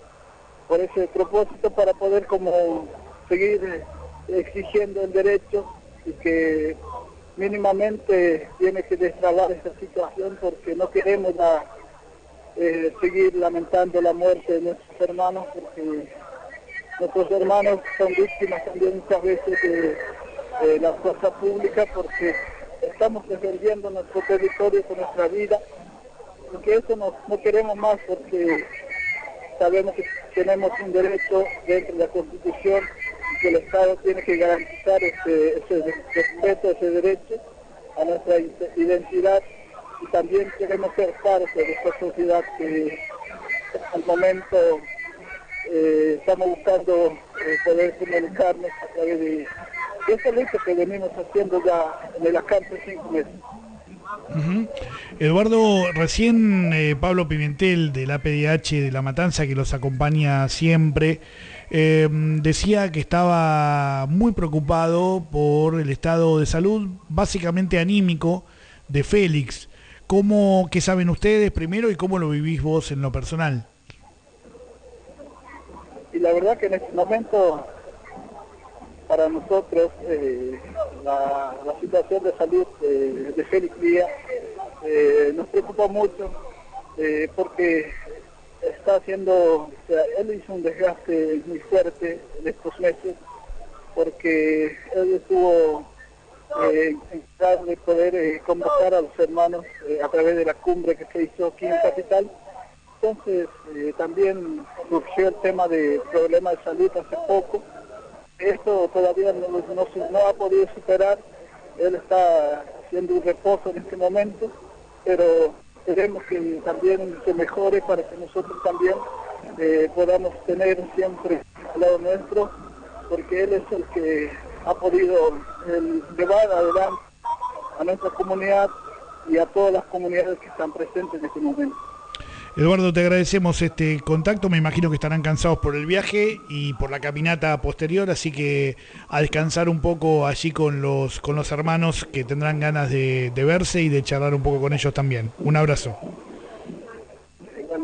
propósito para poder como seguir exigiendo el derecho y que mínimamente tiene que destrabar esta situación, porque no queremos seguir lamentando la muerte de nuestros hermanos, porque nuestros hermanos son víctimas también muchas veces de la fuerza pública, porque estamos defendiendo nuestro territorio con nuestra vida, porque eso no queremos más, porque sabemos que tenemos un derecho dentro de la Constitución y que el Estado tiene que garantizar ese respeto, ese derecho a nuestra identidad, y también queremos ser parte de esta sociedad que al momento estamos buscando poder comunicarnos a través de esa lucha que venimos haciendo ya en el acampe 5 meses. Eduardo, recién Pablo Pimentel del APDH de La Matanza, que los acompaña siempre, decía que estaba muy preocupado por el estado de salud, básicamente anímico, de Félix. ¿Qué saben ustedes primero y cómo lo vivís vos en lo personal? Y la verdad que en este momento para nosotros la situación de salud de Félix Díaz nos preocupa mucho, porque está haciendo, él hizo un desgaste muy fuerte en estos meses, porque él estuvo encargado de poder convocar a los hermanos a través de la cumbre que se hizo aquí en Capital. Entonces también surgió el tema de problemas de salud hace poco. Esto todavía no ha podido superar. Él está haciendo un reposo en este momento, pero queremos que también se mejore para que nosotros también podamos tener siempre al lado nuestro, porque él es el que ha podido llevar adelante a nuestra comunidad y a todas las comunidades que están presentes en este momento. Eduardo, te agradecemos este contacto. Me imagino que estarán cansados por el viaje y por la caminata posterior, así que a descansar un poco allí con los hermanos, que tendrán ganas de verse y de charlar un poco con ellos también. Un abrazo. Igualmente.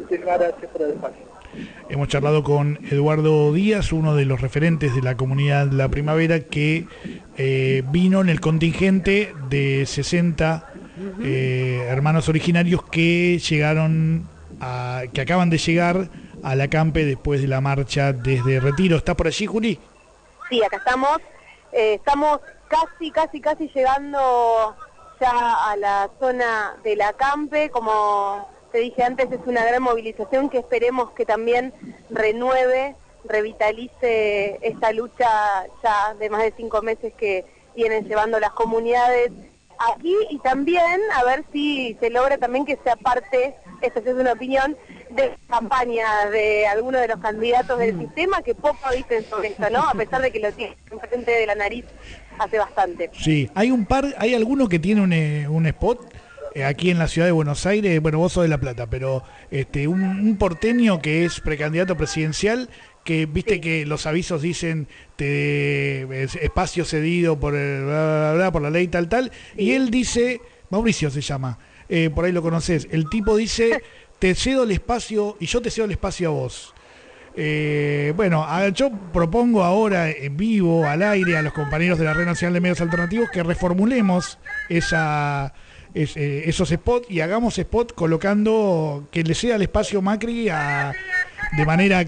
muchísimas gracias por el espacio. Hemos charlado con Eduardo Díaz, uno de los referentes de la comunidad La Primavera, que vino en el contingente de 60 hermanos originarios que que acaban de llegar a la Campe después de la marcha desde Retiro. ¿Estás por allí, Juli? Sí, acá estamos. Estamos casi llegando ya a la zona de la Campe. Como te dije antes, es una gran movilización que esperemos que también renueve, revitalice esta lucha ya de más de 5 meses que vienen llevando las comunidades aquí, y también a ver si se logra también que sea parte, esto es una opinión, de campaña de algunos de los candidatos del sistema, que poco dicen sobre esto, ¿no? A pesar de que lo tienen enfrente de la nariz hace bastante. Sí, hay alguno que tiene un spot aquí en la ciudad de Buenos Aires. Bueno, vos sos de La Plata, pero un porteño que es precandidato presidencial, que viste que los avisos dicen espacio cedido por por la ley tal, y él dice, Mauricio se llama, por ahí lo conoces, el tipo dice, te cedo el espacio y yo te cedo el espacio a vos. Yo propongo ahora en vivo, al aire, a los compañeros de la Red Nacional de Medios Alternativos que reformulemos esos spots y hagamos spot colocando que le ceda el espacio Macri de manera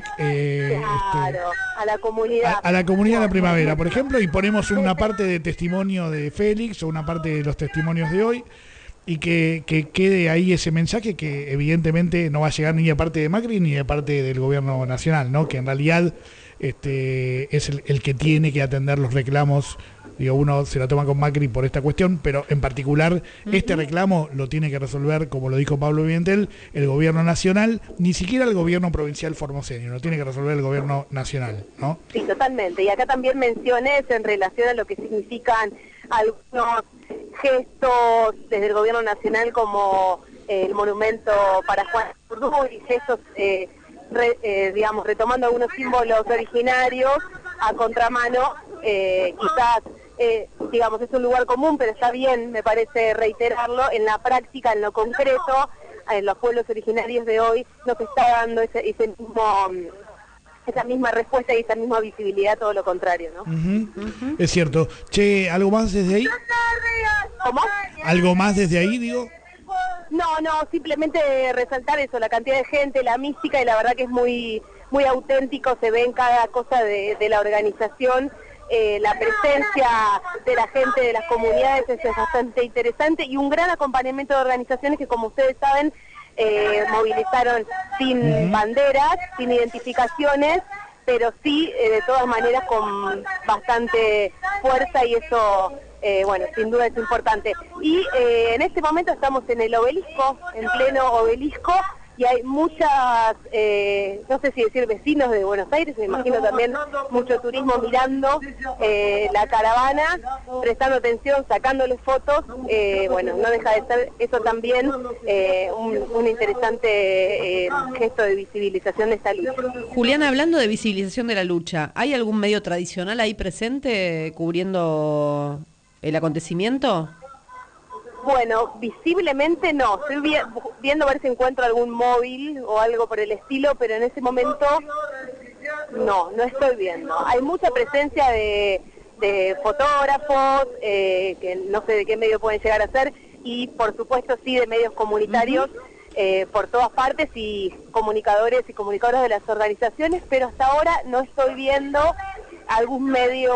a la comunidad. A la comunidad de La Primavera, por ejemplo, y ponemos una parte de testimonio de Félix o una parte de los testimonios de hoy, y que quede ahí ese mensaje que evidentemente no va a llegar ni de parte de Macri ni de parte del gobierno nacional, ¿no? Que en realidad es el que tiene que atender los reclamos. Digo, uno se la toma con Macri por esta cuestión, pero en particular este reclamo lo tiene que resolver, como lo dijo Pablo Pimentel, el gobierno nacional, ni siquiera el gobierno provincial formoseño, lo tiene que resolver el gobierno nacional, ¿no? Sí, totalmente. Y acá también mencioné en relación a lo que significan algunos gestos desde el gobierno nacional, como el monumento para Juan Zurduy, y gestos, retomando algunos símbolos originarios a contramano, quizás es un lugar común, pero está bien, me parece, reiterarlo. En la práctica, en lo concreto, en los pueblos originarios de hoy no se está dando esa misma respuesta y esa misma visibilidad, todo lo contrario, ¿no? Es cierto. Che, ¿algo más desde ahí? ¿Cómo? ¿Algo más desde ahí, digo? No, simplemente resaltar eso, la cantidad de gente, la mística, y la verdad que es muy auténtico, se ve en cada cosa de la organización. La presencia de la gente de las comunidades es bastante interesante, y un gran acompañamiento de organizaciones que, como ustedes saben, movilizaron sin banderas, sin identificaciones, pero sí de todas maneras con bastante fuerza, y eso sin duda es importante. Y en este momento estamos en el obelisco, en pleno obelisco, y hay muchas, no sé si decir vecinos de Buenos Aires, me imagino también mucho turismo mirando la caravana, prestando atención, sacándole fotos. No deja de ser eso también un interesante gesto de visibilización de esta lucha. Juliana, hablando de visibilización de la lucha, ¿hay algún medio tradicional ahí presente cubriendo el acontecimiento? Bueno, visiblemente no. Estoy viendo a ver si encuentro algún móvil o algo por el estilo, pero en ese momento no estoy viendo. Hay mucha presencia de fotógrafos, que no sé de qué medio pueden llegar a ser, y por supuesto sí de medios comunitarios por todas partes, y comunicadores y comunicadoras de las organizaciones, pero hasta ahora no estoy viendo algún medio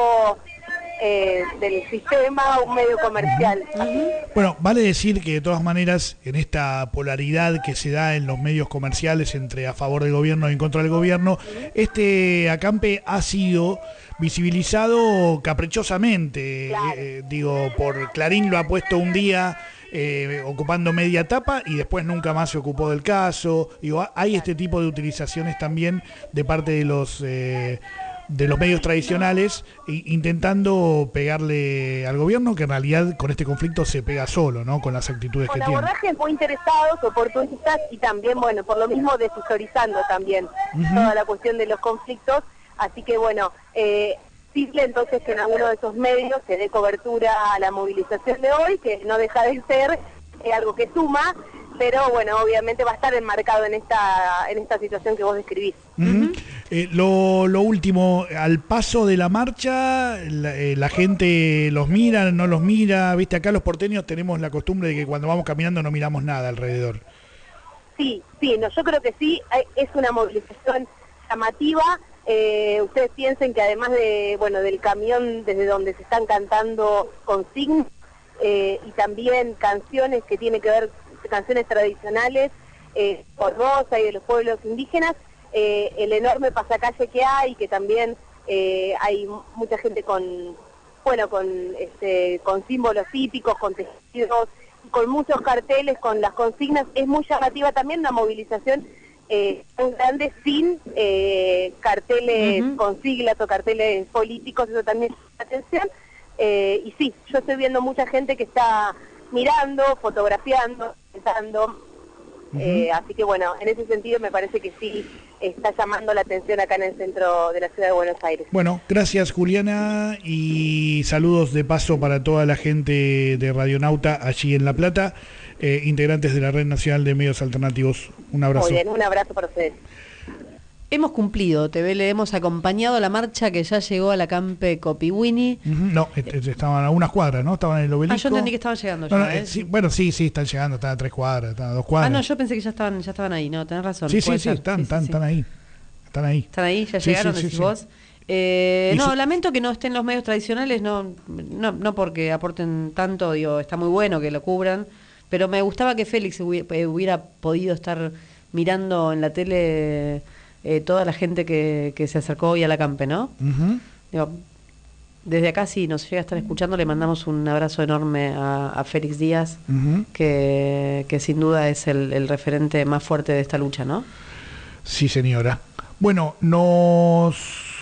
del sistema, un medio comercial. Bueno, vale decir que de todas maneras, en esta polaridad que se da en los medios comerciales entre a favor del gobierno y en contra del gobierno, este acampe ha sido visibilizado caprichosamente. Claro. Por Clarín lo ha puesto un día ocupando media tapa y después nunca más se ocupó del caso. Hay este tipo de utilizaciones también de parte de los medios tradicionales, intentando pegarle al gobierno, que en realidad con este conflicto se pega solo, ¿no? Con las actitudes que tiene. Con abordajes muy interesados, oportunistas, y también, por lo mismo deshistorizando también toda la cuestión de los conflictos. Así que sirve entonces que en alguno de esos medios se dé cobertura a la movilización de hoy, que no deja de ser algo que suma. pero bueno, obviamente va a estar enmarcado en esta situación que vos describís. Lo último, al paso de la marcha, la gente los mira, no los mira, viste, acá los porteños tenemos la costumbre de que cuando vamos caminando no miramos nada alrededor. Sí, no, yo creo que sí, es una movilización llamativa. Ustedes piensen que además del camión desde donde se están cantando consignas y también canciones que tienen que ver, canciones tradicionales, Formosa y de los pueblos indígenas, el enorme pasacalle que hay, que también hay mucha gente con símbolos típicos, con tejidos, con muchos carteles, con las consignas. Es muy llamativa también una movilización tan grande sin carteles con siglas o carteles políticos, eso también llama la atención. Y sí, yo estoy viendo mucha gente que está mirando, fotografiando, pensando. Así que bueno, en ese sentido me parece que sí está llamando la atención acá en el centro de la ciudad de Buenos Aires. Bueno, gracias Juliana y saludos de paso para toda la gente de Radionauta allí en La Plata, integrantes de la Red Nacional de Medios Alternativos. Un abrazo. Muy bien, un abrazo para ustedes. Hemos cumplido, le hemos acompañado a la marcha que ya llegó a la Campe Copihuini. No, estaban a unas cuadras, ¿no? Estaban en el Obelisco. Yo entendí que estaban llegando no, ya, sí, bueno, sí, están llegando, están a 3 cuadras, están a 2 cuadras. No, yo pensé que ya estaban ahí, no, tenés razón. Sí, están ahí. Están ahí. ¿Están ahí? ¿Ya llegaron, decís vos? No, lamento que no estén los medios tradicionales, no porque aporten tanto, digo, está muy bueno que lo cubran, pero me gustaba que Félix hubiera podido estar mirando en la tele toda la gente que se acercó hoy a la Campe, ¿no? Digo, desde acá, si nos llega a estar escuchando, le mandamos un abrazo enorme a Félix Díaz, que sin duda es el referente más fuerte de esta lucha, ¿no? Sí, señora. Bueno, nos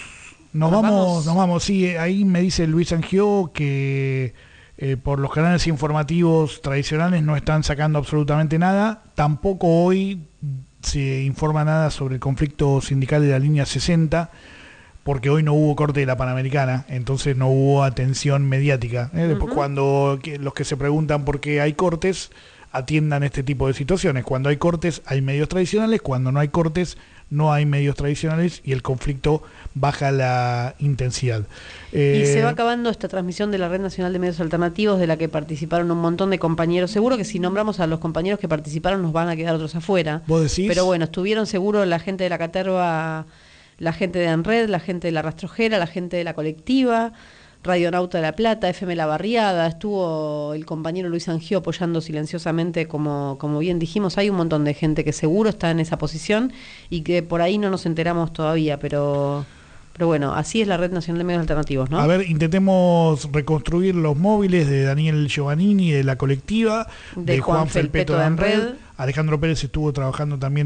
vamos. Sí, ahí me dice Luis Angio que por los canales informativos tradicionales no están sacando absolutamente nada. Tampoco hoy se informa nada sobre el conflicto sindical de la línea 60, porque hoy no hubo corte de la Panamericana, entonces no hubo atención mediática. Después, cuando los que se preguntan por qué hay cortes, atiendan este tipo de situaciones. Cuando hay cortes hay medios tradicionales, cuando no hay cortes no hay medios tradicionales y el conflicto baja la intensidad. Y se va acabando esta transmisión de la Red Nacional de Medios Alternativos, de la que participaron un montón de compañeros. Seguro que si nombramos a los compañeros que participaron nos van a quedar otros afuera. ¿Vos decís? Pero bueno, estuvieron seguro la gente de la Caterva, la gente de ANRED, la gente de la Rastrojera, la gente de la Colectiva, Radionauta de La Plata, FM La Barriada, estuvo el compañero Luis Angio apoyando silenciosamente, como bien dijimos. Hay un montón de gente que seguro está en esa posición y que por ahí no nos enteramos todavía, pero bueno, así es la Red Nacional de Medios Alternativos, ¿no? A ver, intentemos reconstruir los móviles de Daniel Giovannini de la Colectiva, de Juan Felpeto de ANRED. Alejandro Pérez estuvo trabajando también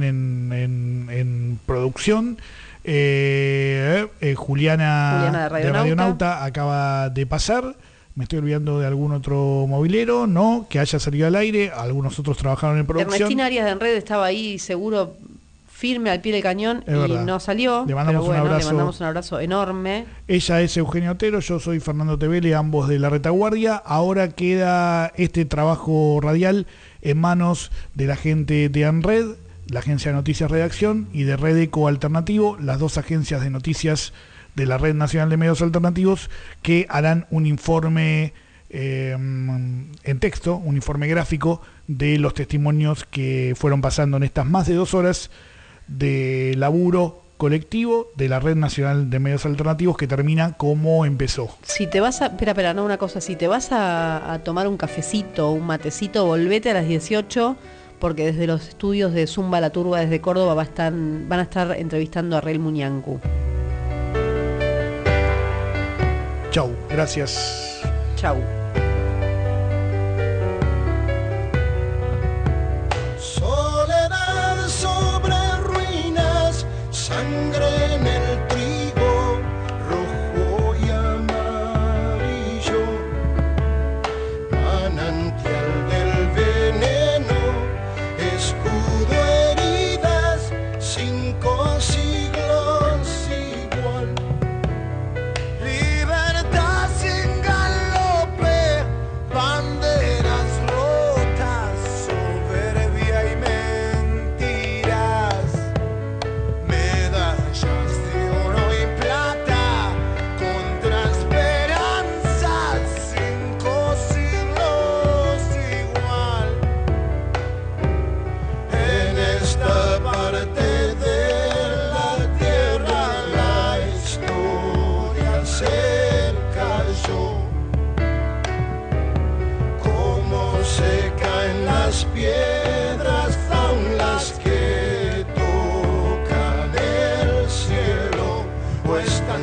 en producción. Juliana de Radionauta acaba de pasar. Me estoy olvidando de algún otro movilero, ¿no? Que haya salido al aire. Algunos otros trabajaron en producción. Ernestina Arias de ANRED estaba ahí seguro, firme al pie del cañón, es y verdad. No salió. Le mandamos un abrazo. Le mandamos un abrazo enorme. Ella es Eugenia Otero, yo soy Fernando Tevele, ambos de La Retaguardia. Ahora queda este trabajo radial en manos de la gente de ANRED, la Agencia de Noticias Redacción, y de Red Eco Alternativo, las dos agencias de noticias de la Red Nacional de Medios Alternativos, que harán un informe en texto, un informe gráfico de los testimonios que fueron pasando en estas más de 2 horas de laburo colectivo de la Red Nacional de Medios Alternativos, que termina como empezó. Si te vas a... Espera, no, una cosa. Si te vas a tomar un cafecito, un matecito, volvete a las 18, porque desde los estudios de Zumba La Turba desde Córdoba van a estar entrevistando a Rel Muñancu. Chau, gracias. Chau. Soledad sobre ruinas, sangre en el trigo, rojo y amarillo, manantial del veneno, escudo, heridas, 5 siglos igual. Libertad sin galope, banderas rotas, soberbia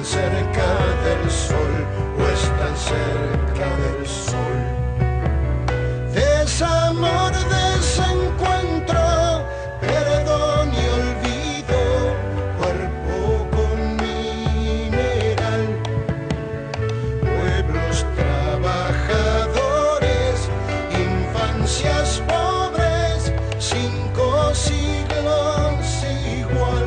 están cerca del sol o están cerca del sol. Desamor, desencuentro, perdón y olvido, cuerpo con mineral, pueblos trabajadores, infancias pobres, 5 siglos igual.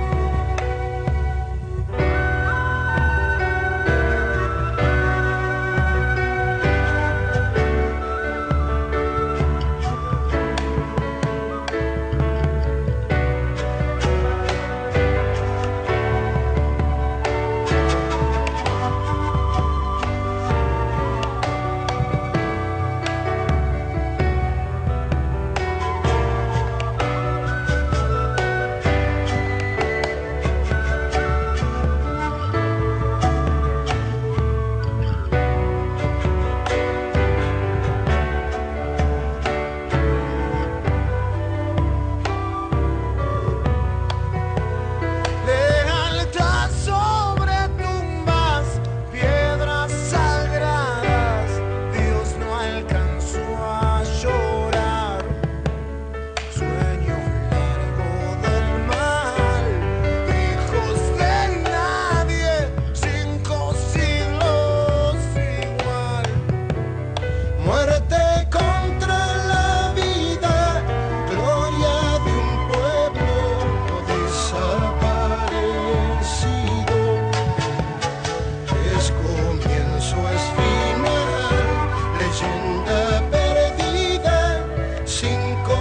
Lealtad sobre tumbas, piedras sagradas, Dios no alcanzó a llorar. Sueño largo del mal, hijos de nadie, 5 siglos igual. Muerte contra la vida, gloria de un pueblo desaparecido. Es comienzo, es final, leyenda perdida, 5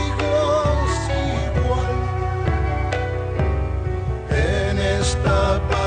siglos igual. En esta